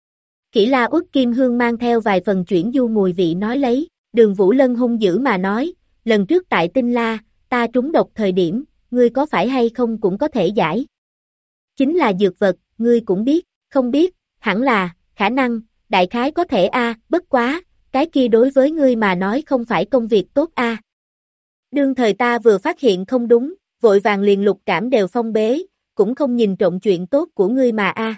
Kỷ La Uất Kim Hương mang theo vài phần chuyển du mùi vị nói lấy, Đường Vũ Lân hung dữ mà nói, lần trước tại Tinh La, ta trúng độc thời điểm, ngươi có phải hay không cũng có thể giải. Chính là dược vật, ngươi cũng biết, không biết, hẳn là, khả năng, đại khái có thể a, bất quá, cái kia đối với ngươi mà nói không phải công việc tốt a. Đương thời ta vừa phát hiện không đúng, vội vàng liền lục cảm đều phong bế, cũng không nhìn trộm chuyện tốt của ngươi mà a.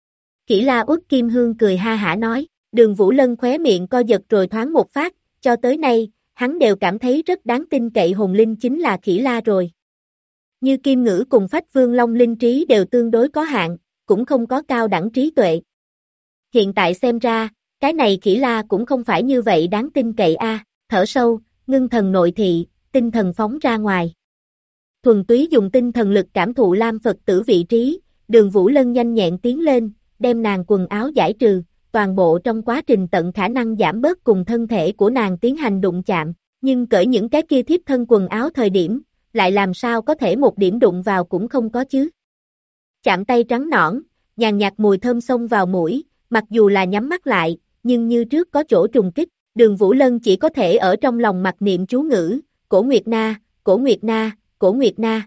Kỷ La Uất Kim Hương cười ha hả nói, Đường Vũ Lân khóe miệng co giật rồi thoáng một phát, cho tới nay, hắn đều cảm thấy rất đáng tin cậy hồn linh chính là Kỷ La rồi. Như Kim Ngữ cùng Phách Vương Long linh trí đều tương đối có hạn, cũng không có cao đẳng trí tuệ. Hiện tại xem ra, cái này Kỷ La cũng không phải như vậy đáng tin cậy a. Thở sâu, ngưng thần nội thị, tinh thần phóng ra ngoài. Thuần túy dùng tinh thần lực cảm thụ Lam Phật tử vị trí, Đường Vũ Lân nhanh nhẹn tiến lên, đem nàng quần áo giải trừ, toàn bộ trong quá trình tận khả năng giảm bớt cùng thân thể của nàng tiến hành đụng chạm, nhưng cởi những cái kia thiếp thân quần áo thời điểm, lại làm sao có thể một điểm đụng vào cũng không có chứ. Chạm tay trắng nõn, nhàn nhạt mùi thơm xông vào mũi, mặc dù là nhắm mắt lại, nhưng như trước có chỗ trùng kích, Đường Vũ Lân chỉ có thể ở trong lòng mặc niệm chú ngữ, Cổ Nguyệt Na, Cổ Nguyệt Na, Cổ Nguyệt Na.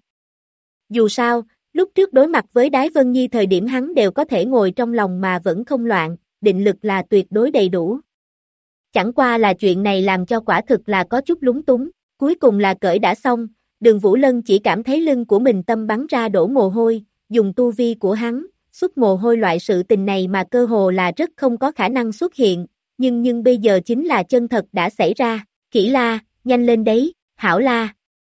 Dù sao, lúc trước đối mặt với Đái Vân Nhi thời điểm hắn đều có thể ngồi trong lòng mà vẫn không loạn, định lực là tuyệt đối đầy đủ. Chẳng qua là chuyện này làm cho quả thực là có chút lúng túng, cuối cùng là cởi đã xong, Đường Vũ Lân chỉ cảm thấy lưng của mình tâm bắn ra đổ mồ hôi, dùng tu vi của hắn, xuất mồ hôi loại sự tình này mà cơ hồ là rất không có khả năng xuất hiện, nhưng bây giờ chính là chân thật đã xảy ra, Kỷ La, nhanh lên đấy, hảo la.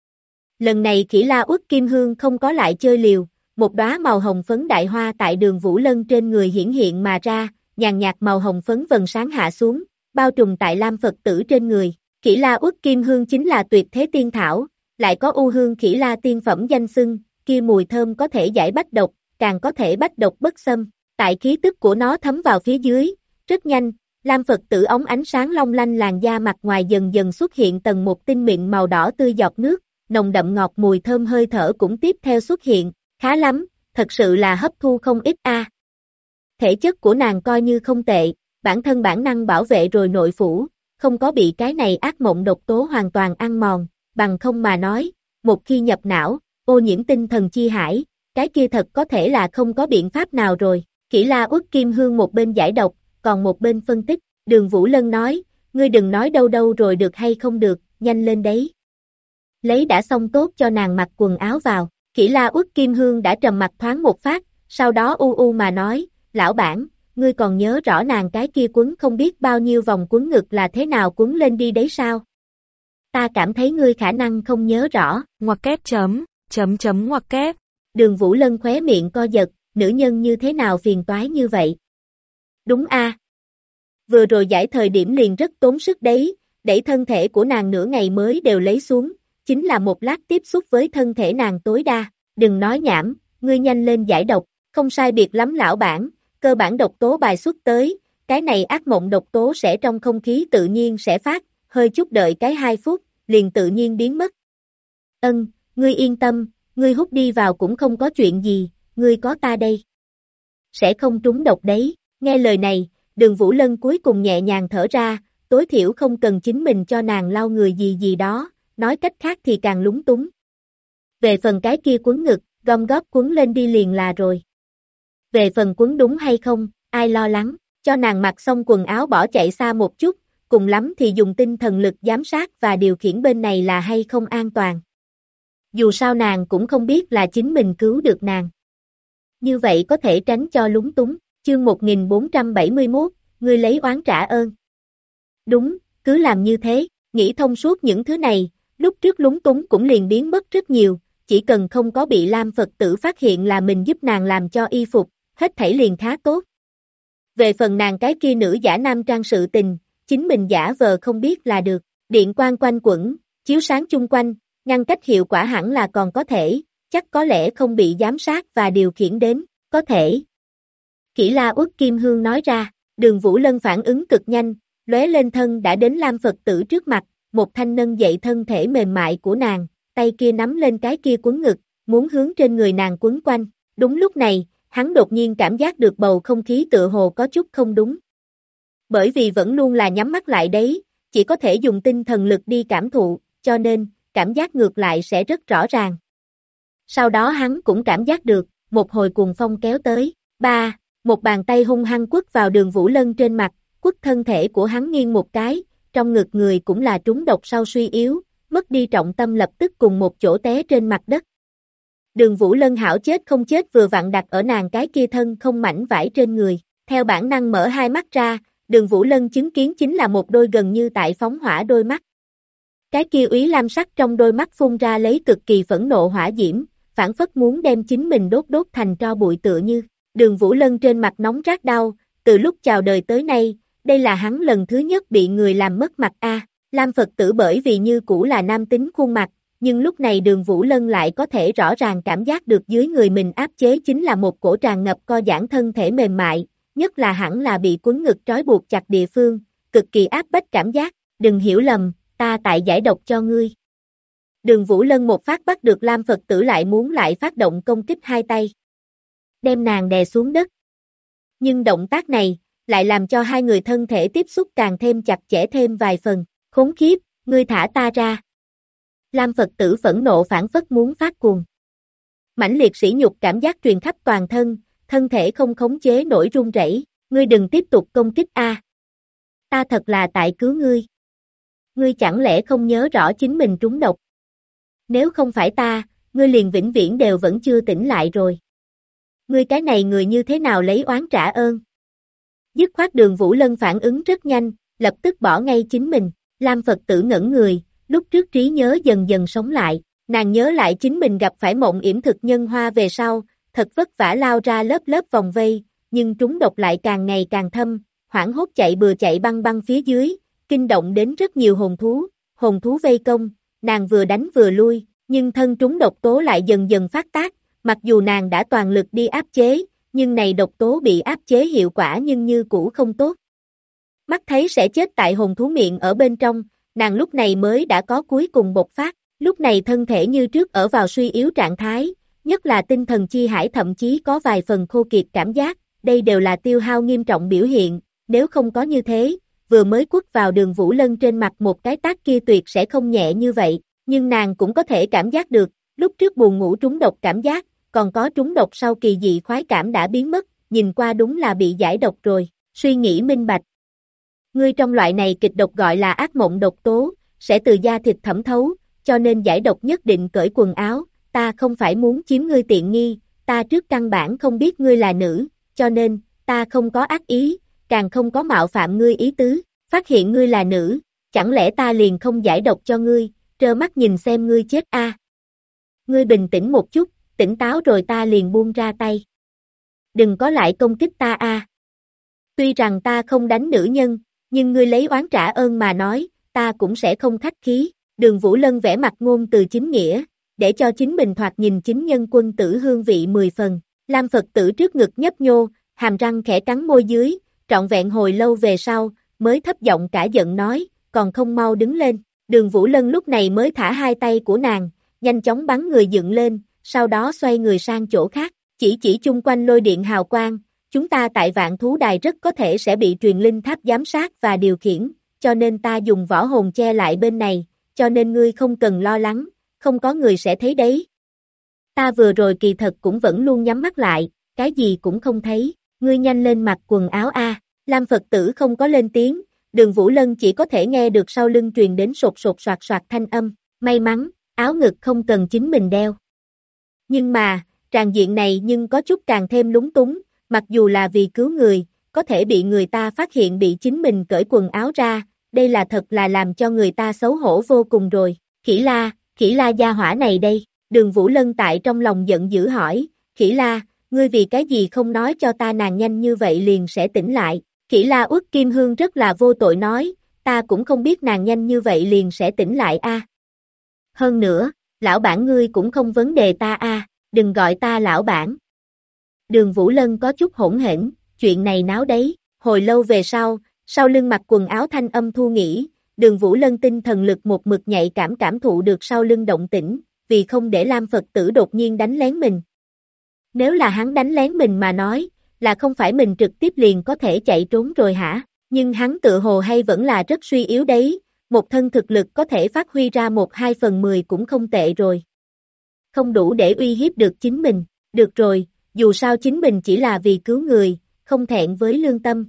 Lần này Kỷ La Uất Kim Hương không có lại chơi liều, một đóa màu hồng phấn đại hoa tại Đường Vũ Lân trên người hiển hiện mà ra, nhàn nhạt màu hồng phấn vầng sáng hạ xuống, bao trùm tại Lam Phật tử trên người. Kỷ La Uất Kim Hương chính là tuyệt thế tiên thảo, lại có u hương Kỷ La tiên phẩm danh xưng, kia mùi thơm có thể giải bách độc, càng có thể bách độc bất xâm. Tại khí tức của nó thấm vào phía dưới, rất nhanh, Lam Phật tử ống ánh sáng long lanh làn da mặt ngoài dần dần xuất hiện tầng một tinh mịn màu đỏ tươi giọt nước, nồng đậm ngọt mùi thơm hơi thở cũng tiếp theo xuất hiện, khá lắm, thật sự là hấp thu không ít a. Thể chất của nàng coi như không tệ, bản thân bản năng bảo vệ rồi nội phủ, không có bị cái này ác mộng độc tố hoàn toàn ăn mòn, bằng không mà nói, một khi nhập não, ô nhiễm tinh thần chi hải, cái kia thật có thể là không có biện pháp nào rồi. Kỷ La Uất Kim Hương một bên giải độc, còn một bên phân tích, Đường Vũ Lân nói, ngươi đừng nói đâu đâu rồi được hay không được, nhanh lên đấy. Lấy đã xong tốt cho nàng mặc quần áo vào, Kỷ La Uất Kim Hương đã trầm mặt thoáng một phát, sau đó u mà nói, lão bản, ngươi còn nhớ rõ nàng cái kia quấn không biết bao nhiêu vòng quấn ngực là thế nào quấn lên đi đấy sao? Ta cảm thấy ngươi khả năng không nhớ rõ, ngoặc kép ngoặc kép. Đường Vũ Lân khóe miệng co giật, nữ nhân như thế nào phiền toái như vậy? Đúng a. Vừa rồi giải thời điểm liền rất tốn sức đấy, đẩy thân thể của nàng nửa ngày mới đều lấy xuống, chính là một lát tiếp xúc với thân thể nàng tối đa, đừng nói nhảm, ngươi nhanh lên giải độc, không sai biệt lắm lão bản, cơ bản độc tố bài xuất tới, cái này ác mộng độc tố sẽ trong không khí tự nhiên sẽ phát, hơi chút đợi cái 2 phút, liền tự nhiên biến mất. Ngươi yên tâm, ngươi hút đi vào cũng không có chuyện gì, ngươi có ta đây. Sẽ không trúng độc đấy, nghe lời này, Đường Vũ Lân cuối cùng nhẹ nhàng thở ra, tối thiểu không cần chính mình cho nàng lau người gì gì đó, nói cách khác thì càng lúng túng. Về phần cái kia quấn ngực, gom góp quấn lên đi liền là rồi. Về phần quấn đúng hay không, ai lo lắng, cho nàng mặc xong quần áo bỏ chạy xa một chút, cùng lắm thì dùng tinh thần lực giám sát và điều khiển bên này là hay không an toàn. Dù sao nàng cũng không biết là chính mình cứu được nàng. Như vậy có thể tránh cho lúng túng. Chương 1471, ngươi lấy oán trả ơn. Đúng, cứ làm như thế, nghĩ thông suốt những thứ này, lúc trước lúng túng cũng liền biến mất rất nhiều, chỉ cần không có bị Lam Phật tử phát hiện là mình giúp nàng làm cho y phục, hết thảy liền khá tốt. Về phần nàng cái kia nữ giả nam trang sự tình, chính mình giả vờ không biết là được, điện quang quanh quẩn, chiếu sáng chung quanh, ngăn cách hiệu quả hẳn là còn có thể, chắc có lẽ không bị giám sát và điều khiển đến, có thể. Kỷ La Uất Kim Hương nói ra, Đường Vũ Lân phản ứng cực nhanh, lóe lên thân đã đến Lam Phật tử trước mặt, một thanh nâng dậy thân thể mềm mại của nàng, tay kia nắm lên cái kia quấn ngực, muốn hướng trên người nàng quấn quanh. Đúng lúc này, hắn đột nhiên cảm giác được bầu không khí tựa hồ có chút không đúng. Bởi vì vẫn luôn là nhắm mắt lại đấy, chỉ có thể dùng tinh thần lực đi cảm thụ, cho nên, cảm giác ngược lại sẽ rất rõ ràng. Sau đó hắn cũng cảm giác được, một hồi cuồng phong kéo tới, một bàn tay hung hăng quất vào Đường Vũ Lân trên mặt, quất thân thể của hắn nghiêng một cái, trong ngực người cũng là trúng độc sau suy yếu, mất đi trọng tâm lập tức cùng một chỗ té trên mặt đất. Đường Vũ Lân hảo chết không chết vừa vặn đặt ở nàng cái kia thân không mảnh vải trên người, theo bản năng mở hai mắt ra, Đường Vũ Lân chứng kiến chính là một đôi gần như tại phóng hỏa đôi mắt. Cái kia úy lam sắc trong đôi mắt phun ra lấy cực kỳ phẫn nộ hỏa diễm, phảng phất muốn đem chính mình đốt thành tro bụi tựa như. Đường Vũ Lân trên mặt nóng rát đau, từ lúc chào đời tới nay, đây là hắn lần thứ nhất bị người làm mất mặt a. Lam Phật tử bởi vì như cũ là nam tính khuôn mặt, nhưng lúc này Đường Vũ Lân lại có thể rõ ràng cảm giác được dưới người mình áp chế chính là một cổ tràn ngập co giãn thân thể mềm mại, nhất là hẳn là bị quấn ngực trói buộc chặt địa phương, cực kỳ áp bách cảm giác, đừng hiểu lầm, ta tại giải độc cho ngươi. Đường Vũ Lân một phát bắt được Lam Phật tử lại muốn lại phát động công kích hai tay, đem nàng đè xuống đất. Nhưng động tác này, lại làm cho hai người thân thể tiếp xúc càng thêm chặt chẽ thêm vài phần, khốn khiếp, ngươi thả ta ra. Lam Phật tử phẫn nộ phản phất muốn phát cuồng. Mãnh liệt sỉ nhục cảm giác truyền khắp toàn thân, thân thể không khống chế nổi run rẩy, ngươi đừng tiếp tục công kích a. Ta thật là tại cứu ngươi. Ngươi chẳng lẽ không nhớ rõ chính mình trúng độc? Nếu không phải ta, ngươi liền vĩnh viễn đều vẫn chưa tỉnh lại rồi. Ngươi cái này người như thế nào lấy oán trả ơn? Dứt khoát Đường Vũ Lân phản ứng rất nhanh, lập tức bỏ ngay chính mình, Lam Phật tử ngẩn người, lúc trước trí nhớ dần dần sống lại, nàng nhớ lại chính mình gặp phải mộng yểm thực nhân hoa về sau, thật vất vả lao ra lớp lớp vòng vây, nhưng trúng độc lại càng ngày càng thâm, hoảng hốt chạy bừa chạy băng băng phía dưới, kinh động đến rất nhiều hồn thú vây công, nàng vừa đánh vừa lui, nhưng thân trúng độc tố lại dần dần phát tác, mặc dù nàng đã toàn lực đi áp chế, nhưng này độc tố bị áp chế hiệu quả nhưng như cũ không tốt. Mắt thấy sẽ chết tại hồn thú miệng ở bên trong, nàng lúc này mới đã có cuối cùng bộc phát, lúc này thân thể như trước ở vào suy yếu trạng thái, nhất là tinh thần chi hải thậm chí có vài phần khô kiệt cảm giác, đây đều là tiêu hao nghiêm trọng biểu hiện, nếu không có như thế, vừa mới quất vào Đường Vũ Lân trên mặt một cái tát kia tuyệt sẽ không nhẹ như vậy, nhưng nàng cũng có thể cảm giác được, lúc trước buồn ngủ trúng độc cảm giác, còn có trúng độc sau kỳ dị khoái cảm đã biến mất, nhìn qua đúng là bị giải độc rồi, suy nghĩ minh bạch. Ngươi trong loại này kịch độc gọi là ác mộng độc tố, sẽ từ da thịt thẩm thấu, cho nên giải độc nhất định cởi quần áo, ta không phải muốn chiếm ngươi tiện nghi, ta trước căn bản không biết ngươi là nữ, cho nên, ta không có ác ý, càng không có mạo phạm ngươi ý tứ, phát hiện ngươi là nữ, chẳng lẽ ta liền không giải độc cho ngươi, trơ mắt nhìn xem ngươi chết a? Ngươi bình tĩnh một chút, tỉnh táo rồi ta liền buông ra tay. Đừng có lại công kích ta a. Tuy rằng ta không đánh nữ nhân, nhưng ngươi lấy oán trả ơn mà nói, ta cũng sẽ không khách khí. Đường Vũ Lân vẽ mặt ngôn từ chính nghĩa, để cho chính mình thoạt nhìn chính nhân quân tử hương vị 10 phần. Lam Phật tử trước ngực nhấp nhô, hàm răng khẽ cắn môi dưới, trọn vẹn hồi lâu về sau, mới thấp giọng cả giận nói, còn không mau đứng lên. Đường Vũ Lân lúc này mới thả hai tay của nàng, nhanh chóng bắn người dựng lên, sau đó xoay người sang chỗ khác, chỉ chung quanh lôi điện hào quang, chúng ta tại Vạn Thú Đài rất có thể sẽ bị truyền linh tháp giám sát và điều khiển, cho nên ta dùng võ hồn che lại bên này, cho nên ngươi không cần lo lắng, không có người sẽ thấy đấy. Ta vừa rồi kỳ thật cũng vẫn luôn nhắm mắt lại, cái gì cũng không thấy, ngươi nhanh lên mặc quần áo a. Lam Phật tử không có lên tiếng, Đường Vũ Lân chỉ có thể nghe được sau lưng truyền đến sột sột soạt soạt thanh âm, may mắn, áo ngực không cần chính mình đeo. Nhưng mà, tràng diện này nhưng có chút càng thêm lúng túng, mặc dù là vì cứu người, có thể bị người ta phát hiện bị chính mình cởi quần áo ra, đây là thật là làm cho người ta xấu hổ vô cùng rồi. Khỉ La gia hỏa này đây, Đường Vũ Lân tại trong lòng giận dữ hỏi, Khỉ La, ngươi vì cái gì không nói cho ta nàng nhanh như vậy liền sẽ tỉnh lại. Khỉ La Uất Kim Hương rất là vô tội nói, ta cũng không biết nàng nhanh như vậy liền sẽ tỉnh lại a. Hơn nữa, lão bản ngươi cũng không vấn đề ta a, đừng gọi ta lão bản. Đường Vũ Lân có chút hỗn hển, chuyện này náo đấy, hồi lâu về sau lưng mặc quần áo thanh âm thu nghỉ, Đường Vũ Lân tinh thần lực một mực nhạy cảm thụ được sau lưng động tĩnh, vì không để Lam Phật tử đột nhiên đánh lén mình. Nếu là hắn đánh lén mình mà nói, là không phải mình trực tiếp liền có thể chạy trốn rồi hả? Nhưng hắn tự hồ hay vẫn là rất suy yếu đấy, một thân thực lực có thể phát huy ra 1/2/10 cũng không tệ rồi. Không đủ để uy hiếp được chính mình, được rồi, dù sao chính mình chỉ là vì cứu người, không thẹn với lương tâm.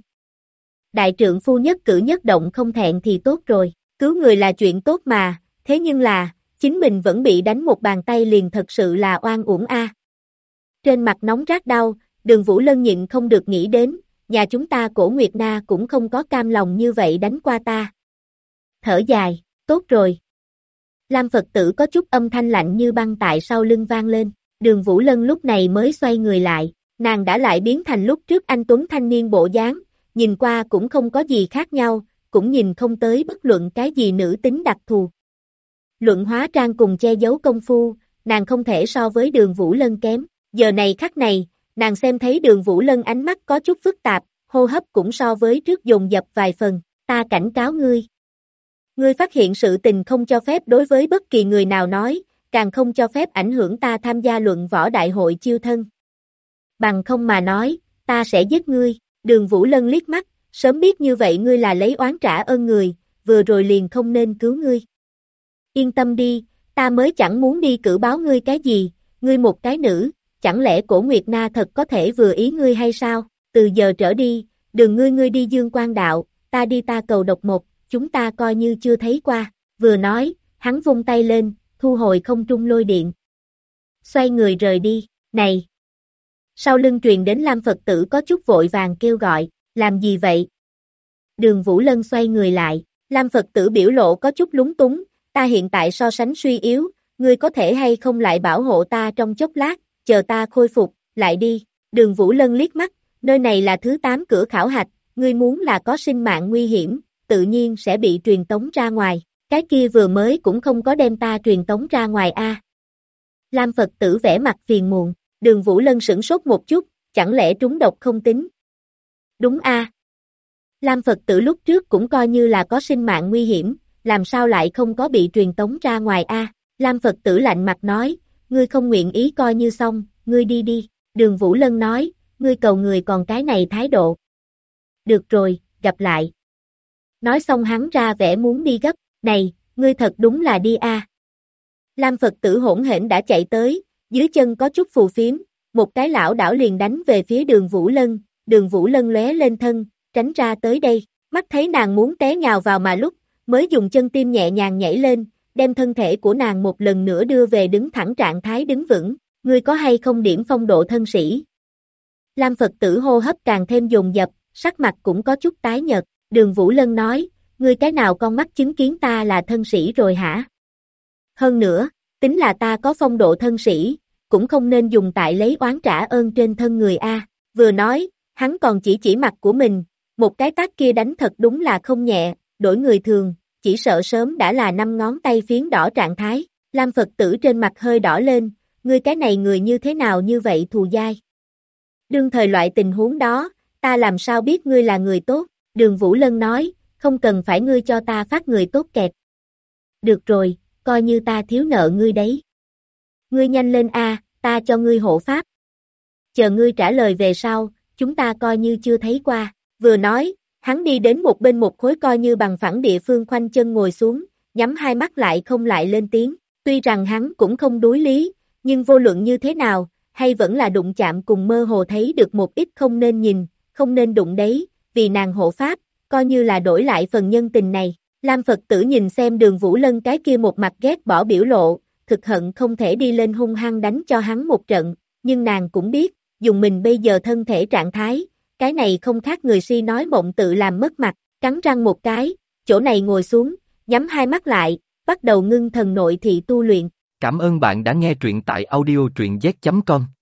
Đại trượng phu nhất cử nhất động không thẹn thì tốt rồi, cứu người là chuyện tốt mà, thế nhưng là, chính mình vẫn bị đánh một bàn tay liền thật sự là oan uổng a. Trên mặt nóng rát đau, Đường Vũ Lân nhịn không được nghĩ đến, nhà chúng ta Cổ Nguyệt Na cũng không có cam lòng như vậy đánh qua ta. Thở dài, tốt rồi. Lam Phật tử có chút âm thanh lạnh như băng tại sau lưng vang lên, Đường Vũ Lân lúc này mới xoay người lại, nàng đã lại biến thành lúc trước anh tuấn thanh niên bộ dáng, nhìn qua cũng không có gì khác nhau, cũng nhìn không tới bất luận cái gì nữ tính đặc thù. Luận hóa trang cùng che giấu công phu, nàng không thể so với Đường Vũ Lân kém, giờ này khắc này, nàng xem thấy Đường Vũ Lân ánh mắt có chút phức tạp, hô hấp cũng so với trước dồn dập vài phần, ta cảnh cáo ngươi. Ngươi phát hiện sự tình không cho phép đối với bất kỳ người nào nói, càng không cho phép ảnh hưởng ta tham gia luận võ đại hội chiêu thân. Bằng không mà nói, ta sẽ giết ngươi. Đường Vũ Lân liếc mắt, sớm biết như vậy ngươi là lấy oán trả ơn người, vừa rồi liền không nên cứu ngươi. Yên tâm đi, ta mới chẳng muốn đi cử báo ngươi cái gì, ngươi một cái nữ, chẳng lẽ Cổ Nguyệt Na thật có thể vừa ý ngươi hay sao? Từ giờ trở đi, đường ngươi đi Dương Quan đạo, ta đi ta cầu độc một, chúng ta coi như chưa thấy qua. Vừa nói, hắn vung tay lên, thu hồi không trung lôi điện. Xoay người rời đi, này! Sau lưng truyền đến Lam Phật tử có chút vội vàng kêu gọi, làm gì vậy? Đường Vũ Lân xoay người lại, Lam Phật tử biểu lộ có chút lúng túng, ta hiện tại so sánh suy yếu, ngươi có thể hay không lại bảo hộ ta trong chốc lát, chờ ta khôi phục, lại đi. Đường Vũ Lân liếc mắt, nơi này là thứ 8 cửa khảo hạch, ngươi muốn là có sinh mạng nguy hiểm, tự nhiên sẽ bị truyền tống ra ngoài, cái kia vừa mới cũng không có đem ta truyền tống ra ngoài a. Lam Phật tử vẻ mặt phiền muộn, Đường Vũ Lân sửng sốt một chút, chẳng lẽ trúng độc không tính? Đúng a. Lam Phật tử lúc trước cũng coi như là có sinh mạng nguy hiểm, làm sao lại không có bị truyền tống ra ngoài a? Lam Phật tử lạnh mặt nói, ngươi không nguyện ý coi như xong, ngươi đi đi. Đường Vũ Lân nói, ngươi cầu người còn cái này thái độ. Được rồi, gặp lại. Nói xong hắn ra vẻ muốn đi gấp, này, ngươi thật đúng là đi a. Lam Phật tử hỗn hển đã chạy tới, dưới chân có chút phù phiếm, một cái lảo đảo liền đánh về phía Đường Vũ Lân lóe lên thân, tránh ra tới đây, mắt thấy nàng muốn té nhào vào mà lúc, mới dùng chân tim nhẹ nhàng nhảy lên, đem thân thể của nàng một lần nữa đưa về đứng thẳng trạng thái đứng vững, ngươi có hay không điểm phong độ thân sĩ? Lam Phật tử hô hấp càng thêm dồn dập, sắc mặt cũng có chút tái nhợt, Đường Vũ Lân nói, ngươi cái nào con mắt chứng kiến ta là thân sĩ rồi hả? Hơn nữa, tính là ta có phong độ thân sĩ, cũng không nên dùng tại lấy oán trả ơn trên thân người a. Vừa nói, hắn còn chỉ mặt của mình, một cái tát kia đánh thật đúng là không nhẹ, đổi người thường, chỉ sợ sớm đã là 5 ngón tay phiến đỏ trạng thái. Lam Phật tử trên mặt hơi đỏ lên, ngươi cái này người như thế nào như vậy thù dai? Đương thời loại tình huống đó, ta làm sao biết ngươi là người tốt? Đường Vũ Lân nói, không cần phải ngươi cho ta phát người tốt kẹt. Được rồi, coi như ta thiếu nợ ngươi đấy. Ngươi nhanh lên a, ta cho ngươi hộ pháp. Chờ ngươi trả lời về sau, chúng ta coi như chưa thấy qua. Vừa nói, hắn đi đến một bên một khối coi như bằng phẳng địa phương khoanh chân ngồi xuống, nhắm hai mắt lại không lại lên tiếng. Tuy rằng hắn cũng không đối lý, nhưng vô luận như thế nào, hay vẫn là đụng chạm cùng mơ hồ thấy được một ít không nên nhìn, không nên đụng đấy, vì nàng hộ pháp, coi như là đổi lại phần nhân tình này. Lam Phật tử nhìn xem Đường Vũ Lân cái kia một mặt ghét bỏ biểu lộ, thực hận không thể đi lên hung hăng đánh cho hắn một trận, nhưng nàng cũng biết, dùng mình bây giờ thân thể trạng thái, cái này không khác người si nói mộng tự làm mất mặt, cắn răng một cái, chỗ này ngồi xuống, nhắm hai mắt lại, bắt đầu ngưng thần nội thị tu luyện. Cảm ơn bạn đã nghe truyện tại audio truyện z.com.